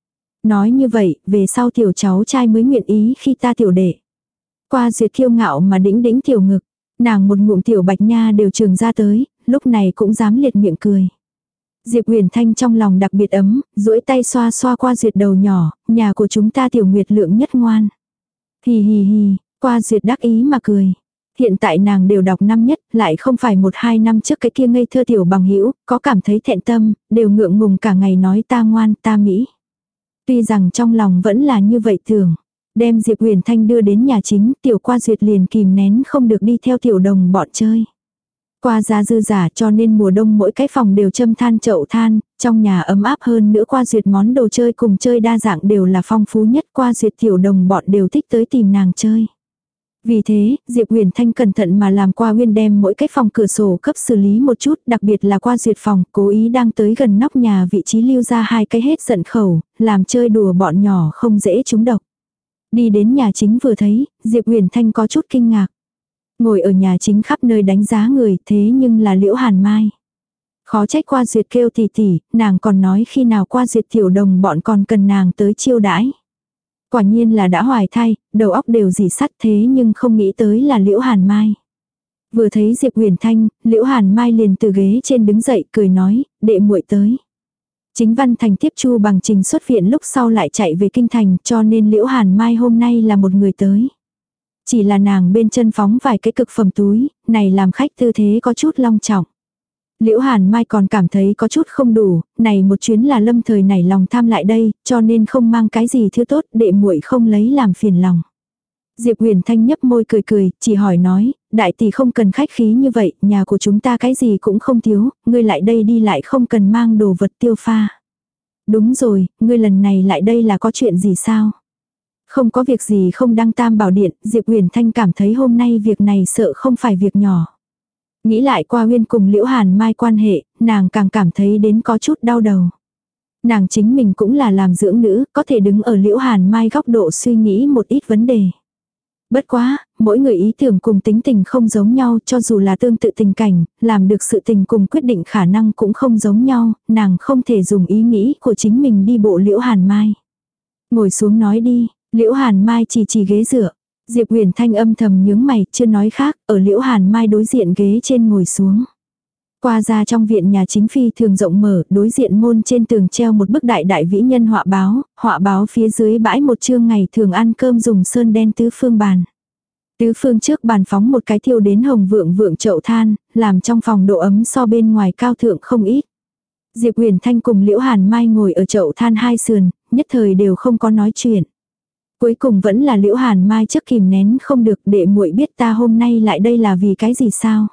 Nói như vậy, về sau tiểu cháu trai mới nguyện ý khi ta tiểu đệ. Qua duyệt kiêu ngạo mà đĩnh đĩnh tiểu ngực, nàng một ngụm tiểu bạch nha đều trường ra tới, lúc này cũng dám liệt miệng cười. Diệp Huyền Thanh trong lòng đặc biệt ấm, duỗi tay xoa xoa qua duyệt đầu nhỏ, nhà của chúng ta tiểu nguyệt lượng nhất ngoan. Hì hì hì, qua duyệt đắc ý mà cười. Hiện tại nàng đều đọc năm nhất, lại không phải một hai năm trước cái kia ngây thơ tiểu bằng hữu, có cảm thấy thẹn tâm, đều ngượng ngùng cả ngày nói ta ngoan, ta mỹ. Tuy rằng trong lòng vẫn là như vậy tưởng. Đem Diệp Huyền Thanh đưa đến nhà chính, tiểu qua duyệt liền kìm nén không được đi theo tiểu đồng bọn chơi. Qua ra dư giả cho nên mùa đông mỗi cái phòng đều châm than chậu than, trong nhà ấm áp hơn nữa qua duyệt món đồ chơi cùng chơi đa dạng đều là phong phú nhất, qua duyệt tiểu đồng bọn đều thích tới tìm nàng chơi. Vì thế, Diệp Huyền Thanh cẩn thận mà làm qua Huyên đem mỗi cái phòng cửa sổ cấp xử lý một chút, đặc biệt là qua duyệt phòng, cố ý đang tới gần nóc nhà vị trí lưu ra hai cái hết giận khẩu, làm chơi đùa bọn nhỏ không dễ trúng độc. Đi đến nhà chính vừa thấy, Diệp Huyền Thanh có chút kinh ngạc. Ngồi ở nhà chính khắp nơi đánh giá người, thế nhưng là Liễu Hàn Mai. Khó trách qua duyệt kêu tỉ tỉ, nàng còn nói khi nào qua duyệt tiểu đồng bọn còn cần nàng tới chiêu đãi. Quả nhiên là đã hoài thai, đầu óc đều dỉ sắt thế nhưng không nghĩ tới là Liễu Hàn Mai. Vừa thấy Diệp Huyền Thanh, Liễu Hàn Mai liền từ ghế trên đứng dậy cười nói, đệ muội tới. Chính Văn Thành tiếp Chu Bằng Trình xuất viện lúc sau lại chạy về kinh thành cho nên Liễu Hàn Mai hôm nay là một người tới. Chỉ là nàng bên chân phóng vài cái cực phẩm túi, này làm khách tư thế có chút long trọng. Liễu Hàn Mai còn cảm thấy có chút không đủ, này một chuyến là lâm thời nảy lòng tham lại đây, cho nên không mang cái gì thứ tốt, đệ muội không lấy làm phiền lòng. Diệp Huyền Thanh nhấp môi cười cười, chỉ hỏi nói, đại tỷ không cần khách khí như vậy, nhà của chúng ta cái gì cũng không thiếu, ngươi lại đây đi lại không cần mang đồ vật tiêu pha. Đúng rồi, ngươi lần này lại đây là có chuyện gì sao? Không có việc gì không đăng tam bảo điện, Diệp Huyền Thanh cảm thấy hôm nay việc này sợ không phải việc nhỏ. Nghĩ lại qua Huyên cùng Liễu Hàn Mai quan hệ, nàng càng cảm thấy đến có chút đau đầu. Nàng chính mình cũng là làm dưỡng nữ, có thể đứng ở Liễu Hàn Mai góc độ suy nghĩ một ít vấn đề. Bất quá, mỗi người ý tưởng cùng tính tình không giống nhau, cho dù là tương tự tình cảnh, làm được sự tình cùng quyết định khả năng cũng không giống nhau, nàng không thể dùng ý nghĩ của chính mình đi bộ Liễu Hàn Mai. Ngồi xuống nói đi, Liễu Hàn Mai chỉ chỉ ghế dựa. Diệp Huyền Thanh âm thầm nhướng mày, chưa nói khác, ở Liễu Hàn Mai đối diện ghế trên ngồi xuống. Qua ra trong viện nhà chính phi thường rộng mở, đối diện môn trên tường treo một bức đại đại vĩ nhân họa báo, họa báo phía dưới bãi một chương ngày thường ăn cơm dùng sơn đen tứ phương bàn. Tứ phương trước bàn phóng một cái thiêu đến hồng vượng vượng chậu than, làm trong phòng độ ấm so bên ngoài cao thượng không ít. Diệp Huyền Thanh cùng Liễu Hàn Mai ngồi ở chậu than hai sườn, nhất thời đều không có nói chuyện. Cuối cùng vẫn là Liễu Hàn Mai trước kìm nén không được, đệ muội biết ta hôm nay lại đây là vì cái gì sao?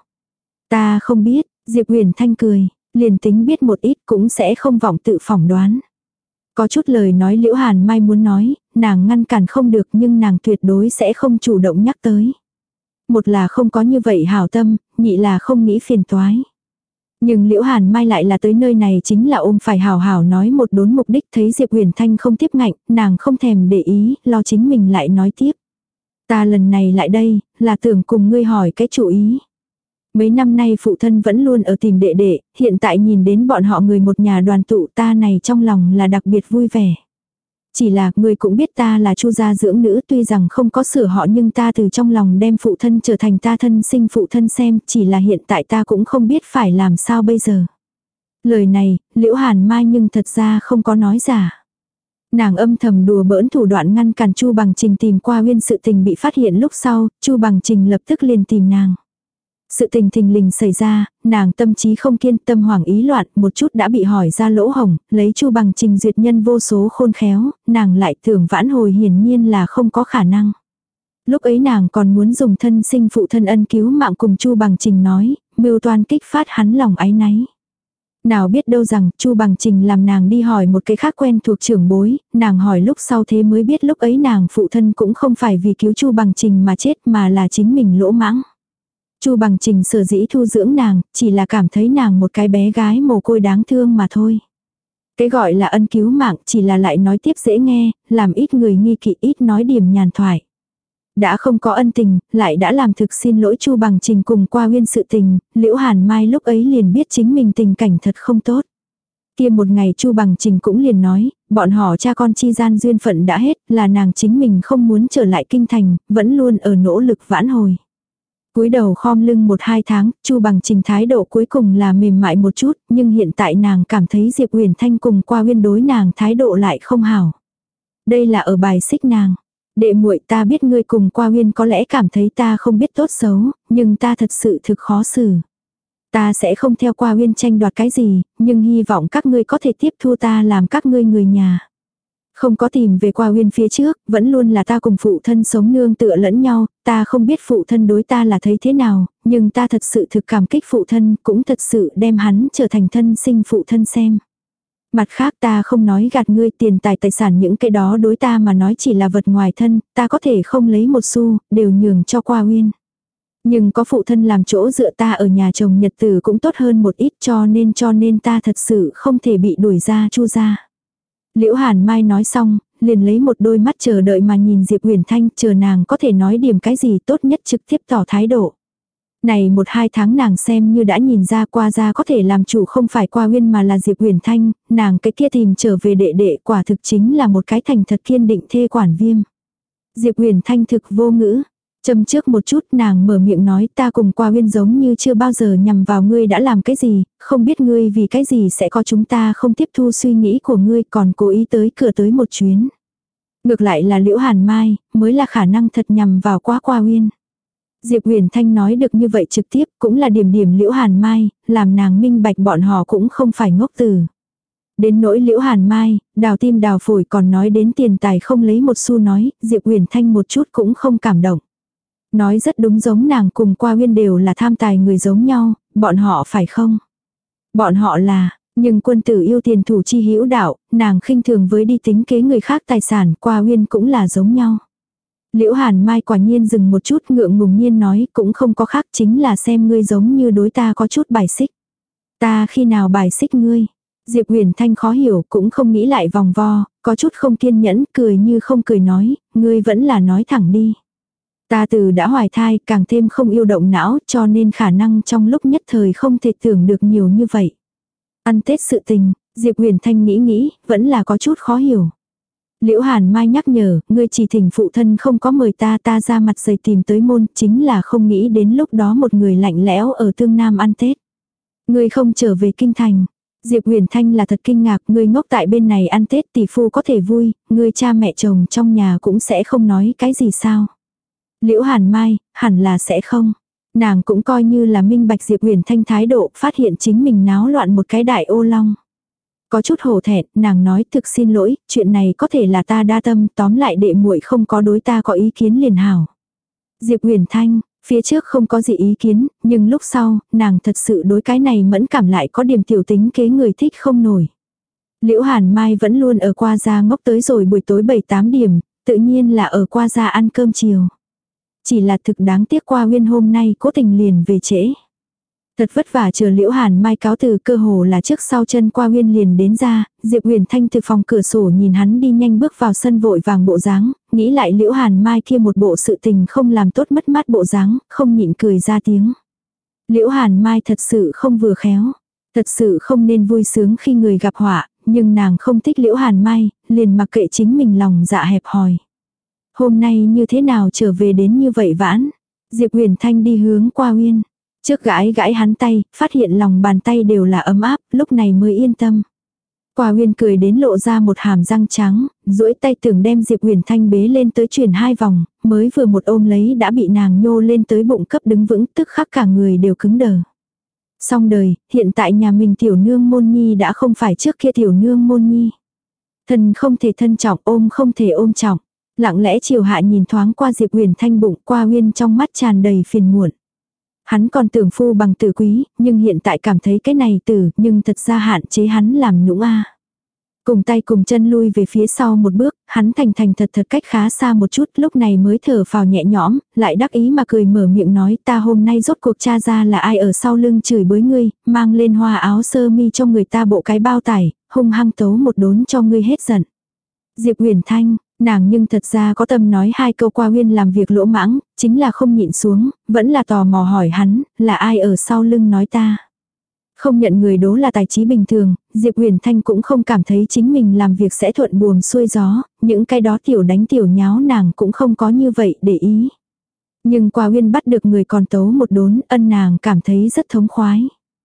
Ta không biết, Diệp Huyền Thanh cười, liền tính biết một ít cũng sẽ không vọng tự phỏng đoán. Có chút lời nói Liễu Hàn Mai muốn nói, nàng ngăn cản không được nhưng nàng tuyệt đối sẽ không chủ động nhắc tới. Một là không có như vậy hảo tâm, nhị là không nghĩ phiền toái. Nhưng Liễu Hàn Mai lại là tới nơi này chính là ôm phải hảo hảo nói một đốn mục đích, thấy Diệp Huyền Thanh không tiếp ngạnh, nàng không thèm để ý, lo chính mình lại nói tiếp. Ta lần này lại đây, là tưởng cùng ngươi hỏi cái chủ ý. Mấy năm nay phụ thân vẫn luôn ở tìm đệ đệ, hiện tại nhìn đến bọn họ người một nhà đoàn tụ ta này trong lòng là đặc biệt vui vẻ. Chỉ là ngươi cũng biết ta là Chu gia dưỡng nữ, tuy rằng không có sửa họ nhưng ta từ trong lòng đem phụ thân trở thành ta thân sinh phụ thân xem, chỉ là hiện tại ta cũng không biết phải làm sao bây giờ. Lời này, Liễu Hàn Mai nhưng thật ra không có nói giả. Nàng âm thầm đùa bỡn thủ đoạn ngăn cản Chu Bằng Trình tìm qua Huyên sự tình bị phát hiện lúc sau, Chu Bằng Trình lập tức liền tìm nàng. Sự tình thình lình xảy ra, nàng tâm trí không kiên, tâm hoảng ý loạn, một chút đã bị hỏi ra lỗ hổng, lấy Chu Bằng Trình duyệt nhân vô số khôn khéo, nàng lại tưởng vãn hồi hiển nhiên là không có khả năng. Lúc ấy nàng còn muốn dùng thân sinh phụ thân ân cứu mạng cùng Chu Bằng Trình nói, mưu toan kích phát hắn lòng áy náy. Nào biết đâu rằng Chu Bằng Trình làm nàng đi hỏi một cái khác quen thuộc trưởng bối, nàng hỏi lúc sau thế mới biết lúc ấy nàng phụ thân cũng không phải vì cứu Chu Bằng Trình mà chết mà là chính mình lỗ mãng. Chu Bằng Trình sở dĩ thu dưỡng nàng, chỉ là cảm thấy nàng một cái bé gái mồ côi đáng thương mà thôi. Cái gọi là ân cứu mạng chỉ là lại nói tiếp dễ nghe, làm ít người nghi kỵ, ít nói điểm nhàn thoại. Đã không có ân tình, lại đã làm thực xin lỗi Chu Bằng Trình cùng qua uyên sự tình, Liễu Hàn Mai lúc ấy liền biết chính mình tình cảnh thật không tốt. Kia một ngày Chu Bằng Trình cũng liền nói, bọn họ cha con chi gian duyên phận đã hết, là nàng chính mình không muốn trở lại kinh thành, vẫn luôn ở nỗ lực vãn hồi. Cúi đầu khom lưng một hai tháng, Chu Bằng Trình thái độ cuối cùng là mềm mại một chút, nhưng hiện tại nàng cảm thấy Diệp Uyển Thanh cùng qua uyên đối nàng thái độ lại không hảo. Đây là ở bài xích nàng. Đệ muội, ta biết ngươi cùng qua uyên có lẽ cảm thấy ta không biết tốt xấu, nhưng ta thật sự thực khó xử. Ta sẽ không theo qua uyên tranh đoạt cái gì, nhưng hy vọng các ngươi có thể tiếp thu ta làm các ngươi người nhà. Không có tìm về qua uyên phía trước, vẫn luôn là ta cùng phụ thân sống nương tựa lẫn nhau, ta không biết phụ thân đối ta là thấy thế nào, nhưng ta thật sự thực cảm kích phụ thân, cũng thật sự đem hắn trở thành thân sinh phụ thân xem. Mặt khác ta không nói gạt ngươi, tiền tài tài sản những cái đó đối ta mà nói chỉ là vật ngoài thân, ta có thể không lấy một xu, đều nhường cho qua uyên. Nhưng có phụ thân làm chỗ dựa, ta ở nhà chồng nhật tử cũng tốt hơn một ít, cho nên cho nên ta thật sự không thể bị đuổi ra Chu gia. Liễu Hàn Mai nói xong, liền lấy một đôi mắt chờ đợi mà nhìn Diệp Uyển Thanh, chờ nàng có thể nói điểm cái gì tốt nhất trực tiếp tỏ thái độ. Này một hai tháng nàng xem như đã nhìn ra qua ra có thể làm chủ không phải qua uyên mà là Diệp Uyển Thanh, nàng cái kia tìm trở về đệ đệ quả thực chính là một cái thành thật kiên định thê quản viêm. Diệp Uyển Thanh thực vô ngữ. Châm trước một chút nàng mở miệng nói, ta cùng qua uyên giống như chưa bao giờ nhằm vào ngươi đã làm cái gì, không biết ngươi vì cái gì sẽ có chúng ta không tiếp thu suy nghĩ của ngươi còn cố ý tới cửa tới một chuyến. Ngược lại là Liễu Hàn Mai, mới là khả năng thật nhằm vào quá qua uyên. Diệp Uyển Thanh nói được như vậy trực tiếp cũng là điểm điểm Liễu Hàn Mai, làm nàng minh bạch bọn họ cũng không phải ngốc tử. Đến nỗi Liễu Hàn Mai, đào tim đào phổi còn nói đến tiền tài không lấy một xu nói, Diệp Uyển Thanh một chút cũng không cảm động. Nói rất đúng, giống nàng cùng qua uyên đều là tham tài người giống nhau, bọn họ phải không? Bọn họ là, nhưng quân tử yêu tiền thủ chi hữu đạo, nàng khinh thường với đi tính kế người khác tài sản, qua uyên cũng là giống nhau. Liễu Hàn Mai quả nhiên dừng một chút ngượng ngùng nhiên nói, cũng không có khác, chính là xem ngươi giống như đối ta có chút bài xích. Ta khi nào bài xích ngươi? Diệp Uyển Thanh khó hiểu, cũng không nghĩ lại vòng vo, có chút không kiên nhẫn, cười như không cười nói, ngươi vẫn là nói thẳng đi. Ta từ đã hoài thai, càng thêm không yêu động não, cho nên khả năng trong lúc nhất thời không thể tưởng được nhiều như vậy. Ăn Tết sự tình, Diệp Uyển Thanh nghĩ nghĩ, vẫn là có chút khó hiểu. Liễu Hàn Mai nhắc nhở, ngươi chỉ thỉnh phụ thân không có mời ta, ta ra mặt dày tìm tới môn, chính là không nghĩ đến lúc đó một người lạnh lẽo ở Tương Nam ăn Tết. Ngươi không trở về kinh thành. Diệp Uyển Thanh là thật kinh ngạc, ngươi ngốc tại bên này ăn Tết tỷ phu có thể vui, ngươi cha mẹ chồng trong nhà cũng sẽ không nói cái gì sao. Liễu Hàn Mai, hẳn là sẽ không. Nàng cũng coi như là minh bạch Diệp Uyển Thanh thái độ, phát hiện chính mình náo loạn một cái đại ô long. Có chút hổ thẹn, nàng nói thực xin lỗi, chuyện này có thể là ta đa tâm, tóm lại đệ muội không có đối ta có ý kiến liền hảo. Diệp Uyển Thanh, phía trước không có gì ý kiến, nhưng lúc sau, nàng thật sự đối cái này mẫn cảm lại có điểm tiểu tính kế người thích không nổi. Liễu Hàn Mai vẫn luôn ở qua gia ngốc tới rồi buổi tối bảy tám điểm, tự nhiên là ở qua gia ăn cơm chiều. Chỉ là thực đáng tiếc qua uyên hôm nay cố tình liền về trễ. Thật vất vả chờ Liễu Hàn Mai cáo từ, cơ hồ là trước sau chân qua uyên liền đến ra, Diệp Uyển Thanh từ phòng cửa sổ nhìn hắn đi nhanh bước vào sân vội vàng bộ dáng, nghĩ lại Liễu Hàn Mai kia một bộ sự tình không làm tốt mất mát bộ dáng, không nhịn cười ra tiếng. Liễu Hàn Mai thật sự không vừa khéo, thật sự không nên vui sướng khi người gặp họa, nhưng nàng không thích Liễu Hàn Mai, liền mặc kệ chính mình lòng dạ hẹp hòi. Hôm nay như thế nào trở về đến như vậy vãn? Diệp Uyển Thanh đi hướng qua uyên. Trước gãi gãi hắn tay, phát hiện lòng bàn tay đều là ấm áp, lúc này mới yên tâm. Qua Uyên cười đến lộ ra một hàm răng trắng, duỗi tay tưởng đem Diệp Uyển Thanh bế lên tới chuyển hai vòng, mới vừa một ôm lấy đã bị nàng nhô lên tới bụng cấp đứng vững, tức khắc cả người đều cứng đờ. Xong đời, hiện tại nhà mình tiểu nương môn nhi đã không phải trước kia tiểu nương môn nhi. Thân không thể thân trọng, ôm không thể ôm trọng. Lặng lẽ chiều hạ nhìn thoáng qua Diệp Uyển Thanh bụng, Qua Uyên trong mắt tràn đầy phiền muộn. Hắn còn tưởng phu bằng tử quý, nhưng hiện tại cảm thấy cái này tử, nhưng thật ra hạn chế hắn làm nũng a. Cùng tay cùng chân lui về phía sau một bước, hắn thành thành thật thật cách khá xa một chút, lúc này mới thở phào nhẹ nhõm, lại đắc ý mà cười mở miệng nói, ta hôm nay rốt cuộc tra ra là ai ở sau lưng chửi bới ngươi, mang lên hoa áo sơ mi cho người ta bộ cái bao tải, hung hăng tấu một đốn cho ngươi hết giận. Diệp Uyển Thanh, nàng nhưng thật ra có tâm nói hai câu Qua Uyên làm việc lỗ mãng, chính là không nhịn xuống, vẫn là tò mò hỏi hắn, là ai ở sau lưng nói ta. Không nhận người đố là tài trí bình thường, Diệp Uyển Thanh cũng không cảm thấy chính mình làm việc sẽ thuận buồm xuôi gió, những cái đó tiểu đánh tiểu nháo nàng cũng không có như vậy để ý. Nhưng Qua Uyên bắt được người còn tấu một đốn, ân nàng cảm thấy rất thống khoái.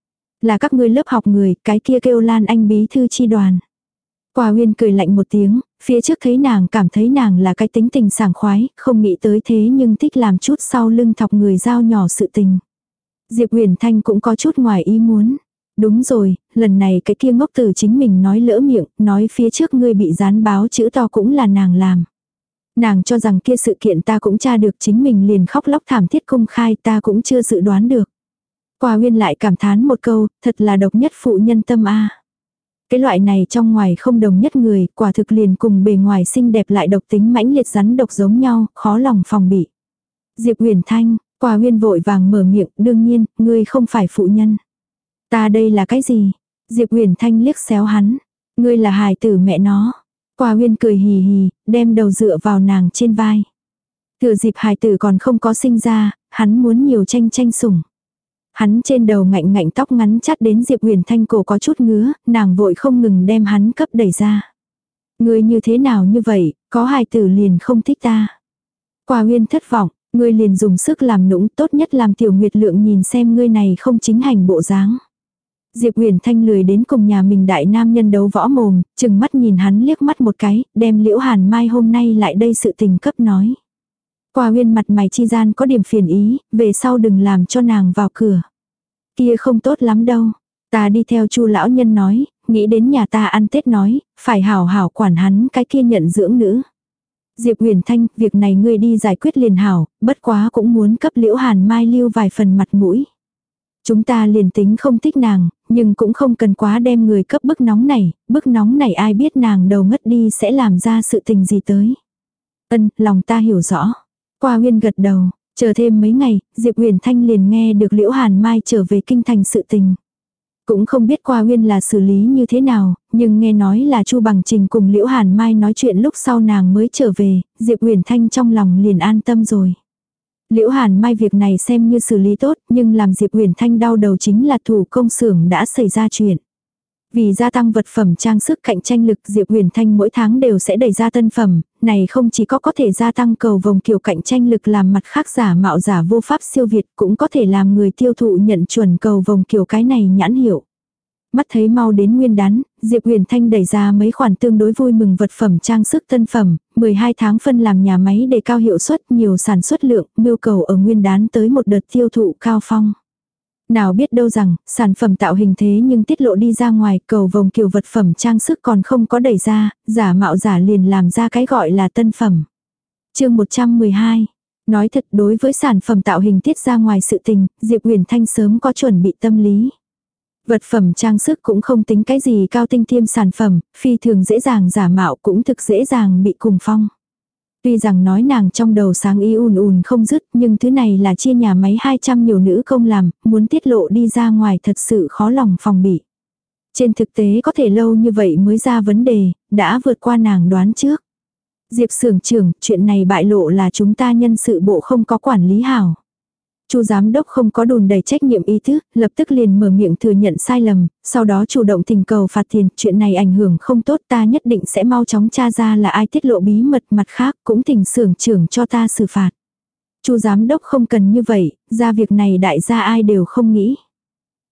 Là các ngươi lớp học người, cái kia kêu Lan Anh bí thư chi đoàn. Qua Uyên cười lạnh một tiếng, phía trước thấy nàng cảm thấy nàng là cái tính tình sảng khoái, không nghĩ tới thế nhưng thích làm chút sau lưng thọc người giao nhỏ sự tình. Diệp Uyển Thanh cũng có chút ngoài ý muốn. Đúng rồi, lần này cái kia ngốc tử chính mình nói lỡ miệng, nói phía trước ngươi bị dán báo chữ to cũng là nàng làm. Nàng cho rằng kia sự kiện ta cũng tra được, chính mình liền khóc lóc thảm thiết công khai, ta cũng chưa dự đoán được. Qua Uyên lại cảm thán một câu, thật là độc nhất phụ nhân tâm a. Cái loại này trong ngoài không đồng nhất người, quả thực liền cùng bề ngoài xinh đẹp lại độc tính mãnh liệt rắn độc giống nhau, khó lòng phòng bị. Diệp Uyển Thanh, Qua Uyên vội vàng mở miệng, đương nhiên, ngươi không phải phụ nhân. Ta đây là cái gì? Diệp Uyển Thanh liếc xéo hắn. Ngươi là hài tử mẹ nó. Qua Uyên cười hì hì, đem đầu dựa vào nàng trên vai. Thừa dịp hài tử còn không có sinh ra, hắn muốn nhiều tranh tranh sủng. Hắn trên đầu ngạnh ngạnh tóc ngắn chắt đến Diệp Uyển Thanh cổ có chút ngứa, nàng vội không ngừng đem hắn cấp đẩy ra. Ngươi như thế nào như vậy, có hài tử liền không thích ta. Qua Uyên thất vọng, ngươi liền dùng sức làm nũng, tốt nhất làm Tiểu Nguyệt Lượng nhìn xem ngươi này không chính hành bộ dáng. Diệp Uyển Thanh lười đến cùng nhà mình đại nam nhân đấu võ mồm, chừng mắt nhìn hắn liếc mắt một cái, đem Liễu Hàn Mai hôm nay lại đây sự tình cấp nói. Qua Uyên mặt mày chi gian có điểm phiền ý, về sau đừng làm cho nàng vào cửa. Kia không tốt lắm đâu. Ta đi theo Chu lão nhân nói, nghĩ đến nhà ta ăn Tết nói, phải hảo hảo quản hắn cái kia nhận dưỡng nữ. Diệp Uyển Thanh, việc này ngươi đi giải quyết liền hảo, bất quá cũng muốn cấp Liễu Hàn Mai lưu vài phần mặt mũi. Chúng ta liền tính không thích nàng, nhưng cũng không cần quá đem người cấp bức nóng này, bức nóng này ai biết nàng đầu ngất đi sẽ làm ra sự tình gì tới. Ân, lòng ta hiểu rõ. Qua Uyên gật đầu, chờ thêm mấy ngày, Diệp Uyển Thanh liền nghe được Liễu Hàn Mai trở về kinh thành sự tình. Cũng không biết Qua Uyên là xử lý như thế nào, nhưng nghe nói là Chu Bằng Trình cùng Liễu Hàn Mai nói chuyện lúc sau nàng mới trở về, Diệp Uyển Thanh trong lòng liền an tâm rồi. Liễu Hàn Mai việc này xem như xử lý tốt, nhưng làm Diệp Uyển Thanh đau đầu chính là thủ công xưởng đã xảy ra chuyện. Vì gia tăng vật phẩm trang sức cạnh tranh lực, Diệp Uyển Thanh mỗi tháng đều sẽ đẩy ra tân phẩm, này không chỉ có có thể gia tăng cầu vồng kiểu cạnh tranh lực làm mặt khác giả mạo giả vô pháp siêu việt, cũng có thể làm người tiêu thụ nhận chuẩn cầu vồng kiểu cái này nhãn hiệu. Mắt thấy mau đến nguyên đán, Diệp Uyển Thanh đẩy ra mấy khoản tương đối vui mừng vật phẩm trang sức tân phẩm, mười hai tháng phân làm nhà máy để cao hiệu suất, nhiều sản xuất lượng, mưu cầu ở nguyên đán tới một đợt tiêu thụ cao phong. Nào biết đâu rằng, sản phẩm tạo hình thế nhưng tiết lộ đi ra ngoài, cầu vồng kiểu vật phẩm trang sức còn không có đẩy ra, giả mạo giả liền làm ra cái gọi là tân phẩm. Chương một trăm mười hai. Nói thật, đối với sản phẩm tạo hình tiết ra ngoài sự tình, Diệp Uyển Thanh sớm có chuẩn bị tâm lý. Vật phẩm trang sức cũng không tính cái gì cao tinh tiêm sản phẩm, phi thường dễ dàng giả mạo cũng thực dễ dàng bị cùng phong. Tuy rằng nói nàng trong đầu sáng ý ùn ùn không dứt, nhưng thứ này là chia nhà máy hai trăm nhiều nữ công làm, muốn tiết lộ đi ra ngoài thật sự khó lòng phòng bị. Trên thực tế có thể lâu như vậy mới ra vấn đề, đã vượt qua nàng đoán trước. Diệp xưởng trưởng, chuyện này bại lộ là chúng ta nhân sự bộ không có quản lý hảo. Chu giám đốc không có đùn đầy trách nhiệm ý thức, lập tức liền mở miệng thừa nhận sai lầm, sau đó chủ động thỉnh cầu phạt tiền, chuyện này ảnh hưởng không tốt, ta nhất định sẽ mau chóng tra ra là ai tiết lộ bí mật, mặt khác cũng thỉnh xưởng trưởng cho ta xử phạt. Chu giám đốc không cần như vậy, ra việc này đại gia ai đều không nghĩ.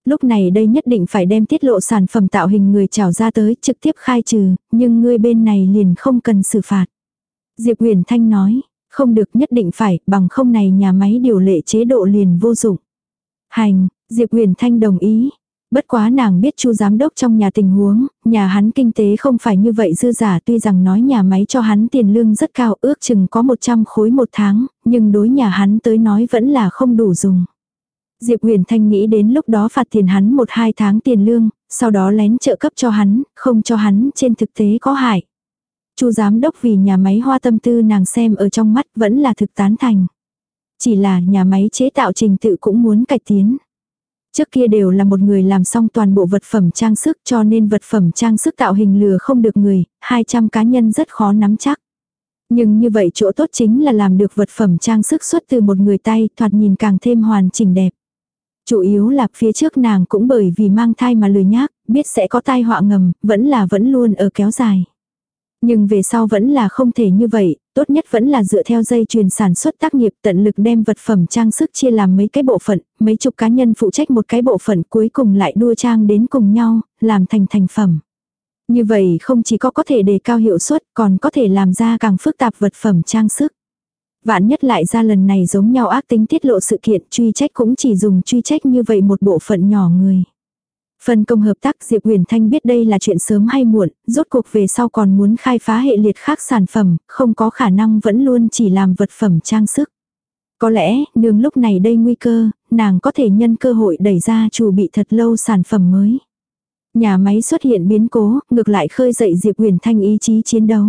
Lúc này đây nhất định phải đem tiết lộ sản phẩm tạo hình người trảo ra tới trực tiếp khai trừ, nhưng ngươi bên này liền không cần xử phạt. Diệp Huyền Thanh nói, không được nhất định phải, bằng không này nhà máy điều lệ chế độ liền vô dụng. Hành, Diệp Huyền Thanh đồng ý. Bất quá nàng biết Chu giám đốc trong nhà tình huống, nhà hắn kinh tế không phải như vậy dư giả, tuy rằng nói nhà máy cho hắn tiền lương rất cao, ước chừng có một trăm khối một tháng, nhưng đối nhà hắn tới nói vẫn là không đủ dùng. Diệp Huyền Thanh nghĩ đến lúc đó phạt tiền hắn một hai tháng tiền lương, sau đó lén trợ cấp cho hắn, không cho hắn trên thực tế có hại. Chu giám đốc vì nhà máy hoa tâm tư nàng xem ở trong mắt vẫn là thực tán thành. Chỉ là nhà máy chế tạo trình tự cũng muốn cải tiến. Trước kia đều là một người làm xong toàn bộ vật phẩm trang sức cho nên vật phẩm trang sức tạo hình lừa không được người, hai trăm cá nhân rất khó nắm chắc. Nhưng như vậy chỗ tốt chính là làm được vật phẩm trang sức xuất từ một người tay, thoạt nhìn càng thêm hoàn chỉnh đẹp. Chủ yếu là phía trước nàng cũng bởi vì mang thai mà lười nhác, biết sẽ có tai họa ngầm, vẫn là vẫn luôn ở kéo dài. Nhưng về sau vẫn là không thể như vậy, tốt nhất vẫn là dựa theo dây chuyền sản xuất tác nghiệp tận lực đem vật phẩm trang sức chia làm mấy cái bộ phận, mấy chục cá nhân phụ trách một cái bộ phận cuối cùng lại đua trang đến cùng nhau, làm thành thành phẩm. Như vậy không chỉ có có thể đề cao hiệu suất còn có thể làm ra càng phức tạp vật phẩm trang sức. Vạn nhất lại ra lần này giống nhau ác tính tiết lộ sự kiện truy trách cũng chỉ dùng truy trách như vậy một bộ phận nhỏ người. Phân công hợp tác Diệp Huyền Thanh biết đây là chuyện sớm hay muộn, rốt cuộc về sau còn muốn khai phá hệ liệt khác sản phẩm, không có khả năng vẫn luôn chỉ làm vật phẩm trang sức. Có lẽ, nương lúc này đây nguy cơ, nàng có thể nhân cơ hội đẩy ra chủ bị thật lâu sản phẩm mới. Nhà máy xuất hiện biến cố, ngược lại khơi dậy Diệp Huyền Thanh ý chí chiến đấu.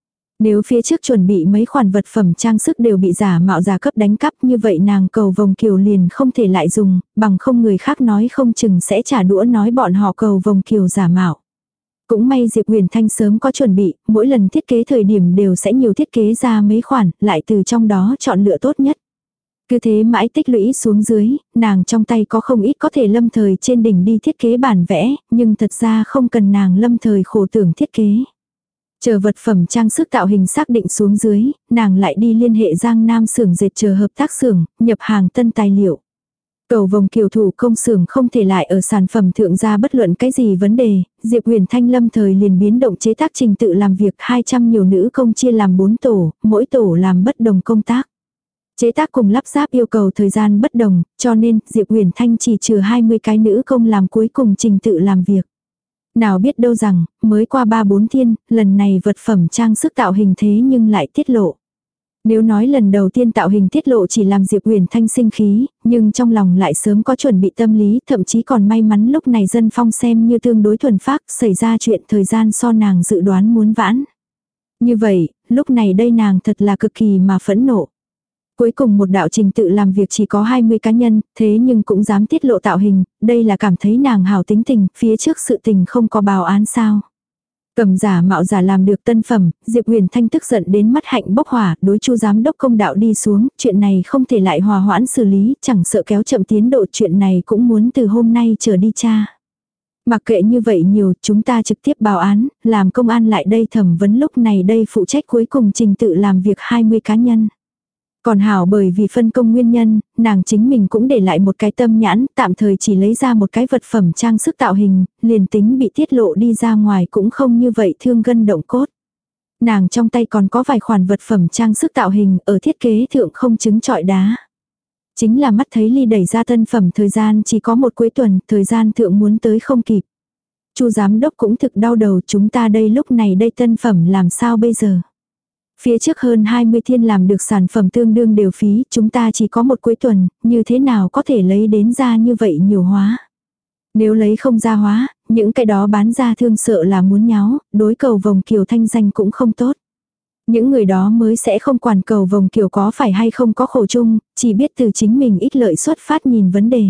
Nếu phía trước chuẩn bị mấy khoản vật phẩm trang sức đều bị giả mạo giả cấp đánh cắp như vậy nàng cầu vồng kiều liền không thể lại dùng, bằng không người khác nói không chừng sẽ trả đũa nói bọn họ cầu vồng kiều giả mạo. Cũng may Diệp Huyền Thanh sớm có chuẩn bị, mỗi lần thiết kế thời điểm đều sẽ nhiều thiết kế ra mấy khoản, lại từ trong đó chọn lựa tốt nhất. Cứ thế mãi tích lũy xuống dưới, nàng trong tay có không ít có thể lâm thời trên đỉnh đi thiết kế bản vẽ, nhưng thật ra không cần nàng lâm thời khổ tưởng thiết kế. Chờ vật phẩm trang sức tạo hình xác định xuống dưới, nàng lại đi liên hệ Giang Nam xưởng dệt chờ hợp tác xưởng, nhập hàng tân tài liệu. Cầu vồng kiều thủ công xưởng không thể lại ở sản phẩm thượng ra bất luận cái gì vấn đề, Diệp Huyền Thanh lâm thời liền biến động chế tác trình tự làm việc hai trăm nhiều nữ công chia làm bốn tổ, mỗi tổ làm bất đồng công tác. Chế tác cùng lắp ráp yêu cầu thời gian bất đồng, cho nên Diệp Huyền Thanh chỉ trừ hai mươi cái nữ công làm cuối cùng trình tự làm việc. Nào biết đâu rằng, mới qua ba bốn thiên, lần này vật phẩm trang sức tạo hình thế nhưng lại tiết lộ. Nếu nói lần đầu tiên tạo hình tiết lộ chỉ làm Diệp Huyền Thanh sinh khí, nhưng trong lòng lại sớm có chuẩn bị tâm lý, thậm chí còn may mắn lúc này dân phong xem như tương đối thuần phác, xảy ra chuyện thời gian so nàng dự đoán muốn vãn. Như vậy, lúc này đây nàng thật là cực kỳ mà phẫn nộ. Cuối cùng một đạo trình tự làm việc chỉ có hai mươi cá nhân, thế nhưng cũng dám tiết lộ tạo hình, đây là cảm thấy nàng hào tính tình, phía trước sự tình không có báo án sao. Cầm giả mạo giả làm được tân phẩm, Diệp Huyền Thanh tức giận đến mắt hạnh bốc hỏa, đối Chu giám đốc công đạo đi xuống, chuyện này không thể lại hòa hoãn xử lý, chẳng sợ kéo chậm tiến độ chuyện này cũng muốn từ hôm nay trở đi tra. Mặc kệ như vậy nhiều, chúng ta trực tiếp báo án, làm công an lại đây thẩm vấn lúc này đây phụ trách cuối cùng trình tự làm việc hai mươi cá nhân. Còn hảo bởi vì phân công nguyên nhân, nàng chính mình cũng để lại một cái tâm nhãn, tạm thời chỉ lấy ra một cái vật phẩm trang sức tạo hình, liền tính bị tiết lộ đi ra ngoài cũng không như vậy thương gân động cốt. Nàng trong tay còn có vài khoản vật phẩm trang sức tạo hình ở thiết kế thượng không chứng trọi đá. Chính là mắt thấy ly đẩy ra tân phẩm thời gian chỉ có một cuối tuần, thời gian thượng muốn tới không kịp. Chu giám đốc cũng thực đau đầu, chúng ta đây lúc này đây tân phẩm làm sao bây giờ? Phía trước hơn hai mươi thiên làm được sản phẩm tương đương đều phí, chúng ta chỉ có một cuối tuần, như thế nào có thể lấy đến ra như vậy nhiều hóa. Nếu lấy không ra hóa, những cái đó bán ra thương sợ là muốn nháo, đối cầu vồng kiều thanh danh cũng không tốt. Những người đó mới sẽ không quản cầu vồng kiều có phải hay không có khổ chung, chỉ biết từ chính mình ích lợi xuất phát nhìn vấn đề.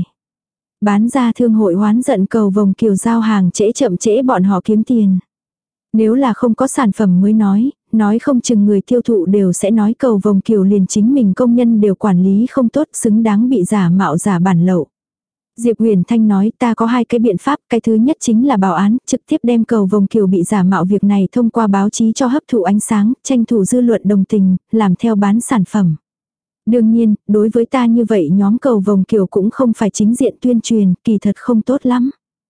Bán ra thương hội hoán giận cầu vồng kiều giao hàng trễ chậm trễ bọn họ kiếm tiền. Nếu là không có sản phẩm mới nói, nói không chừng người tiêu thụ đều sẽ nói cầu vồng kiều liền chính mình công nhân đều quản lý không tốt, xứng đáng bị giả mạo giả bản lậu. Diệp Huyền Thanh nói ta có hai cái biện pháp, cái thứ nhất chính là báo án, trực tiếp đem cầu vồng kiều bị giả mạo việc này thông qua báo chí cho hấp thụ ánh sáng, tranh thủ dư luận đồng tình, làm theo bán sản phẩm. Đương nhiên, đối với ta như vậy nhóm cầu vồng kiều cũng không phải chính diện tuyên truyền, kỳ thật không tốt lắm.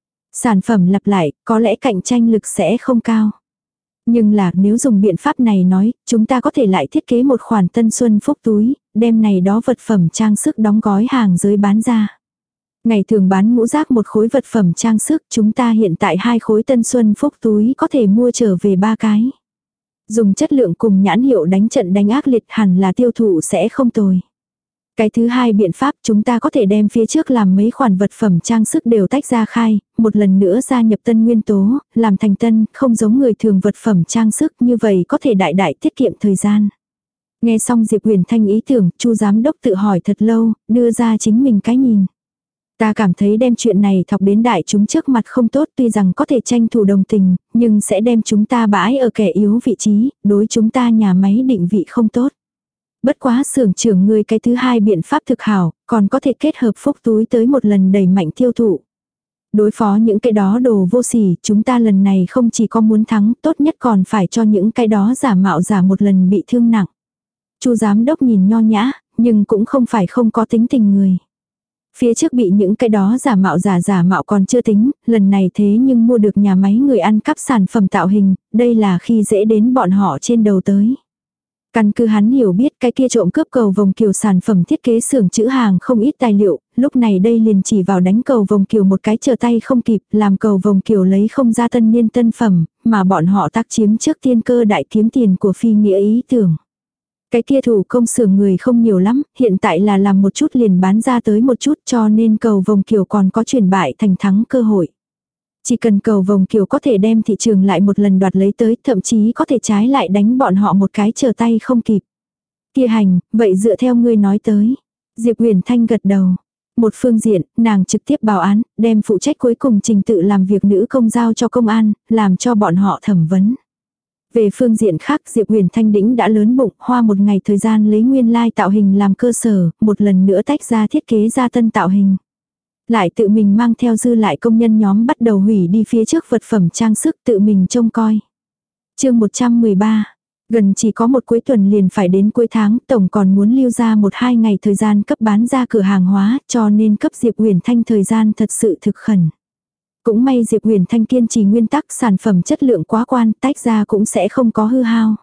Sản phẩm lặp lại, có lẽ cạnh tranh lực sẽ không cao. Nhưng là nếu dùng biện pháp này nói, chúng ta có thể lại thiết kế một khoản tân xuân phúc túi, đem này đó vật phẩm trang sức đóng gói hàng giới bán ra. Ngày thường bán ngũ rác một khối vật phẩm trang sức, chúng ta hiện tại hai khối tân xuân phúc túi có thể mua trở về ba cái. Dùng chất lượng cùng nhãn hiệu đánh trận đánh ác liệt hẳn là tiêu thụ sẽ không tồi. Cái thứ hai biện pháp chúng ta có thể đem phía trước làm mấy khoản vật phẩm trang sức đều tách ra khai, một lần nữa gia nhập tân nguyên tố, làm thành tân, không giống người thường vật phẩm trang sức như vậy có thể đại đại tiết kiệm thời gian. Nghe xong Diệp Huyền Thanh ý tưởng, Chu giám đốc tự hỏi thật lâu, đưa ra chính mình cái nhìn. Ta cảm thấy đem chuyện này thọc đến đại chúng trước mặt không tốt, tuy rằng có thể tranh thủ đồng tình, nhưng sẽ đem chúng ta bãi ở kẻ yếu vị trí, đối chúng ta nhà máy định vị không tốt. Bất quá xưởng trưởng người cái thứ hai biện pháp thực hảo, còn có thể kết hợp phúc túi tới một lần đẩy mạnh tiêu thụ. Đối phó những cái đó đồ vô sỉ, chúng ta lần này không chỉ có muốn thắng, tốt nhất còn phải cho những cái đó giả mạo giả một lần bị thương nặng. Chu giám đốc nhìn nho nhã, nhưng cũng không phải không có tính tình người. Phía trước bị những cái đó giả mạo giả giả mạo còn chưa tính, lần này thế nhưng mua được nhà máy người ăn cắp sản phẩm tạo hình, đây là khi dễ đến bọn họ trên đầu tới. Căn cứ hắn hiểu biết cái kia trộm cướp cầu vồng kiều sản phẩm thiết kế xưởng chữ hàng không ít tài liệu, lúc này đây liền chỉ vào đánh cầu vồng kiều một cái trở tay không kịp, làm cầu vồng kiều lấy không ra tân niên tân phẩm, mà bọn họ tác chiếm trước tiên cơ đại kiếm tiền của phi nghĩa ý tưởng. Cái kia thủ công xưởng người không nhiều lắm, hiện tại là làm một chút liền bán ra tới một chút cho nên cầu vồng kiều còn có chuyển bại thành thắng cơ hội. Chỉ cần cầu vồng kiều có thể đem thị trường lại một lần đoạt lấy tới, thậm chí có thể trái lại đánh bọn họ một cái trở tay không kịp. Kia hành, vậy dựa theo ngươi nói tới. Diệp Huyền Thanh gật đầu. Một phương diện, nàng trực tiếp báo án, đem phụ trách cuối cùng trình tự làm việc nữ công giao cho công an, làm cho bọn họ thẩm vấn. Về phương diện khác, Diệp Huyền Thanh đĩnh đã lớn bụng, hoa một ngày thời gian lấy nguyên lai tạo hình làm cơ sở, một lần nữa tách ra thiết kế ra tân tạo hình. Lại tự mình mang theo dư lại công nhân nhóm bắt đầu hủy đi phía trước vật phẩm trang sức tự mình trông coi. Chương một trăm mười ba. Gần chỉ có một cuối tuần liền phải đến cuối tháng, tổng còn muốn lưu ra một hai ngày thời gian cấp bán ra cửa hàng hóa, cho nên cấp Diệp Huyền Thanh thời gian thật sự thực khẩn. Cũng may Diệp Huyền Thanh kiên trì nguyên tắc sản phẩm chất lượng quá quan, tách ra cũng sẽ không có hư hao.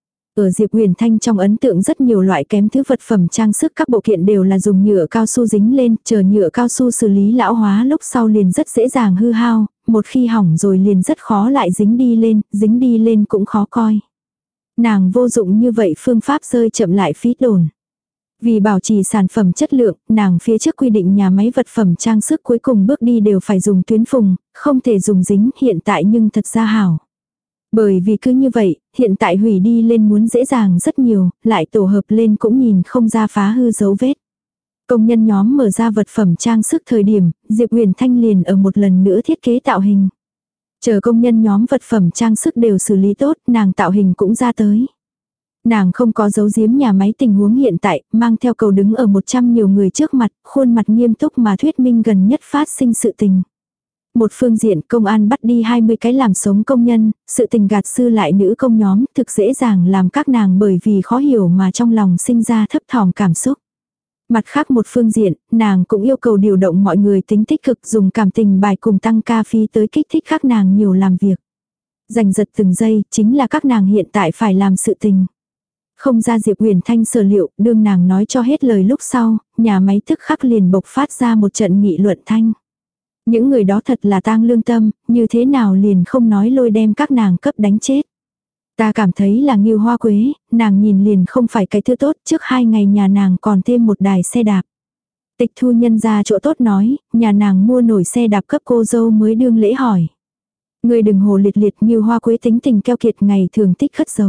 Ở Diệp Huyền Thanh trong ấn tượng rất nhiều loại kém thứ vật phẩm trang sức các bộ kiện đều là dùng nhựa cao su dính lên, chờ nhựa cao su xử lý lão hóa lúc sau liền rất dễ dàng hư hao, một khi hỏng rồi liền rất khó lại dính đi lên, dính đi lên cũng khó coi. Nàng vô dụng như vậy phương pháp rơi chậm lại phí tổn. Vì bảo trì sản phẩm chất lượng, nàng phía trước quy định nhà máy vật phẩm trang sức cuối cùng bước đi đều phải dùng tuyến phùng, không thể dùng dính hiện tại nhưng thật ra hảo. Bởi vì cứ như vậy, hiện tại hủy đi lên muốn dễ dàng rất nhiều, lại tổ hợp lên cũng nhìn không ra phá hư dấu vết. Công nhân nhóm mở ra vật phẩm trang sức thời điểm, Diệp Huyền Thanh liền ở một lần nữa thiết kế tạo hình. Chờ công nhân nhóm vật phẩm trang sức đều xử lý tốt, nàng tạo hình cũng ra tới. Nàng không có giấu giếm nhà máy tình huống hiện tại, mang theo cầu đứng ở một trăm nhiều người trước mặt, khuôn mặt nghiêm túc mà thuyết minh gần nhất phát sinh sự tình. Một phương diện công an bắt đi hai mươi cái làm sống công nhân, sự tình gạt sư lại nữ công nhóm thực dễ dàng làm các nàng bởi vì khó hiểu mà trong lòng sinh ra thấp thỏm cảm xúc. Mặt khác một phương diện, nàng cũng yêu cầu điều động mọi người tính tích cực dùng cảm tình bài cùng tăng ca phí tới kích thích các nàng nhiều làm việc. Giành giật từng giây chính là các nàng hiện tại phải làm sự tình. Không ra Diệp Huyền Thanh sở liệu, đương nàng nói cho hết lời lúc sau, nhà máy tức khắc liền bộc phát ra một trận nghị luận thanh. Những người đó thật là tang lương tâm, như thế nào liền không nói lôi đem các nàng cấp đánh chết. Ta cảm thấy là Ngưu Hoa Quế, nàng nhìn liền không phải cái thứ tốt, trước hai ngày nhà nàng còn thêm một đài xe đạp. Tịch thu nhân ra chỗ tốt nói, nhà nàng mua nổi xe đạp cấp cô dâu mới đương lễ hỏi. Người đừng hồ liệt liệt Ngưu Hoa Quế tính tình keo kiệt ngày thường tích khất giấu.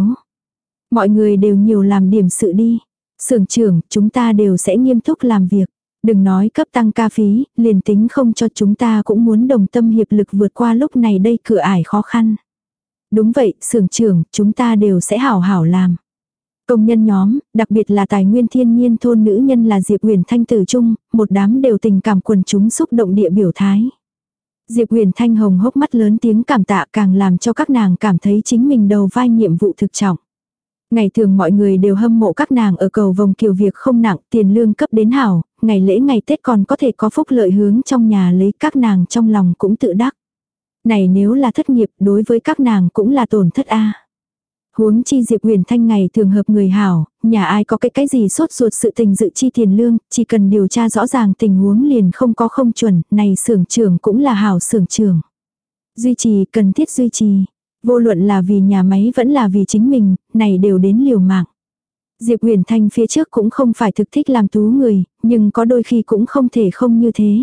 Mọi người đều nhiều làm điểm sự đi. Xưởng trưởng, chúng ta đều sẽ nghiêm túc làm việc. Đừng nói cấp tăng ca phí, liền tính không cho chúng ta cũng muốn đồng tâm hiệp lực vượt qua lúc này đây cửa ải khó khăn. Đúng vậy, xưởng trưởng, chúng ta đều sẽ hảo hảo làm. Công nhân nhóm, đặc biệt là tài nguyên thiên nhiên thôn nữ nhân là Diệp Huyền Thanh tử trung, một đám đều tình cảm quần chúng xúc động địa biểu thái. Diệp Huyền Thanh hồng hốc mắt lớn tiếng cảm tạ càng làm cho các nàng cảm thấy chính mình đầu vai nhiệm vụ thực trọng. Ngày thường mọi người đều hâm mộ các nàng ở cầu vồng kiều việc không nặng, tiền lương cấp đến hảo, ngày lễ ngày Tết còn có thể có phúc lợi hướng trong nhà lấy, các nàng trong lòng cũng tự đắc. Này nếu là thất nghiệp đối với các nàng cũng là tổn thất a. Huống chi Diệp Huyền Thanh ngày thường hợp người hảo, nhà ai có cái cái gì sốt ruột sự tình dự chi tiền lương, chỉ cần điều tra rõ ràng tình huống liền không có không chuẩn, này xưởng trưởng cũng là hảo xưởng trưởng. Duy trì, cần thiết duy trì. Vô luận là vì nhà máy vẫn là vì chính mình, này đều đến liều mạng. Diệp Huyền Thanh phía trước cũng không phải thực thích làm tú người, nhưng có đôi khi cũng không thể không như thế.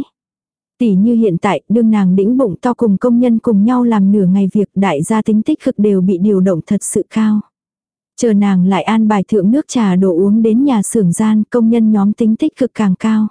Tỉ như hiện tại, đương nàng đĩnh bụng to cùng công nhân cùng nhau làm nửa ngày việc, đại gia tính tích cực đều bị điều động thật sự cao. Chờ nàng lại an bài thượng nước trà đồ uống đến nhà xưởng gian, công nhân nhóm tính tích cực càng cao.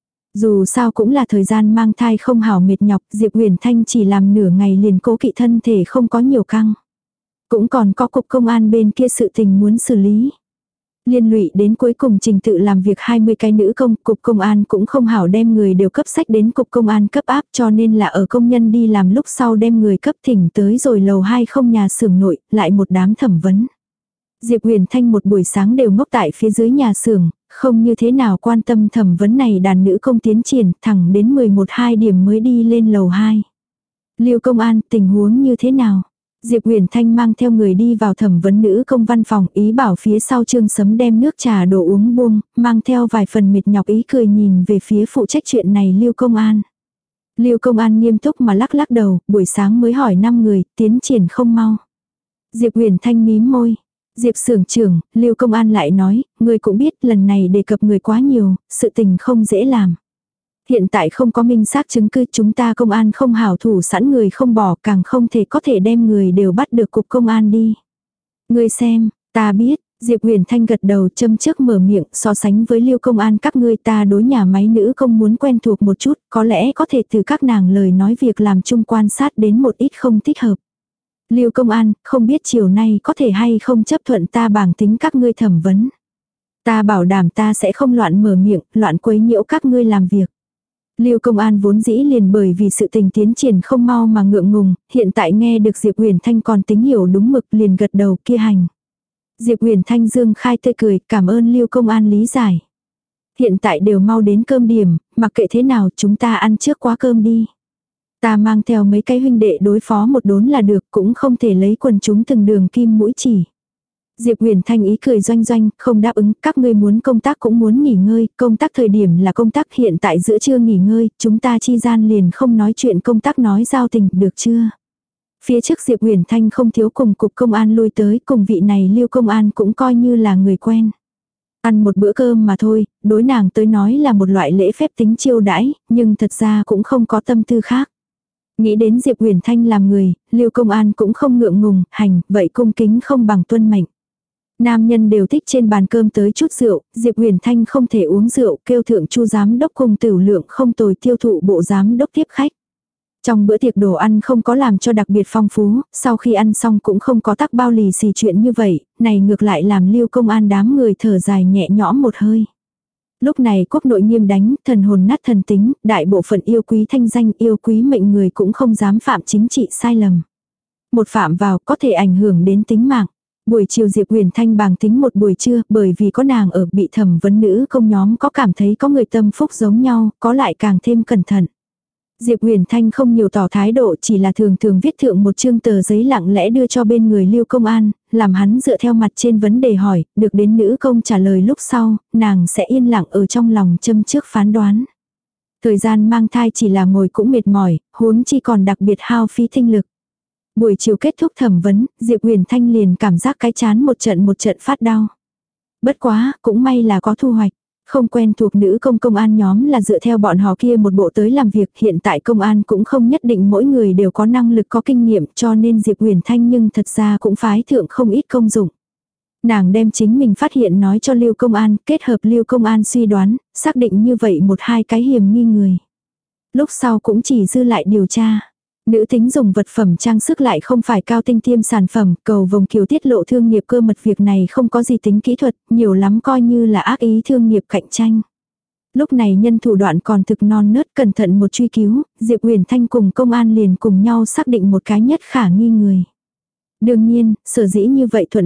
Dù sao cũng là thời gian mang thai không hảo mệt nhọc, Diệp Huyền Thanh chỉ làm nửa ngày liền cố kỵ thân thể không có nhiều căng. Cũng còn có cục công an bên kia sự tình muốn xử lý. Liên lụy đến cuối cùng trình tự làm việc hai mươi cái nữ công, cục công an cũng không hảo đem người đều cấp sách đến cục công an cấp áp, cho nên là ở công nhân đi làm lúc sau đem người cấp thỉnh tới rồi lầu hai không nhà xưởng nội, lại một đám thẩm vấn. Diệp Huyền Thanh một buổi sáng đều ngốc tại phía dưới nhà xưởng, không như thế nào quan tâm thẩm vấn này đàn nữ công tiến triển, thẳng đến mười một hai điểm mới đi lên lầu hai. Liêu công an, tình huống như thế nào? Diệp Huyền Thanh mang theo người đi vào thẩm vấn nữ công văn phòng, ý bảo phía sau Trương Sấm đem nước trà đồ uống buông, mang theo vài phần mệt nhọc ý cười nhìn về phía phụ trách chuyện này Liêu công an. Liêu công an nghiêm túc mà lắc lắc đầu, buổi sáng mới hỏi năm người, tiến triển không mau. Diệp Huyền Thanh mím môi. Diệp xưởng trưởng, Liêu công an lại nói, người cũng biết lần này đề cập người quá nhiều, sự tình không dễ làm. Hiện tại không có minh xác chứng cứ, chúng ta công an không hảo thủ sẵn người không bỏ, càng không thể có thể đem người đều bắt được cục công an đi. Ngươi xem, ta biết, Diệp Huyền Thanh gật đầu châm trước mở miệng, so sánh với Liêu công an các ngươi ta đối nhà máy nữ công muốn quen thuộc một chút, có lẽ có thể từ các nàng lời nói việc làm chung quan sát đến một ít không thích hợp. Liêu công an, không biết chiều nay có thể hay không chấp thuận ta bảng tính các ngươi thẩm vấn. Ta bảo đảm ta sẽ không loạn mở miệng, loạn quấy nhiễu các ngươi làm việc. Liêu công an vốn dĩ liền bởi vì sự tình tiến triển không mau mà ngượng ngùng, hiện tại nghe được Diệp Huyền Thanh còn tính hiểu đúng mực liền gật đầu kia hành. Diệp Huyền Thanh dương khai tươi cười, cảm ơn Liêu công an lý giải. Hiện tại đều mau đến cơm điểm, mặc kệ thế nào chúng ta ăn trước quá cơm đi. Ta mang theo mấy cái huynh đệ đối phó một đốn là được, cũng không thể lấy quần chúng từng đường kim mũi chỉ. Diệp Huyền Thanh ý cười doanh doanh, không đáp ứng, các ngươi muốn công tác cũng muốn nghỉ ngơi, công tác thời điểm là công tác, hiện tại giữa trưa nghỉ ngơi, chúng ta chi gian liền không nói chuyện công tác nói giao tình, được chưa? Phía trước Diệp Huyền Thanh không thiếu cùng cục công an lui tới, cùng vị này Liêu công an cũng coi như là người quen. Ăn một bữa cơm mà thôi, đối nàng tới nói là một loại lễ phép tính chiêu đãi, nhưng thật ra cũng không có tâm tư khác. Nghĩ đến Diệp Huyền Thanh làm người, Liêu công an cũng không ngượng ngùng, hành, vậy cung kính không bằng tuân mệnh. Nam nhân đều thích trên bàn cơm tới chút rượu, Diệp Huyền Thanh không thể uống rượu, kêu thượng Chu giám đốc cùng Tửu Lượng không tồi tiêu thụ bộ giám đốc tiếp khách. Trong bữa tiệc đồ ăn không có làm cho đặc biệt phong phú, sau khi ăn xong cũng không có tắc bao lì xì chuyện như vậy, này ngược lại làm Liêu công an đám người thở dài nhẹ nhõm một hơi. Lúc này quốc nội nghiêm đánh, thần hồn nát thần tính, đại bộ phận yêu quý thanh danh yêu quý mệnh người cũng không dám phạm chính trị sai lầm. Một phạm vào có thể ảnh hưởng đến tính mạng. Buổi chiều Diệp Huyền Thanh bàng tính một buổi trưa, bởi vì có nàng ở bị thẩm vấn nữ công nhóm có cảm thấy có người tâm phúc giống nhau, có lại càng thêm cẩn thận. Diệp Huyền Thanh không nhiều tỏ thái độ, chỉ là thường thường viết thượng một chương tờ giấy lặng lẽ đưa cho bên người Liêu công an, làm hắn dựa theo mặt trên vấn đề hỏi, được đến nữ công trả lời lúc sau, nàng sẽ yên lặng ở trong lòng châm trước phán đoán. Thời gian mang thai chỉ là ngồi cũng mệt mỏi, huống chi còn đặc biệt hao phí tinh lực. Buổi chiều kết thúc thẩm vấn, Diệp Huyền Thanh liền cảm giác cái chán một trận một trận phát đau. Bất quá, cũng may là có thu hoạch. Không quen thuộc nữ công công an nhóm là dựa theo bọn họ kia một bộ tới làm việc, hiện tại công an cũng không nhất định mỗi người đều có năng lực có kinh nghiệm, cho nên Diệp Huyền Thanh nhưng thật ra cũng phái thượng không ít công dụng. Nàng đem chính mình phát hiện nói cho Liêu công an, kết hợp Liêu công an suy đoán, xác định như vậy một hai cái hiểm nghi người. Lúc sau cũng chỉ dư lại điều tra. Nữ tính dùng vật phẩm trang sức lại không phải cao tinh tiêm sản phẩm, cầu vồng kiều tiết lộ thương nghiệp cơ mật, việc này không có gì tính kỹ thuật, nhiều lắm coi như là ác ý thương nghiệp cạnh tranh. Lúc này nhân thủ đoạn còn thực non nớt, cẩn thận một truy cứu, Diệp Huyền Thanh cùng công an liền cùng nhau xác định một cái nhất khả nghi người. Đương nhiên, sở dĩ như vậy thuận lợi,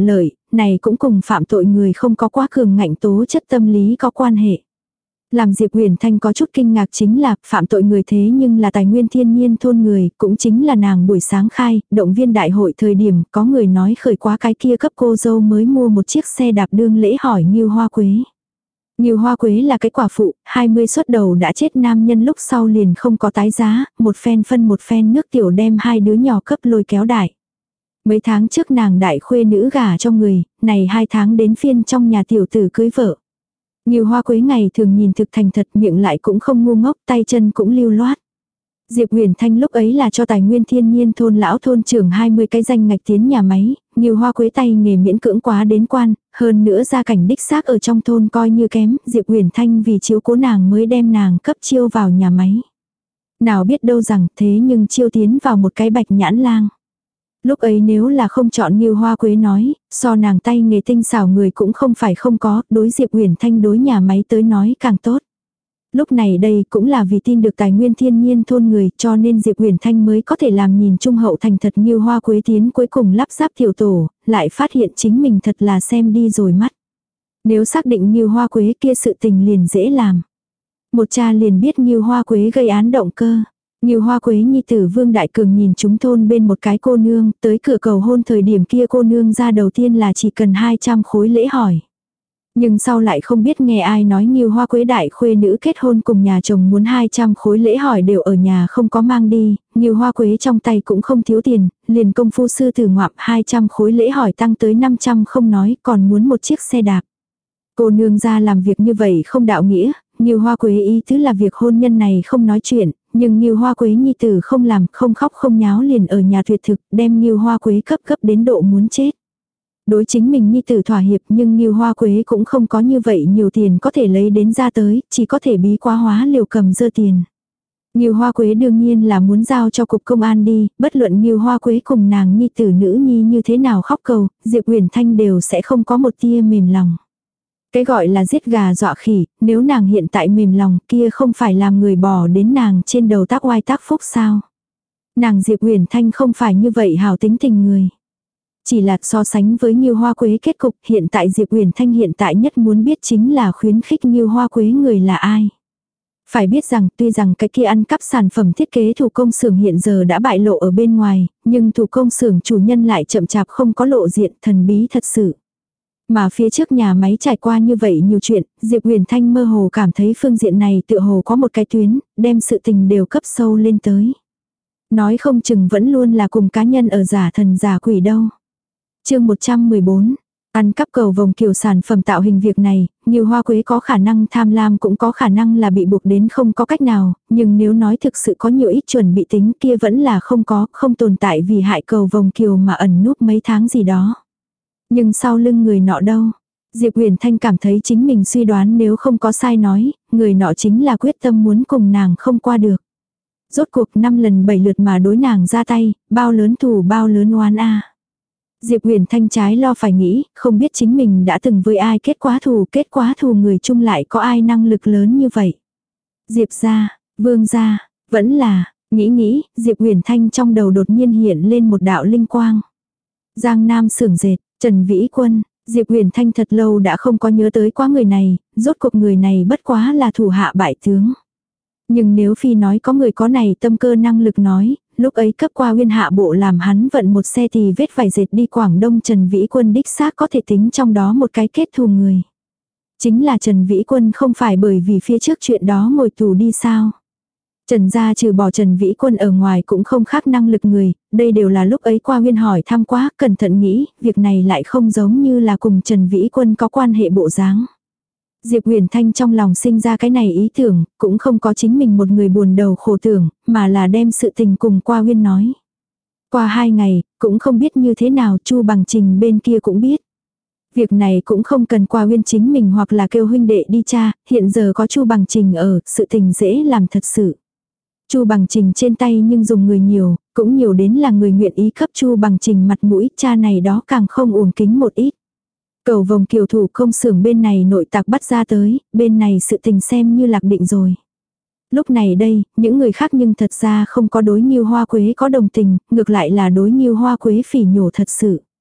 này cũng cùng phạm tội người không có quá cường ngạnh tố chất tâm lý có quan hệ. Làm Diệp Uyển Thanh có chút kinh ngạc chính là phạm tội người thế nhưng là tài nguyên thiên nhiên thôn người, cũng chính là nàng buổi sáng khai, động viên đại hội thời điểm có người nói khởi quá cái kia cấp cô dâu mới mua một chiếc xe đạp đương lễ hỏi Ngưu Hoa Quế. Ngưu Hoa Quế là cái quả phụ, hai mươi xuất đầu đã chết nam nhân lúc sau liền không có tái giá, một phen phân một phen nước tiểu đem hai đứa nhỏ cấp lôi kéo đại. Mấy tháng trước nàng đại khuê nữ gả cho người, này hai tháng đến phiên trong nhà tiểu tử cưới vợ. Ngưu Hoa Quế ngày thường nhìn thực thành thật, miệng lại cũng không ngu ngốc, tay chân cũng lưu loát. Diệp Uyển Thanh lúc ấy là cho tài nguyên thiên nhiên thôn lão thôn trưởng hai mươi cái danh ngạch tiến nhà máy, Ngưu Hoa Quế tay nghề miễn cưỡng quá đến quan, hơn nữa gia cảnh đích xác ở trong thôn coi như kém, Diệp Uyển Thanh vì chiếu cố nàng mới đem nàng cấp chiêu vào nhà máy. Nào biết đâu rằng thế nhưng chiêu tiến vào một cái bạch nhãn lang. Lúc ấy nếu là không chọn Ngưu Hoa Quế nói, so nàng tay nghề tinh xảo người cũng không phải không có, đối Diệp Uyển Thanh đối nhà máy tới nói càng tốt. Lúc này đây cũng là vì tin được tài nguyên thiên nhiên thôn người cho nên Diệp Uyển Thanh mới có thể làm nhìn trung hậu thành thật Ngưu Hoa Quế tiến cuối cùng lắp ráp tiểu tổ, lại phát hiện chính mình thật là xem đi rồi mắt. Nếu xác định Ngưu Hoa Quế kia sự tình liền dễ làm. Một cha liền biết Ngưu Hoa Quế gây án động cơ. Ngưu Hoa Quế nhi tử Vương Đại Cường nhìn chúng thôn bên một cái cô nương, tới cửa cầu hôn thời điểm kia cô nương ra đầu tiên là chỉ cần hai trăm khối lễ hỏi. Nhưng sau lại không biết nghe ai nói Ngưu Hoa Quế đại khuê nữ kết hôn cùng nhà chồng muốn hai trăm khối lễ hỏi đều ở nhà không có mang đi, Ngưu Hoa Quế trong tay cũng không thiếu tiền, liền công phu sư tử ngoạm hai trăm khối lễ hỏi tăng tới năm trăm không nói, còn muốn một chiếc xe đạp. Cô nương ra làm việc như vậy không đạo nghĩa, Ngưu Hoa Quế ý tứ là việc hôn nhân này không nói chuyện, nhưng Ngưu Hoa Quế nhi tử không làm, không khóc không nháo liền ở nhà tuyệt thực, đem Ngưu Hoa Quế cấp cấp đến độ muốn chết. Đối chính mình nhi tử thỏa hiệp nhưng Ngưu Hoa Quế cũng không có như vậy nhiều tiền có thể lấy đến ra tới, chỉ có thể bí quá hóa liều cầm dơ tiền. Ngưu Hoa Quế đương nhiên là muốn giao cho cục công an đi, bất luận Ngưu Hoa Quế cùng nàng nhi tử nữ nhi như thế nào khóc cầu, Diệp Uyển Thanh đều sẽ không có một tia mềm lòng. Cái gọi là giết gà dọa khỉ, nếu nàng hiện tại mềm lòng kia không phải làm người bỏ đến nàng trên đầu tác oai tác phúc sao. Nàng Diệp Uyển Thanh không phải như vậy hào tính tình người. Chỉ là so sánh với Ngưu Hoa Quế kết cục hiện tại Diệp Uyển Thanh hiện tại nhất muốn biết chính là khuyến khích Ngưu Hoa Quế người là ai. Phải biết rằng tuy rằng cái kia ăn cắp sản phẩm thiết kế thủ công xưởng hiện giờ đã bại lộ ở bên ngoài, nhưng thủ công xưởng chủ nhân lại chậm chạp không có lộ diện thần bí thật sự. Mà phía trước nhà máy trải qua như vậy nhiều chuyện, Diệp Uyển Thanh mơ hồ cảm thấy phương diện này tựa hồ có một cái tuyến, đem sự tình đều cấp sâu lên tới. Nói không chừng vẫn luôn là cùng cá nhân ở giả thần giả quỷ đâu. Chương một trăm mười bốn. Ăn cắp cầu vồng kiểu sản phẩm tạo hình việc này, Ngưu Hoa Quế có khả năng tham lam cũng có khả năng là bị buộc đến không có cách nào, nhưng nếu nói thực sự có nhiều ít chuẩn bị tính kia vẫn là không có, không tồn tại vì hại cầu vồng kiều mà ẩn núp mấy tháng gì đó. Nhưng sau lưng người nọ đâu? Diệp Uyển Thanh cảm thấy chính mình suy đoán nếu không có sai nói, người nọ chính là quyết tâm muốn cùng nàng không qua được. Rốt cuộc năm lần bảy lượt mà đối nàng ra tay, bao lớn thù bao lớn oán a. Diệp Uyển Thanh trái lo phải nghĩ, không biết chính mình đã từng với ai kết quá thù, kết quá thù người chung lại có ai năng lực lớn như vậy. Diệp gia, Vương gia, vẫn là, nghĩ nghĩ, Diệp Uyển Thanh trong đầu đột nhiên hiện lên một đạo linh quang. Giang Nam xưởng dệt, Trần Vĩ Quân, Diệp Uyển Thanh thật lâu đã không có nhớ tới quá người này, rốt cuộc người này bất quá là thủ hạ bại tướng. Nhưng nếu phi nói có người có này tâm cơ năng lực nói, lúc ấy cấp qua Uyên Hạ bộ làm hắn vận một xe tì vết vải dệt đi Quảng Đông Trần Vĩ Quân đích xác có thể tính trong đó một cái kết thù người. Chính là Trần Vĩ Quân không phải bởi vì phía trước chuyện đó ngồi tù đi sao. Trần gia trừ bỏ Trần Vĩ Quân ở ngoài cũng không khác năng lực người, đây đều là lúc ấy qua Uyên hỏi thăm quá, cẩn thận nghĩ, việc này lại không giống như là cùng Trần Vĩ Quân có quan hệ bộ dáng. Diệp Uyển Thanh trong lòng sinh ra cái này ý tưởng, cũng không có chính mình một người buồn đầu khổ tưởng, mà là đem sự tình cùng qua Uyên nói. Qua hai ngày, cũng không biết như thế nào Chu Bằng Trình bên kia cũng biết. Việc này cũng không cần qua Uyên chính mình hoặc là kêu huynh đệ đi tra, hiện giờ có Chu Bằng Trình ở, sự tình dễ làm thật sự. Chu Bằng Trình trên tay nhưng dùng người nhiều, cũng nhiều đến là người nguyện ý cấp Chu Bằng Trình mặt mũi, cha này đó càng không uổng kính một ít. Cầu vồng kiều thủ công xưởng bên này nội tặc bắt ra tới, bên này sự tình xem như lạc định rồi. Lúc này đây, những người khác nhưng thật ra không có đối Ngưu Hoa Quế có đồng tình, ngược lại là đối Ngưu Hoa Quế phỉ nhổ thật sự.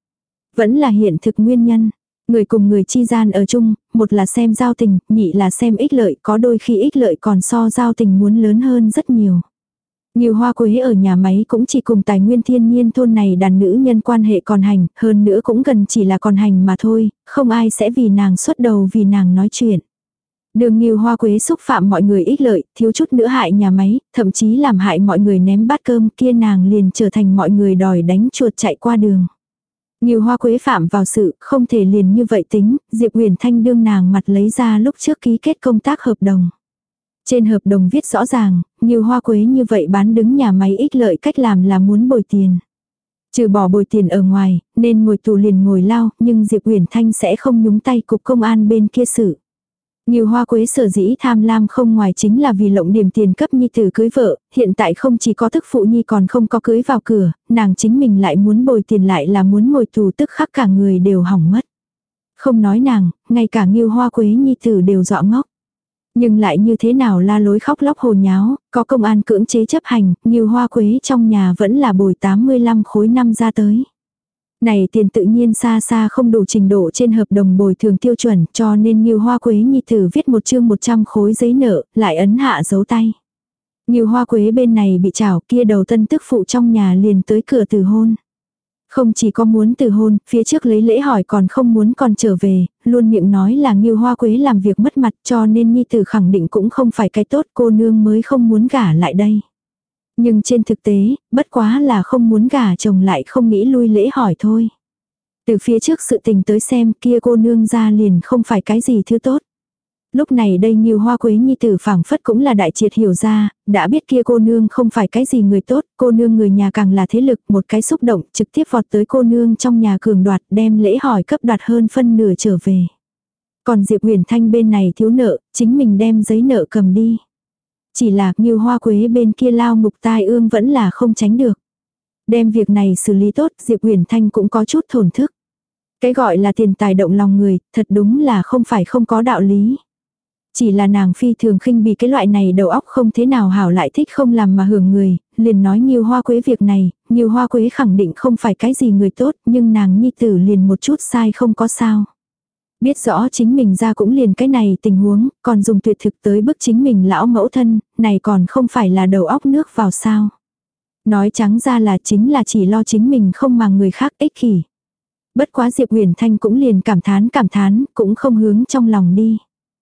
Vẫn là hiện thực nguyên nhân. Người cùng người chi gian ở chung, một là xem giao tình, nhị là xem ích lợi, có đôi khi ích lợi còn so giao tình muốn lớn hơn rất nhiều. Nhiều Hoa Quế ở nhà máy cũng chỉ cùng tài nguyên thiên nhiên thôn này đàn nữ nhân quan hệ còn hành, hơn nữa cũng gần chỉ là còn hành mà thôi, không ai sẽ vì nàng xuất đầu vì nàng nói chuyện. Đường Nghiêu Hoa Quế xúc phạm mọi người ích lợi, thiếu chút nữa hại nhà máy, thậm chí làm hại mọi người ném bát cơm, kia nàng liền trở thành mọi người đòi đánh chuột chạy qua đường. Nghiêu Hoa Quế phạm vào sự, không thể liền như vậy tính, Diệp Uyển Thanh đương nàng mặt lấy ra lúc trước ký kết công tác hợp đồng. Trên hợp đồng viết rõ ràng, Nghiêu Hoa Quế như vậy bán đứng nhà máy ích lợi cách làm là muốn bồi tiền. Trừ bỏ bồi tiền ở ngoài, nên ngồi tù liền ngồi lao, nhưng Diệp Uyển Thanh sẽ không nhúng tay cục công an bên kia sự. Nghiêu Hoa Quế sở dĩ tham lam không ngoài chính là vì lộng điểm tiền cấp nhi tử cưới vợ, hiện tại không chỉ có tức phụ nhi còn không có cưới vào cửa, nàng chính mình lại muốn bồi tiền lại là muốn ngồi tù, tức khắc cả người đều hỏng mất. Không nói nàng, ngay cả Nghiêu Hoa Quế nhi tử đều dọa ngốc. Nhưng lại như thế nào la lối khóc lóc hồ nháo, có công an cưỡng chế chấp hành, Nghiêu Hoa Quế trong nhà vẫn là bồi tám mươi lăm khối năm ra tới. Này tiền tự nhiên xa xa không đủ trình độ trên hợp đồng bồi thường tiêu chuẩn, cho nên Nghiêu Hoa Quế nhi tử viết một chương một trăm khối giấy nợ, lại ấn hạ dấu tay. Nghiêu Hoa Quế bên này bị trảo, kia đầu tân tức phụ trong nhà liền tới cửa từ hôn. Không chỉ có muốn từ hôn, phía trước lấy lễ hỏi còn không muốn còn trở về, luôn miệng nói là Nghiêu Hoa Quế làm việc mất mặt, cho nên nhi tử khẳng định cũng không phải cái tốt, cô nương mới không muốn gả lại đây. Nhưng trên thực tế, bất quá là không muốn gả chồng lại không nghĩ lui lễ hỏi thôi. Từ phía trước sự tình tới xem, kia cô nương ra liền không phải cái gì thứ tốt. Lúc này đây Nghiêu Hoa Quế nhi tử phảng phất cũng là đại triệt hiểu ra, đã biết kia cô nương không phải cái gì người tốt, cô nương người nhà càng là thế lực, một cái xúc động trực tiếp vọt tới cô nương trong nhà cường đoạt, đem lễ hỏi cấp đoạt hơn phân nửa trở về. Còn Diệp Uyển Thanh bên này thiếu nợ, chính mình đem giấy nợ cầm đi. Chỉ là Nghiêu Hoa Quế bên kia lao ngục tai ương vẫn là không tránh được. Đem việc này xử lý tốt, Diệp Uyển Thanh cũng có chút thổn thức. Cái gọi là tiền tài động lòng người, thật đúng là không phải không có đạo lý. Chỉ là nàng phi thường khinh bỉ cái loại này đầu óc không thế nào hảo lại thích không làm mà hưởng người, liền nói Nghiêu Hoa Quế việc này, Nghiêu Hoa Quế khẳng định không phải cái gì người tốt, nhưng nàng nhi tử liền một chút sai không có sao. Biết rõ chính mình ra cũng liền cái này tình huống, còn dùng tuyệt thực tới bức chính mình lão mẫu thân, này còn không phải là đầu óc nước vào sao. Nói trắng ra là chính là chỉ lo chính mình không màng người khác ích kỷ. Bất quá Diệp Uyển Thanh cũng liền cảm thán cảm thán, cũng không hướng trong lòng đi.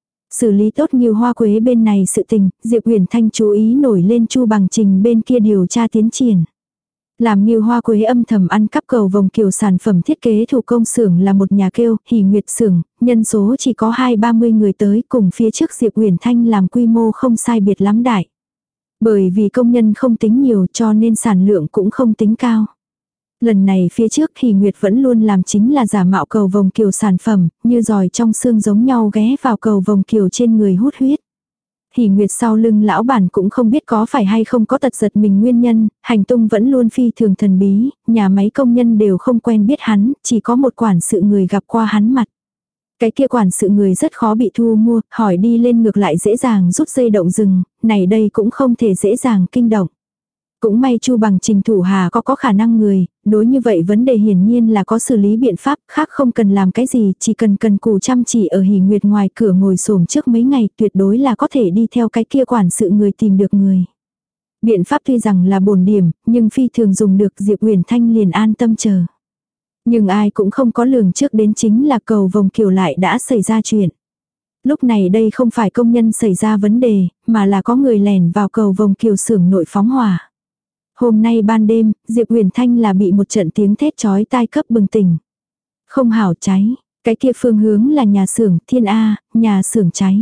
Xử lý tốt Nghiêu Hoa Quế bên này sự tình, Diệp Uyển Thanh chú ý nổi lên Chu Bằng Trình bên kia điều tra tiến triển. Làm Nghiêu Hoa Quế âm thầm ăn cắp cầu vồng kiều sản phẩm thiết kế thủ công xưởng là một nhà kêu Hỷ Nguyệt xưởng, nhân số chỉ có hai ba mươi người tới, cùng phía trước Diệp Uyển Thanh làm quy mô không sai biệt lắm đại. Bởi vì công nhân không tính nhiều cho nên sản lượng cũng không tính cao. Lần này phía trước Hỷ Nguyệt vẫn luôn làm chính là giả mạo cầu vồng kiều sản phẩm, như giòi trong xương giống nhau ghé vào cầu vồng kiều trên người hút huyết. Hỷ Nguyệt sau lưng lão bản cũng không biết có phải hay không có tật giật mình nguyên nhân, hành tung vẫn luôn phi thường thần bí, nhà máy công nhân đều không quen biết hắn, chỉ có một quản sự người gặp qua hắn mặt. Cái kia quản sự người rất khó bị thu mua, hỏi đi lên ngược lại dễ dàng rút dây động rừng, này đây cũng không thể dễ dàng kinh động. Cũng may Chu Bằng Trình thủ hà có có khả năng người, đối như vậy vấn đề hiển nhiên là có xử lý biện pháp, khác không cần làm cái gì, chỉ cần cần cù chăm chỉ ở Hỷ Nguyệt ngoài cửa ngồi xổm trước mấy ngày, tuyệt đối là có thể đi theo cái kia quản sự người tìm được người. Biện pháp tuy rằng là bổn điểm, nhưng phi thường dùng được, Diệp Uyển Thanh liền an tâm chờ. Nhưng ai cũng không có lường trước đến chính là cầu vồng kiều lại đã xảy ra chuyện. Lúc này đây không phải công nhân xảy ra vấn đề, mà là có người lẻn vào cầu vồng kiều xưởng nội phóng hỏa. Hôm nay ban đêm, Diệp Uyển Thanh là bị một trận tiếng thét chói tai cấp bừng tỉnh. Không hảo cháy, cái kia phương hướng là nhà xưởng, Thiên A, nhà xưởng cháy.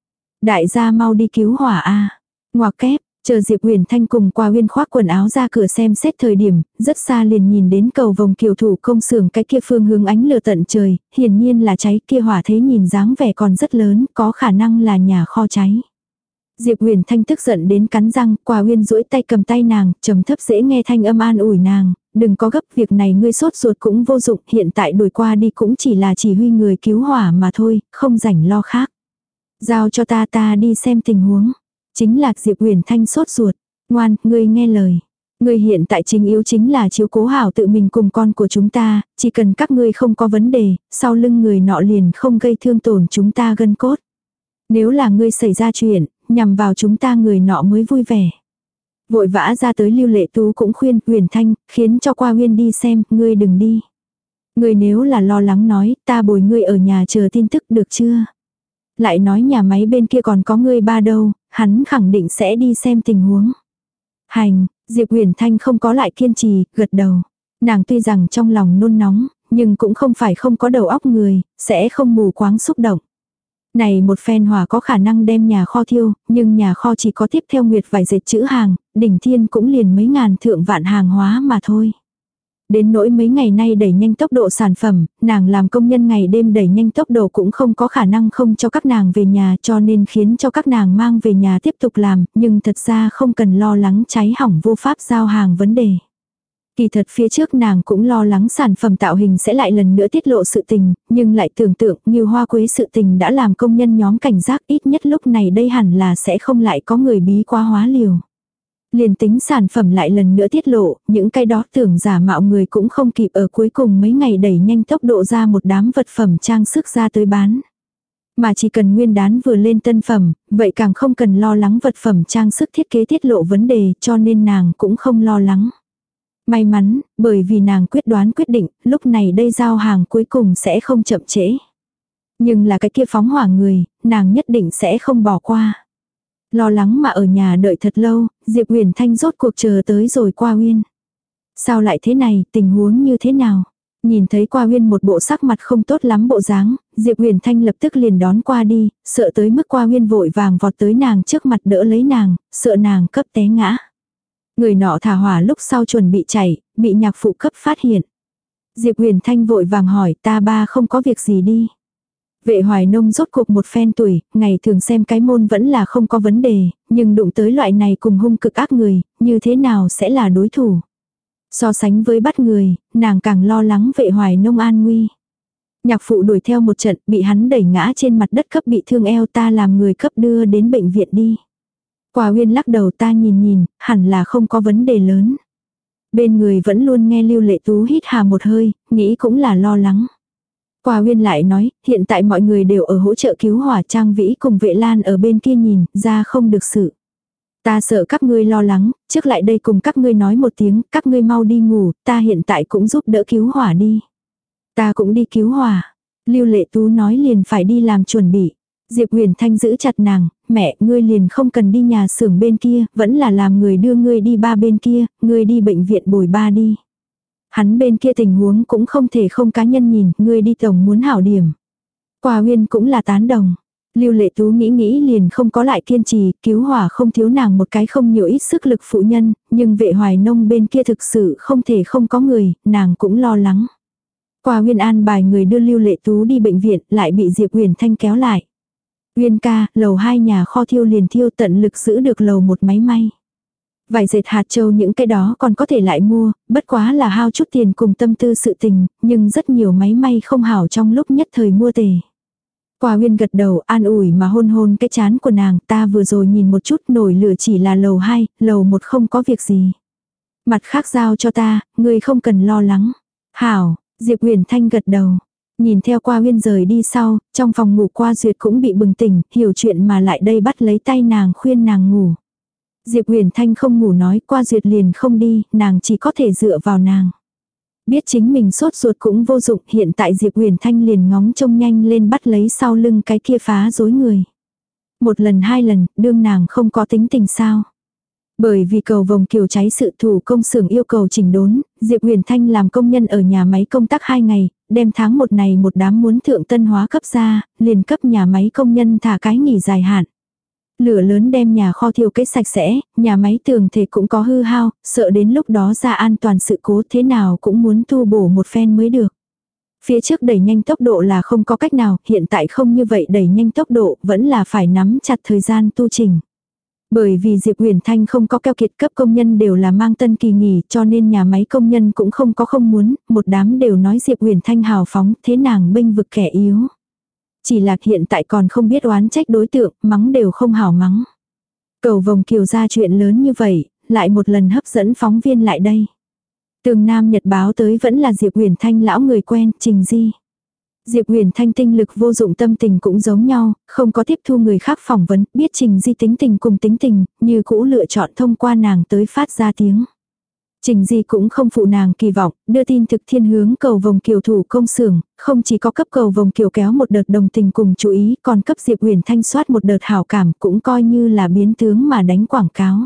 Đại gia mau đi cứu hỏa A. Ngoặc kép, chờ Diệp Uyển Thanh cùng Qua Uyên khoác quần áo ra cửa xem xét thời điểm, rất xa liền nhìn đến cầu vồng kiều thủ công xưởng cái kia phương hướng ánh lửa tận trời, hiển nhiên là cháy, kia hỏa thế nhìn dáng vẻ còn rất lớn, có khả năng là nhà kho cháy. Diệp Uyển Thanh tức giận đến cắn răng, Qua Uyên duỗi tay cầm tay nàng, trầm thấp dễ nghe thanh âm an ủi nàng, đừng có gấp, việc này ngươi sốt ruột cũng vô dụng, hiện tại đuổi qua đi cũng chỉ là chỉ huy người cứu hỏa mà thôi, không rảnh lo khác. Giao cho ta ta đi xem tình huống. Chính là Diệp Uyển Thanh sốt ruột, ngoan, ngươi nghe lời. Ngươi hiện tại chính yếu chính là chiếu cố hảo tự mình cùng con của chúng ta, chỉ cần các ngươi không có vấn đề, sau lưng người nọ liền không gây thương tổn chúng ta gân cốt. Nếu là ngươi xảy ra chuyện, nhằm vào chúng ta người nọ mới vui vẻ. Vội vã ra tới Lưu Lệ Tú cũng khuyên Uyển Thanh, khiến cho qua Uyên đi xem, ngươi đừng đi. Ngươi nếu là lo lắng nói, ta bồi ngươi ở nhà chờ tin tức được chưa? Lại nói nhà máy bên kia còn có ngươi ba đâu, hắn khẳng định sẽ đi xem tình huống. Hành, Diệp Uyển Thanh không có lại kiên trì, gật đầu. Nàng tuy rằng trong lòng nôn nóng, nhưng cũng không phải không có đầu óc người, sẽ không mù quáng xúc động. Này một phen hỏa có khả năng đem nhà kho thiêu, nhưng nhà kho chỉ có tiếp theo nguyệt vài dệt chữ hàng, đỉnh thiên cũng liền mấy ngàn thượng vạn hàng hóa mà thôi. Đến nỗi mấy ngày nay đẩy nhanh tốc độ sản phẩm, nàng làm công nhân ngày đêm đẩy nhanh tốc độ cũng không có khả năng không cho các nàng về nhà, cho nên khiến cho các nàng mang về nhà tiếp tục làm, nhưng thật ra không cần lo lắng cháy hỏng vô pháp giao hàng vấn đề. Kỳ thật phía trước nàng cũng lo lắng sản phẩm tạo hình sẽ lại lần nữa tiết lộ sự tình, nhưng lại tưởng tượng như hoa quế sự tình đã làm công nhân nhóm cảnh giác, ít nhất lúc này đây hẳn là sẽ không lại có người bí quá hóa liều. Liền tính sản phẩm lại lần nữa tiết lộ, những cái đó tưởng giả mạo người cũng không kịp ở cuối cùng mấy ngày đẩy nhanh tốc độ ra một đám vật phẩm trang sức ra tới bán. Mà chỉ cần nguyên đán vừa lên tân phẩm, vậy càng không cần lo lắng vật phẩm trang sức thiết kế tiết lộ vấn đề, cho nên nàng cũng không lo lắng. May mắn, bởi vì nàng quyết đoán quyết định, lúc này đây giao hàng cuối cùng sẽ không chậm trễ. Nhưng là cái kia phóng hỏa người, nàng nhất định sẽ không bỏ qua. Lo lắng mà ở nhà đợi thật lâu, Diệp Uyển Thanh rốt cuộc chờ tới rồi Qua Uyên. Sao lại thế này, tình huống như thế nào? Nhìn thấy Qua Uyên một bộ sắc mặt không tốt lắm bộ dáng, Diệp Uyển Thanh lập tức liền đón qua đi, sợ tới mức Qua Uyên vội vàng vọt tới nàng trước mặt đỡ lấy nàng, sợ nàng cấp té ngã. Người nọ thả hỏa lúc sau chuẩn bị chạy, bị nhạc phụ cấp phát hiện. Diệp Uyển Thanh vội vàng hỏi, ta ba không có việc gì đi. Vệ Hoài Nông rốt cuộc một phen tuổi, ngày thường xem cái môn vẫn là không có vấn đề, nhưng đụng tới loại này cùng hung cực ác người, như thế nào sẽ là đối thủ. So sánh với bắt người, nàng càng lo lắng Vệ Hoài Nông an nguy. Nhạc phụ đuổi theo một trận, bị hắn đẩy ngã trên mặt đất cấp bị thương eo, ta làm người cấp đưa đến bệnh viện đi. Quả Uyên lắc đầu, ta nhìn nhìn, hẳn là không có vấn đề lớn. Bên người vẫn luôn nghe Lưu Lệ Tú hít hà một hơi, nghĩ cũng là lo lắng. Quả Uyên lại nói, hiện tại mọi người đều ở hỗ trợ cứu hỏa, Trang Vĩ cùng Vệ Lan ở bên kia nhìn, ra không được sự. Ta sợ các ngươi lo lắng, trước lại đây cùng các ngươi nói một tiếng, các ngươi mau đi ngủ, ta hiện tại cũng giúp đỡ cứu hỏa đi. Ta cũng đi cứu hỏa. Lưu Lệ Tú nói liền phải đi làm chuẩn bị. Diệp Uyển Thanh giữ chặt nàng, mẹ, ngươi liền không cần đi nhà xưởng bên kia, vẫn là làm người đưa ngươi đi ba bên kia, ngươi đi bệnh viện bồi ba đi. Hắn bên kia tình huống cũng không thể không cá nhân nhìn, ngươi đi tổng muốn hảo điểm. Quả Uyên cũng là tán đồng. Lưu Lệ Tú nghĩ nghĩ liền không có lại kiên trì, cứu hỏa không thiếu nàng một cái không nhiều ít sức lực phụ nhân, nhưng Vệ Hoài Nông bên kia thực sự không thể không có người, nàng cũng lo lắng. Quả Uyên an bài người đưa Lưu Lệ Tú đi bệnh viện, lại bị Diệp Uyển Thanh kéo lại. Uyên ca, lầu hai nhà kho thiêu liền thiêu, tận lực giữ được lầu một máy may. Vải dệt hạt châu những cái đó còn có thể lại mua, bất quá là hao chút tiền cùng tâm tư sự tình, nhưng rất nhiều máy may không hảo trong lúc nhất thời mua tề. Quả Uyên gật đầu an ủi mà hôn hôn cái chán của nàng, ta vừa rồi nhìn một chút nổi lửa chỉ là lầu hai, lầu một không có việc gì. Mặt khác giao cho ta, ngươi không cần lo lắng. Hảo, Diệp Uyển Thanh gật đầu. Nhìn theo Qua Uyên rời đi sau, trong phòng ngủ Qua Duyệt cũng bị bừng tỉnh, hiểu chuyện mà lại đây bắt lấy tay nàng khuyên nàng ngủ. Diệp Uyển Thanh không ngủ nói, Qua Duyệt liền không đi, nàng chỉ có thể dựa vào nàng. Biết chính mình sốt ruột cũng vô dụng, hiện tại Diệp Uyển Thanh liền ngóng trông nhanh lên bắt lấy sau lưng cái kia phá rối người. Một lần hai lần, đương nàng không có tính tình sao. Bởi vì cầu vồng kiều cháy sự thủ công xưởng yêu cầu chỉnh đốn, Diệp Uyển Thanh làm công nhân ở nhà máy công tác hai ngày, đem tháng một này một đám muốn thượng tân hóa cấp ra, liền cấp nhà máy công nhân thả cái nghỉ dài hạn. Lửa lớn đem nhà kho thiêu kết sạch sẽ, nhà máy tường thể cũng có hư hao, sợ đến lúc đó ra an toàn sự cố thế nào cũng muốn tu bổ một phen mới được. Phía trước đẩy nhanh tốc độ là không có cách nào, hiện tại không như vậy đẩy nhanh tốc độ vẫn là phải nắm chặt thời gian tu trình. Bởi vì Diệp Uyển Thanh không có keo kiệt, cấp công nhân đều là mang tân kỳ nghỉ, cho nên nhà máy công nhân cũng không có không muốn, một đám đều nói Diệp Uyển Thanh hào phóng, thế nàng bênh vực kẻ yếu. Chỉ là hiện tại còn không biết oán trách đối tượng, mắng đều không hảo mắng. Cầu vồng kiều ra chuyện lớn như vậy, lại một lần hấp dẫn phóng viên lại đây. Tường Nam Nhật báo tới vẫn là Diệp Uyển Thanh lão người quen, Trình Di. Diệp Uyển Thanh tinh lực vô dụng tâm tình cũng giống nhau, không có tiếp thu người khác phỏng vấn, biết Trình Di tính tình cùng tính tình, như cũ lựa chọn thông qua nàng tới phát ra tiếng. Trình Di cũng không phụ nàng kỳ vọng, đưa tin thực thiên hướng cầu vồng kiều thủ công xưởng, không chỉ có cấp cầu vồng kiều kéo một đợt đồng tình cùng chú ý, còn cấp Diệp Uyển Thanh soát một đợt hảo cảm, cũng coi như là biến tướng mà đánh quảng cáo.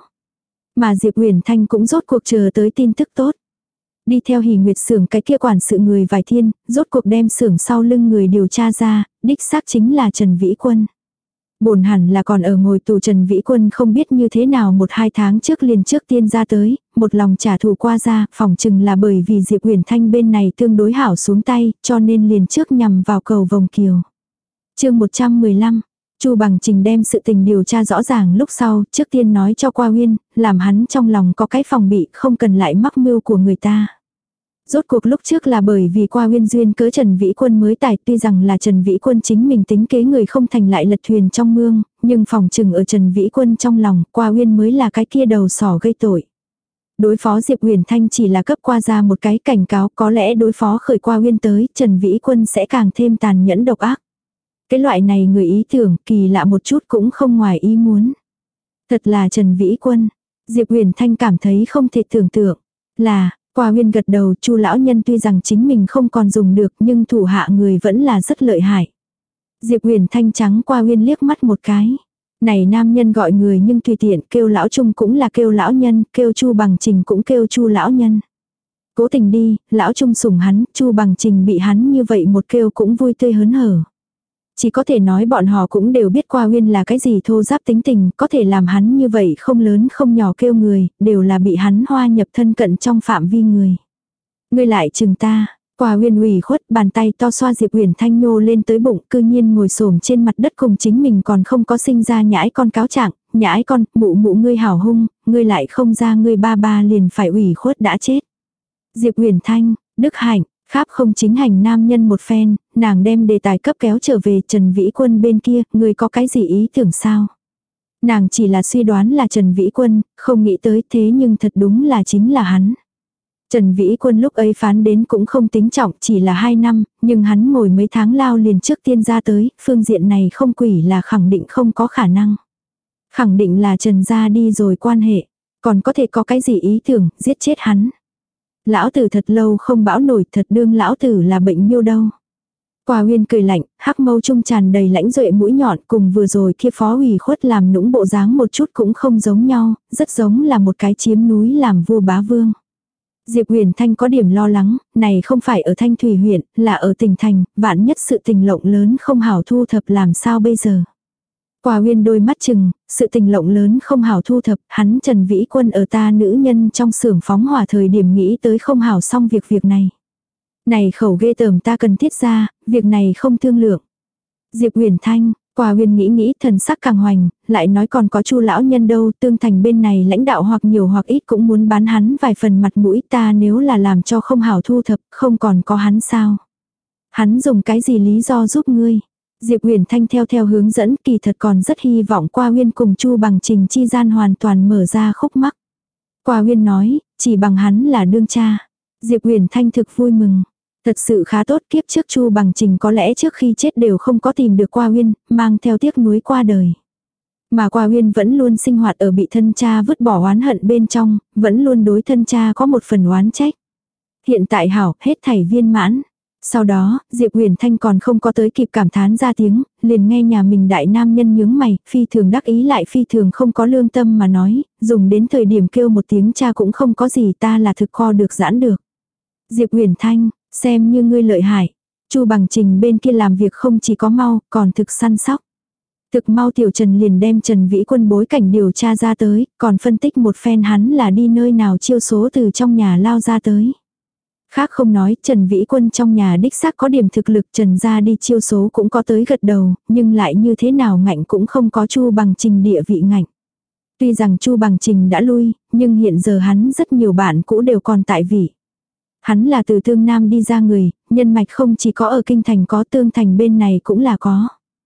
Mà Diệp Uyển Thanh cũng rốt cuộc chờ tới tin tức tốt. Đi theo Hỉ Nguyệt xưởng cái kia quản sự người vài thiên, rốt cuộc đem xưởng sau lưng người điều tra ra, đích xác chính là Trần Vĩ Quân. Bổn hẳn là còn ở ngồi tù Trần Vĩ Quân không biết như thế nào một hai tháng trước liền trước tiên ra tới, một lòng trả thù qua ra, phỏng chừng là bởi vì Diệp Uyển Thanh bên này tương đối hảo xuống tay, cho nên liền trước nhằm vào cầu vồng kiều. Chương một trăm mười lăm. Chu Bằng Trình đem sự tình điều tra rõ ràng lúc sau, trước tiên nói cho Qua Uyên, làm hắn trong lòng có cái phòng bị, không cần lại mắc mưu của người ta. Rốt cuộc lúc trước là bởi vì Qua Uyên duyên cớ Trần Vĩ Quân mới tài, tuy rằng là Trần Vĩ Quân chính mình tính kế người không thành lại lật thuyền trong mương, nhưng phòng trừng ở Trần Vĩ Quân trong lòng, Qua Uyên mới là cái kia đầu sỏ gây tội. Đối phó Diệp Uyển Thanh chỉ là cấp qua ra một cái cảnh cáo, có lẽ đối phó khởi Qua Uyên tới, Trần Vĩ Quân sẽ càng thêm tàn nhẫn độc ác. Cái loại này người ý tưởng kỳ lạ một chút cũng không ngoài ý muốn. Thật là Trần Vĩ Quân. Diệp Uyển Thanh cảm thấy không thể tưởng tượng. Là, Qua Uyên gật đầu, Chu lão nhân tuy rằng chính mình không còn dùng được nhưng thủ hạ người vẫn là rất lợi hại. Diệp Uyển Thanh trắng Qua Uyên liếc mắt một cái. Này nam nhân gọi người nhưng tùy tiện, kêu lão Trung cũng là kêu lão nhân, kêu Chu Bằng Trình cũng kêu Chu lão nhân. Cố tình đi, lão Trung sủng hắn, Chu Bằng Trình bị hắn như vậy một kêu cũng vui tươi hớn hở. Chỉ có thể nói bọn họ cũng đều biết Qua Uyên là cái gì thô giáp tính tình, có thể làm hắn như vậy không lớn không nhỏ kêu người, đều là bị hắn hoa nhập thân cận trong phạm vi người. Ngươi lại chừng ta, Qua Uyên ủy khuất, bàn tay to xoa Diệp Uyển Thanh nhô lên tới bụng, cư nhiên ngồi xổm trên mặt đất cùng chính mình còn không có sinh ra nhãi con cáo trạng, nhãi con, mụ mụ ngươi hảo hung, ngươi lại không ra ngươi ba ba liền phải ủy khuất đã chết. Diệp Uyển Thanh, Đức Hạnh, Kháp không chính hành nam nhân một phen, nàng đem đề tài cấp kéo trở về Trần Vĩ Quân bên kia, người có cái gì ý tưởng sao? Nàng chỉ là suy đoán là Trần Vĩ Quân, không nghĩ tới thế nhưng thật đúng là chính là hắn. Trần Vĩ Quân lúc ấy phán đến cũng không tính trọng, chỉ là hai năm, nhưng hắn ngồi mấy tháng lao liền trước tiên ra tới, phương diện này không quỷ là khẳng định không có khả năng. Khẳng định là Trần gia đi rồi quan hệ, còn có thể có cái gì ý tưởng, giết chết hắn. Lão tử thật lâu không bão nổi, thật đương lão tử là bệnh miêu đâu. Qua Uyên cười lạnh, hắc mâu trung tràn đầy lãnh duệ mũi nhọn, cùng vừa rồi kia phó ủy khuất làm nũng bộ dáng một chút cũng không giống nhau, rất giống là một cái chiếm núi làm vua bá vương. Diệp Uyển Thanh có điểm lo lắng, này không phải ở Thanh Thủy huyện, là ở tỉnh thành, vạn nhất sự tình lộng lớn không hảo thu thập làm sao bây giờ. Qua Uyên đôi mắt chừng, sự tình lộng lớn không hảo thu thập, hắn Trần Vĩ Quân ở ta nữ nhân trong xưởng phóng hỏa thời điểm nghĩ tới không hảo xong việc việc này. Này khẩu ghê tởm ta cần thiết ra, việc này không thương lượng. Diệp Uyển Thanh, Qua Uyên nghĩ nghĩ thần sắc càng hoành, lại nói còn có Chu lão nhân đâu, tương thành bên này lãnh đạo hoặc nhiều hoặc ít cũng muốn bán hắn vài phần mặt mũi, ta nếu là làm cho không hảo thu thập, không còn có hắn sao. Hắn dùng cái gì lý do giúp ngươi? Diệp Uyển Thanh theo theo hướng dẫn, kỳ thật còn rất hy vọng Qua Uyên cùng Chu Bằng Trình chi gian hoàn toàn mở ra khúc mắc. Qua Uyên nói, chỉ bằng hắn là đương cha. Diệp Uyển Thanh thực vui mừng. Thật sự khá tốt, kiếp trước Chu Bằng Trình có lẽ trước khi chết đều không có tìm được Qua Uyên, mang theo tiếc nuối qua đời. Mà Qua Uyên vẫn luôn sinh hoạt ở bị thân cha vứt bỏ oán hận bên trong, vẫn luôn đối thân cha có một phần oán trách. Hiện tại hảo, hết thảy viên mãn. Sau đó, Diệp Uyển Thanh còn không có tới kịp cảm thán ra tiếng, liền nghe nhà mình đại nam nhân nhướng mày, phi thường đắc ý lại phi thường không có lương tâm mà nói, dùng đến thời điểm kêu một tiếng cha cũng không có gì, ta là thực kho được giãn được. Diệp Uyển Thanh, xem như ngươi lợi hại. Chu Bằng Trình bên kia làm việc không chỉ có mau, còn thực săn sóc. Thực mau Tiểu Trần liền đem Trần Vĩ Quân bối cảnh điều tra ra tới, còn phân tích một phen hắn là đi nơi nào chiêu số từ trong nhà lao ra tới. Khác không nói, Trần Vĩ Quân trong nhà đích xác có điểm thực lực, Trần gia đi chiêu số cũng có tới gật đầu, nhưng lại như thế nào ngạnh cũng không có Chu Bằng Trình địa vị ngạnh. Tuy rằng Chu Bằng Trình đã lui, nhưng hiện giờ hắn rất nhiều bạn cũ đều còn tại vị. Hắn là từ Tương Nam đi ra người, nhân mạch không chỉ có ở Kinh Thành có, Tương Thành bên này cũng là có.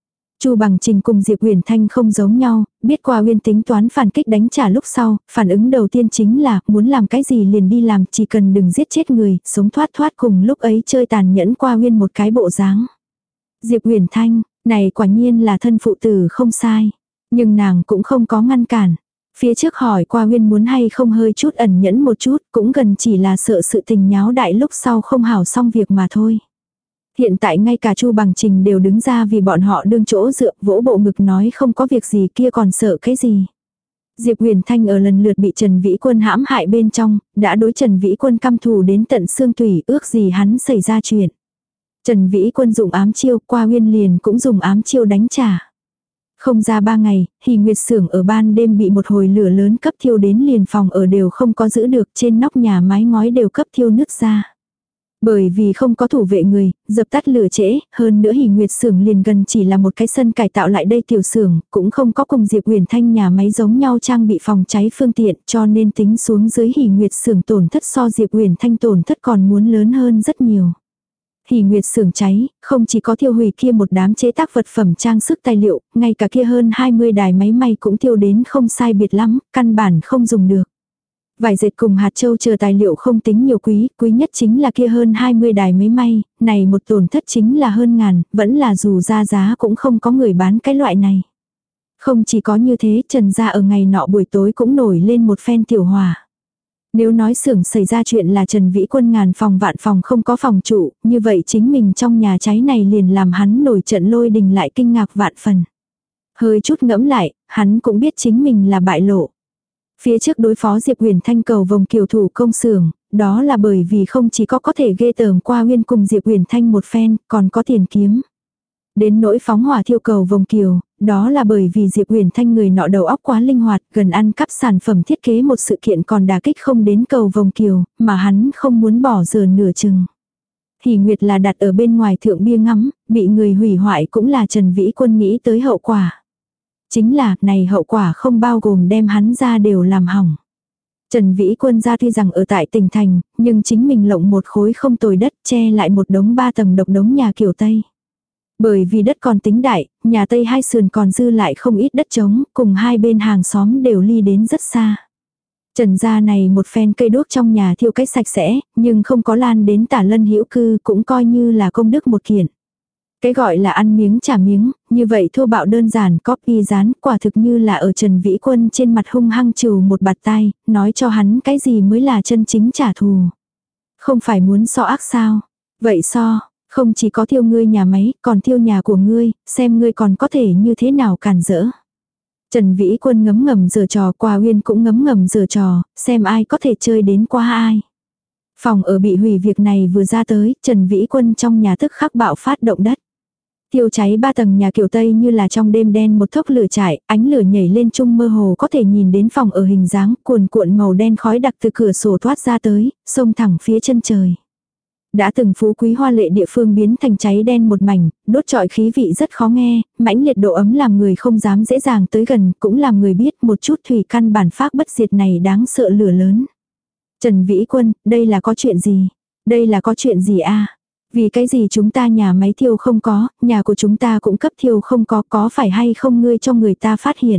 Chu Bằng Trình cùng Diệp Uyển Thanh không giống nhau, biết qua Uyên tính toán phản kích đánh trả lúc sau, phản ứng đầu tiên chính là muốn làm cái gì liền đi làm, chỉ cần đừng giết chết người, sống thoát thoát cùng lúc ấy chơi tàn nhẫn qua Uyên một cái bộ dáng. Diệp Uyển Thanh, này quả nhiên là thân phụ tử không sai, nhưng nàng cũng không có ngăn cản. Phía trước hỏi qua Uyên muốn hay không hơi chút ẩn nhẫn một chút, cũng gần chỉ là sợ sự tình nháo đại lúc sau không hảo xong việc mà thôi. Hiện tại ngay cả Chu Bằng Trình đều đứng ra vì bọn họ đương chỗ dựa, vỗ bộ ngực nói không có việc gì kia còn sợ cái gì. Diệp Huyền Thanh ở lần lượt bị Trần Vĩ Quân hãm hại bên trong, đã đối Trần Vĩ Quân căm thù đến tận xương tủy, ước gì hắn xảy ra chuyện. Trần Vĩ Quân dùng ám chiêu, qua Uyên liền cũng dùng ám chiêu đánh trả. Không ra ba ngày, Hỉ Nguyệt xưởng ở ban đêm bị một hồi lửa lớn cấp thiêu đến liền phòng ở đều không có giữ được, trên nóc nhà mái ngói đều cấp thiêu nứt ra. Bởi vì không có thủ vệ người, dập tắt lửa trễ, hơn nữa Hỉ Nguyệt xưởng liền gần chỉ là một cái sân cải tạo lại đây tiểu xưởng, cũng không có cùng Diệp Uyển Thanh nhà máy giống nhau trang bị phòng cháy phương tiện, cho nên tính xuống dưới Hỉ Nguyệt xưởng tổn thất so Diệp Uyển Thanh tổn thất còn muốn lớn hơn rất nhiều. Hỉ Nguyệt xưởng cháy, không chỉ có thiêu hủy kia một đám chế tác vật phẩm trang sức tài liệu, ngay cả kia hơn hai mươi đài máy may cũng thiêu đến không sai biệt lắm, căn bản không dùng được. Vải dệt cùng hạt châu chờ tài liệu không tính nhiều quý, quý nhất chính là kia hơn hai mươi đài máy may, này một tổn thất chính là hơn ngàn, vẫn là dù ra giá cũng không có người bán cái loại này. Không chỉ có như thế, Trần gia ở ngày nọ buổi tối cũng nổi lên một phen tiểu hỏa. Nếu nói xưởng xảy ra chuyện là Trần Vĩ Quân ngàn phòng vạn phòng không có phòng trụ, như vậy chính mình trong nhà cháy này liền làm hắn nổi trận lôi đình lại kinh ngạc vạn phần. Hơi chút ngẫm lại, hắn cũng biết chính mình là bại lộ. Phía trước đối phó Diệp Uyển Thanh cầu vòng kiều thủ công xưởng, đó là bởi vì không chỉ có có thể ghê tởm qua Uyên cùng Diệp Uyển Thanh một phen, còn có tiền kiếm. Đến nỗi phóng hỏa thiêu cầu vòng kiều, đó là bởi vì Diệp Uyển Thanh người nọ đầu óc quá linh hoạt, gần ăn cắp sản phẩm thiết kế một sự kiện còn đả kích không đến cầu vòng kiều, mà hắn không muốn bỏ giờ nửa chừng. Hỉ Nguyệt là đặt ở bên ngoài thượng bia ngắm, bị người hủy hoại cũng là Trần Vĩ Quân nghĩ tới hậu quả. Chính là, này hậu quả không bao gồm đem hắn ra đều làm hỏng. Trần Vĩ Quân ra tuy rằng ở tại tỉnh thành, nhưng chính mình lộng một khối không tồi đất che lại một đống ba tầng độc đống nhà kiểu Tây. Bởi vì đất còn tính đại, nhà Tây hai sườn còn dư lại không ít đất trống, cùng hai bên hàng xóm đều ly đến rất xa. Trần gia này một phen cây đuốc trong nhà thiêu cách sạch sẽ, nhưng không có lan đến Tả Lân hữu cư cũng coi như là công đức một kiện. Cái gọi là ăn miếng trả miếng, như vậy thô bạo đơn giản copy dán, quả thực như là ở Trần Vĩ Quân trên mặt hung hăng trừ một bạt tai, nói cho hắn cái gì mới là chân chính trả thù. Không phải muốn so ác sao? Vậy so, không chỉ có thiêu ngươi nhà máy, còn thiêu nhà của ngươi, xem ngươi còn có thể như thế nào cản rỡ. Trần Vĩ Quân ngấm ngầm giở trò, Qua Uyên cũng ngấm ngầm giở trò, xem ai có thể chơi đến qua ai. Phòng ở bị hủy việc này vừa ra tới, Trần Vĩ Quân trong nhà tức khắc bạo phát động đất. Thiêu cháy ba tầng nhà kiểu Tây như là trong đêm đen một thốc lửa trải, ánh lửa nhảy lên trung mơ hồ có thể nhìn đến phòng ở hình dáng, cuồn cuộn màu đen khói đặc từ cửa sổ thoát ra tới, xông thẳng phía chân trời. Đã từng phú quý hoa lệ địa phương biến thành cháy đen một mảnh, đốt trọi khí vị rất khó nghe, mãnh liệt độ ấm làm người không dám dễ dàng tới gần, cũng làm người biết một chút thủy căn bản phác bất diệt này đáng sợ lửa lớn. Trần Vĩ Quân, đây là có chuyện gì? Đây là có chuyện gì a? Vì cái gì chúng ta nhà máy thiêu không có, nhà của chúng ta cũng cấp thiêu không có, có phải hay không ngươi cho người ta phát hiện.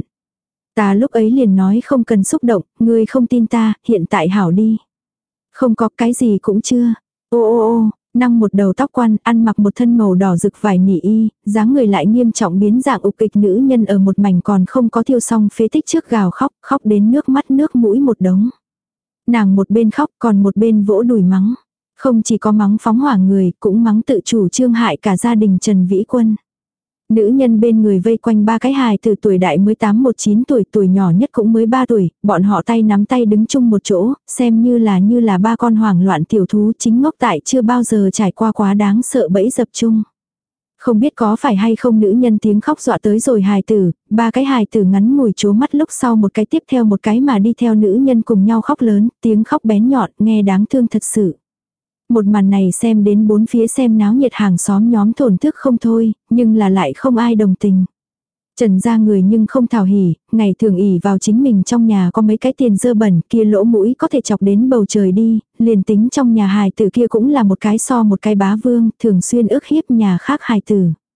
Ta lúc ấy liền nói không cần xúc động, ngươi không tin ta, hiện tại hảo đi. Không có cái gì cũng chưa. Ô ô ô, năng một đầu tóc quan, ăn mặc một thân màu đỏ rực vải nỉ y, dáng người lại nghiêm trọng biến dạng ục kịch nữ nhân ở một mảnh còn không có thiêu xong phế tích trước gào khóc, khóc đến nước mắt nước mũi một đống. Nàng một bên khóc còn một bên vỗ đùi mắng. Không chỉ có mắng phóng hỏa người, cũng mắng tự chủ trương hại cả gia đình Trần Vĩ Quân. Nữ nhân bên người vây quanh ba cái hài từ tuổi đại mới tám một chín tuổi, tuổi nhỏ nhất cũng mới ba tuổi, bọn họ tay nắm tay đứng chung một chỗ, xem như là như là ba con hoảng loạn tiểu thú chính ngốc tại chưa bao giờ trải qua quá đáng sợ bẫy dập chung. Không biết có phải hay không nữ nhân tiếng khóc dọa tới rồi hài tử, ba cái hài tử ngắn ngủi chố mắt lúc sau một cái tiếp theo một cái mà đi theo nữ nhân cùng nhau khóc lớn, tiếng khóc bén nhọn, nghe đáng thương thật sự. Một màn này xem đến bốn phía xem náo nhiệt hàng xóm nhóm thổn thức không thôi, nhưng là lại không ai đồng tình. Trần gia người nhưng không thảo hỉ, ngày thường ỉ vào chính mình trong nhà có mấy cái tiền dơ bẩn kia lỗ mũi có thể chọc đến bầu trời đi, liền tính trong nhà hài tử kia cũng là một cái so một cái bá vương, thường xuyên ức hiếp nhà khác hài tử.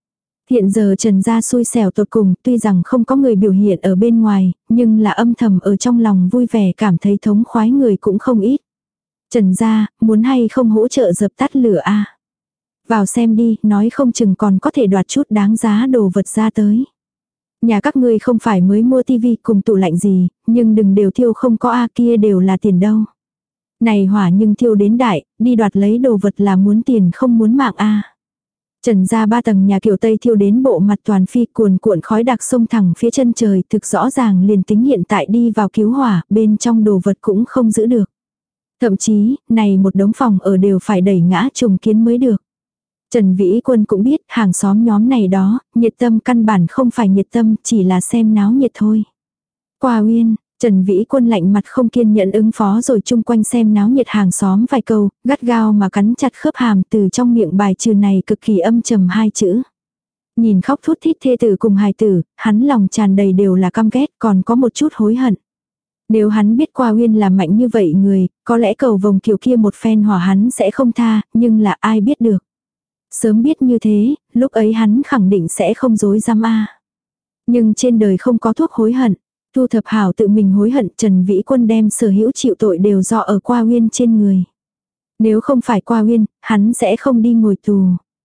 Hiện giờ Trần gia xui xẻo tột cùng, tuy rằng không có người biểu hiện ở bên ngoài, nhưng là âm thầm ở trong lòng vui vẻ cảm thấy thống khoái người cũng không ít. Trần gia, muốn hay không hỗ trợ dập tắt lửa a? Vào xem đi, nói không chừng còn có thể đoạt chút đáng giá đồ vật ra tới. Nhà các ngươi không phải mới mua tivi cùng tủ lạnh gì, nhưng đừng đều thiêu không có a, kia đều là tiền đâu. Này hỏa nhưng thiêu đến đại, đi đoạt lấy đồ vật là muốn tiền không muốn mạng a. Trần gia ba tầng nhà kiểu Tây thiêu đến bộ mặt toàn phi, cuồn cuộn khói đặc sông thẳng phía chân trời, thực rõ ràng liền tính hiện tại đi vào cứu hỏa, bên trong đồ vật cũng không giữ được. Thậm chí, này một đống phòng ở đều phải đẩy ngã trùng kiến mới được. Trần Vĩ Quân cũng biết hàng xóm nhóm này đó, nhiệt tâm căn bản không phải nhiệt tâm, chỉ là xem náo nhiệt thôi. Qua Uyên, Trần Vĩ Quân lạnh mặt không kiên nhẫn ứng phó rồi chung quanh xem náo nhiệt hàng xóm vài câu, gắt gao mà cắn chặt khớp hàm từ trong miệng bài trừ này cực kỳ âm trầm hai chữ. Nhìn khóc thút thít thê tử cùng hài tử, hắn lòng tràn đầy đều là căm ghét còn có một chút hối hận. Nếu hắn biết Qua Uyên là mạnh như vậy người, có lẽ cầu vồng kiều kia một phen hỏa hắn sẽ không tha, nhưng là ai biết được. Sớm biết như thế, lúc ấy hắn khẳng định sẽ không dối dám a. Nhưng trên đời không có thuốc hối hận. Thu thập hảo tự mình hối hận, Trần Vĩ Quân đem sở hữu chịu tội đều do ở Qua Uyên trên người. Nếu không phải Qua Uyên, hắn sẽ không đi ngồi tù.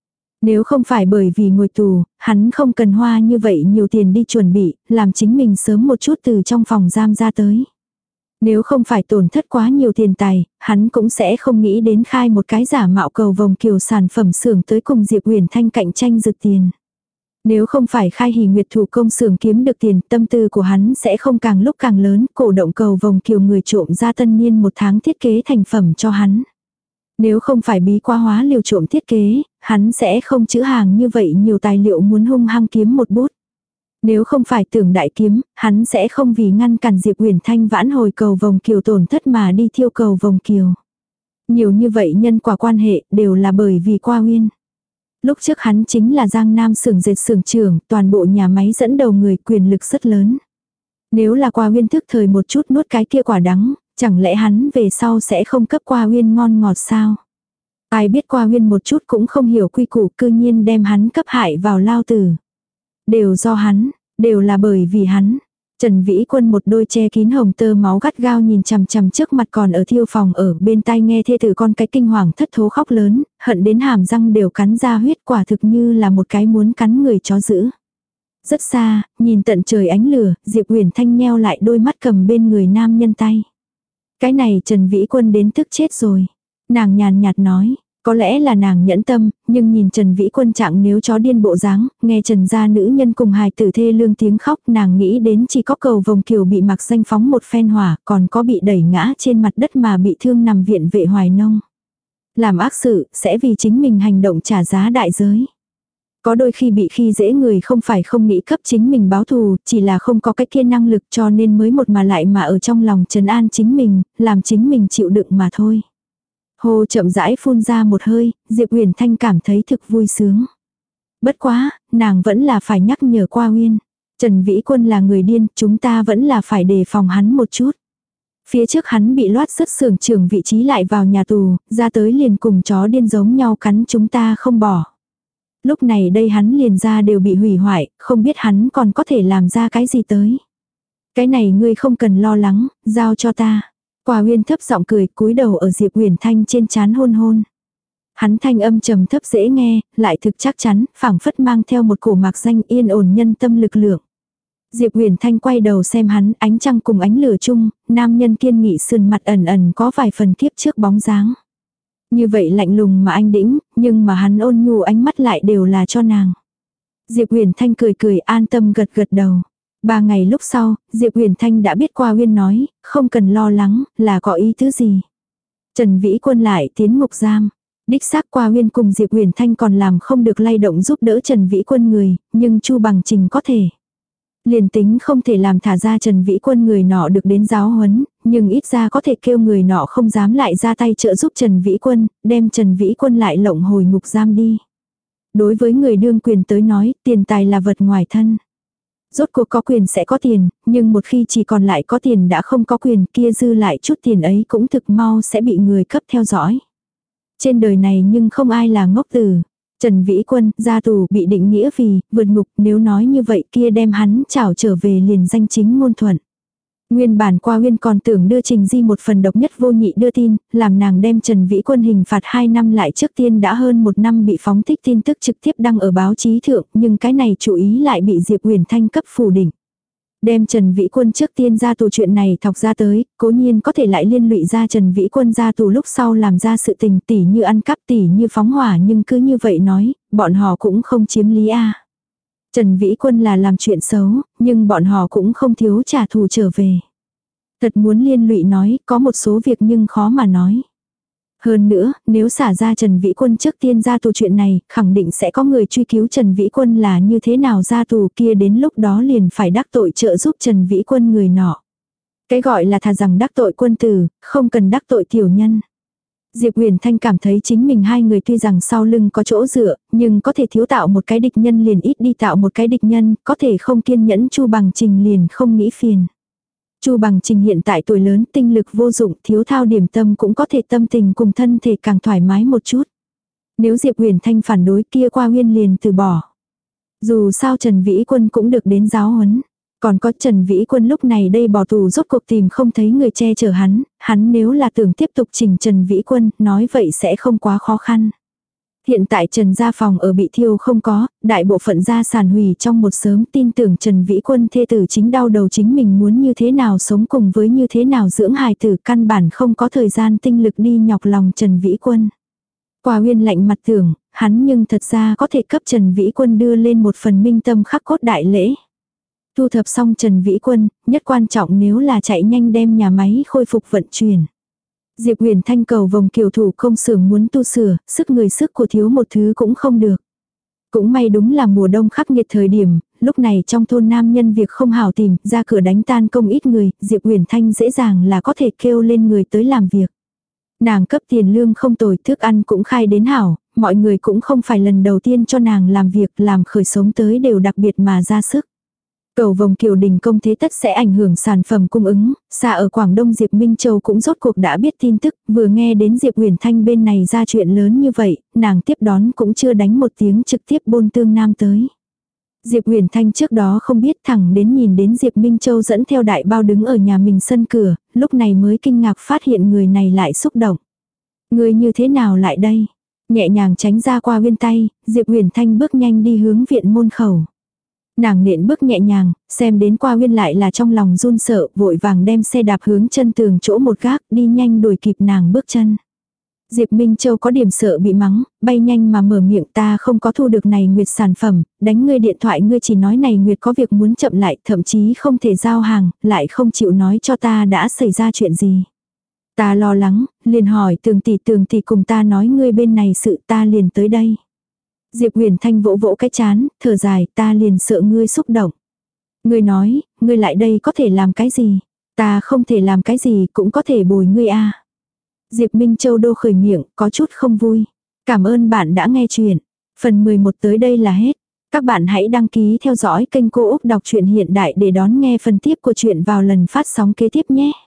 Nếu không phải bởi vì ngồi tù, hắn không cần hoa như vậy nhiều tiền đi chuẩn bị, làm chính mình sớm một chút từ trong phòng giam ra tới. Nếu không phải tổn thất quá nhiều tiền tài, hắn cũng sẽ không nghĩ đến khai một cái giả mạo cầu vồng kiều sản phẩm xưởng tới cùng Diệp Uyển Thanh cạnh tranh giật tiền. Nếu không phải khai hỉ nguyệt thủ công xưởng kiếm được tiền, tâm tư của hắn sẽ không càng lúc càng lớn, cổ động cầu vồng kiều người trộm ra tân niên một tháng thiết kế thành phẩm cho hắn. Nếu không phải bí quá hóa liều trộm thiết kế, hắn sẽ không chữ hàng như vậy nhiều tài liệu muốn hung hăng kiếm một bút. Nếu không phải tưởng đại kiếm, hắn sẽ không vì ngăn cản Diệp Uyển Thanh vãn hồi cầu vồng kiều tổn thất mà đi thiêu cầu vồng kiều. Nhiều như vậy nhân quả quan hệ đều là bởi vì Qua Uyên. Lúc trước hắn chính là Giang Nam xưởng dệt xưởng trưởng, toàn bộ nhà máy dẫn đầu người quyền lực rất lớn. Nếu là Qua Uyên thức thời một chút nuốt cái kia quả đắng, chẳng lẽ hắn về sau sẽ không cấp Qua Uyên ngon ngọt sao? Ai biết Qua Uyên một chút cũng không hiểu quy củ, cư nhiên đem hắn cấp hại vào lao tử. Đều do hắn, đều là bởi vì hắn. Trần Vĩ Quân một đôi che kín hồng tơ máu gắt gao nhìn chằm chằm trước mặt còn ở thiêu phòng ở bên tai nghe thê tử con cái kinh hoàng thất thố khóc lớn, hận đến hàm răng đều cắn ra huyết, quả thực như là một cái muốn cắn người chó dữ. Rất xa, nhìn tận trời ánh lửa, Diệp Uyển Thanh nheo lại đôi mắt cầm bên người nam nhân tay. Cái này Trần Vĩ Quân đến tức chết rồi. Nàng nhàn nhạt nói. Có lẽ là nàng nhẫn tâm, nhưng nhìn Trần Vĩ Quân trạng nếu chó điên bộ dáng, nghe Trần gia nữ nhân cùng hài tử thê lương tiếng khóc, nàng nghĩ đến chỉ có cầu vồng kiều bị mặc danh phóng một phen hỏa, còn có bị đẩy ngã trên mặt đất mà bị thương nằm viện vệ Hoài Nông. Làm ác sự, sẽ vì chính mình hành động trả giá đại giới. Có đôi khi bị khi dễ người không phải không nghĩ cấp chính mình báo thù, chỉ là không có cái kia năng lực cho nên mới một mà lại mà ở trong lòng trấn an chính mình, làm chính mình chịu đựng mà thôi. Hồ chậm rãi phun ra một hơi, Diệp Uyển Thanh cảm thấy thực vui sướng. Bất quá, nàng vẫn là phải nhắc nhở Qua Uyên. Trần Vĩ Quân là người điên, chúng ta vẫn là phải đề phòng hắn một chút. Phía trước hắn bị loát sức xưởng trưởng vị trí lại vào nhà tù, ra tới liền cùng chó điên giống nhau cắn chúng ta không bỏ. Lúc này đây hắn liền ra đều bị hủy hoại, không biết hắn còn có thể làm ra cái gì tới. Cái này ngươi không cần lo lắng, giao cho ta. Qua Uyên thấp giọng cười, cúi đầu ở Diệp Uyển Thanh trên trán hôn hôn. Hắn thanh âm trầm thấp dễ nghe, lại thực chắc chắn, phảng phất mang theo một cổ mạc danh yên ổn nhân tâm lực lượng. Diệp Uyển Thanh quay đầu xem hắn, ánh trăng cùng ánh lửa chung, nam nhân kiên nghị sườn mặt ẩn ẩn có vài phần kiếp trước bóng dáng. Như vậy lạnh lùng mà anh đĩnh, nhưng mà hắn ôn nhu ánh mắt lại đều là cho nàng. Diệp Uyển Thanh cười cười an tâm gật gật đầu. Ba ngày lúc sau, Diệp Uyển Thanh đã biết Qua Uyên nói, không cần lo lắng, là có ý thứ gì. Trần Vĩ Quân lại tiến ngục giam. Đích xác Qua Uyên cùng Diệp Uyển Thanh còn làm không được lay động giúp đỡ Trần Vĩ Quân người, nhưng Chu Bằng Trình có thể. Liền tính không thể làm thả ra Trần Vĩ Quân người nọ được đến giáo huấn, nhưng ít ra có thể kêu người nọ không dám lại ra tay trợ giúp Trần Vĩ Quân, đem Trần Vĩ Quân lại lộng hồi ngục giam đi. Đối với người đương quyền tới nói, tiền tài là vật ngoài thân. Rốt cuộc có quyền sẽ có tiền, nhưng một khi chỉ còn lại có tiền đã không có quyền, kia dư lại chút tiền ấy cũng thực mau sẽ bị người cấp theo dõi. Trên đời này nhưng không ai là ngốc tử. Trần Vĩ Quân, ra tù, bị định nghĩa vì, vượt ngục, nếu nói như vậy kia đem hắn trảo trở về liền danh chính ngôn thuận. Nguyên bản Qua Uyên còn tưởng đưa Trình Di một phần độc nhất vô nhị đưa tin, làm nàng đem Trần Vĩ Quân hình phạt hai năm lại trước tiên đã hơn một năm bị phóng thích tin tức trực tiếp đăng ở báo chí thượng, nhưng cái này chủ ý lại bị Diệp Uyển Thanh cấp phủ định. Đem Trần Vĩ Quân trước tiên ra tù chuyện này thọc ra tới, cố nhiên có thể lại liên lụy ra Trần Vĩ Quân ra tù lúc sau làm ra sự tình tỉ như ăn cắp tỉ như phóng hỏa, nhưng cứ như vậy nói, bọn họ cũng không chiếm lý a. Trần Vĩ Quân là làm chuyện xấu, nhưng bọn họ cũng không thiếu trả thù trở về. Thật muốn liên lụy nói, có một số việc nhưng khó mà nói. Hơn nữa, nếu xả ra Trần Vĩ Quân trước tiên ra tù chuyện này, khẳng định sẽ có người truy cứu Trần Vĩ Quân là như thế nào ra tù kia, đến lúc đó liền phải đắc tội trợ giúp Trần Vĩ Quân người nọ. Cái gọi là thà rằng đắc tội quân tử, không cần đắc tội tiểu nhân. Diệp Uyển Thanh cảm thấy chính mình hai người tuy rằng sau lưng có chỗ dựa, nhưng có thể thiếu tạo một cái địch nhân liền ít đi tạo một cái địch nhân, có thể không kiên nhẫn Chu Bằng Trình liền không nghĩ phiền. Chu Bằng Trình hiện tại tuổi lớn, tinh lực vô dụng, thiếu thao điểm tâm cũng có thể tâm tình cùng thân thể càng thoải mái một chút. Nếu Diệp Uyển Thanh phản đối kia Qua Uyên liền từ bỏ. Dù sao Trần Vĩ Quân cũng được đến giáo huấn. Còn có Trần Vĩ Quân lúc này đây bỏ tù rốt cuộc tìm không thấy người che chở hắn, hắn nếu là tưởng tiếp tục chỉnh Trần Vĩ Quân, nói vậy sẽ không quá khó khăn. Hiện tại Trần gia phòng ở bị thiêu không có, đại bộ phận gia sản hủy trong một sớm, tin tưởng Trần Vĩ Quân thê tử chính đau đầu chính mình muốn như thế nào sống cùng với như thế nào dưỡng hài tử, căn bản không có thời gian tinh lực đi nhọc lòng Trần Vĩ Quân. Qua Uyên lạnh mặt tưởng, hắn nhưng thật ra có thể cấp Trần Vĩ Quân đưa lên một phần minh tâm khắc cốt đại lễ. Thu thập xong Trần Vĩ Quân, nhất quan trọng nếu là chạy nhanh đem nhà máy khôi phục vận chuyển. Diệp Uyển Thanh cầu vòng kiều thủ công xưởng muốn tu sửa, sức người sức của thiếu một thứ cũng không được. Cũng may đúng là mùa đông khắc nghiệt thời điểm, lúc này trong thôn nam nhân việc không hảo tìm, ra cửa đánh tan công ít người, Diệp Uyển Thanh dễ dàng là có thể kêu lên người tới làm việc. Nàng cấp tiền lương không tồi, thức ăn cũng khai đến hảo, mọi người cũng không phải lần đầu tiên cho nàng làm việc, làm khởi sống tới đều đặc biệt mà ra sức. Cầu vòng kiều đình công thế tất sẽ ảnh hưởng sản phẩm cung ứng, xa ở Quảng Đông Diệp Minh Châu cũng rốt cuộc đã biết tin tức, vừa nghe đến Diệp Uyển Thanh bên này ra chuyện lớn như vậy, nàng tiếp đón cũng chưa đánh một tiếng trực tiếp bôn tương nam tới. Diệp Uyển Thanh trước đó không biết, thẳng đến nhìn đến Diệp Minh Châu dẫn theo đại bao đứng ở nhà mình sân cửa, lúc này mới kinh ngạc phát hiện người này lại xúc động. Người như thế nào lại đây? Nhẹ nhàng tránh ra Qua Uyên tay, Diệp Uyển Thanh bước nhanh đi hướng viện môn khẩu. Nàng nện bước nhẹ nhàng, xem đến Qua Uyên lại là trong lòng run sợ, vội vàng đem xe đạp hướng chân tường chỗ một gác, đi nhanh đuổi kịp nàng bước chân. Diệp Minh Châu có điểm sợ bị mắng, bay nhanh mà mở miệng, ta không có thu được này Nguyệt sản phẩm, đánh ngươi điện thoại ngươi chỉ nói này Nguyệt có việc muốn chậm lại, thậm chí không thể giao hàng, lại không chịu nói cho ta đã xảy ra chuyện gì. Ta lo lắng, liền hỏi Tường tỷ Tường tỷ cùng ta nói ngươi bên này sự, ta liền tới đây. Diệp Uyển Thanh vỗ vỗ cái chán, thở dài, ta liền sợ ngươi xúc động. Ngươi nói, ngươi lại đây có thể làm cái gì? Ta không thể làm cái gì, cũng có thể bồi ngươi a. À. Diệp Minh Châu đô khởi miệng, có chút không vui. Cảm ơn bạn đã nghe chuyện. Phần mười một tới đây là hết. Các bạn hãy đăng ký theo dõi kênh Cô Úc Đọc truyện Hiện Đại để đón nghe phần tiếp của chuyện vào lần phát sóng kế tiếp nhé.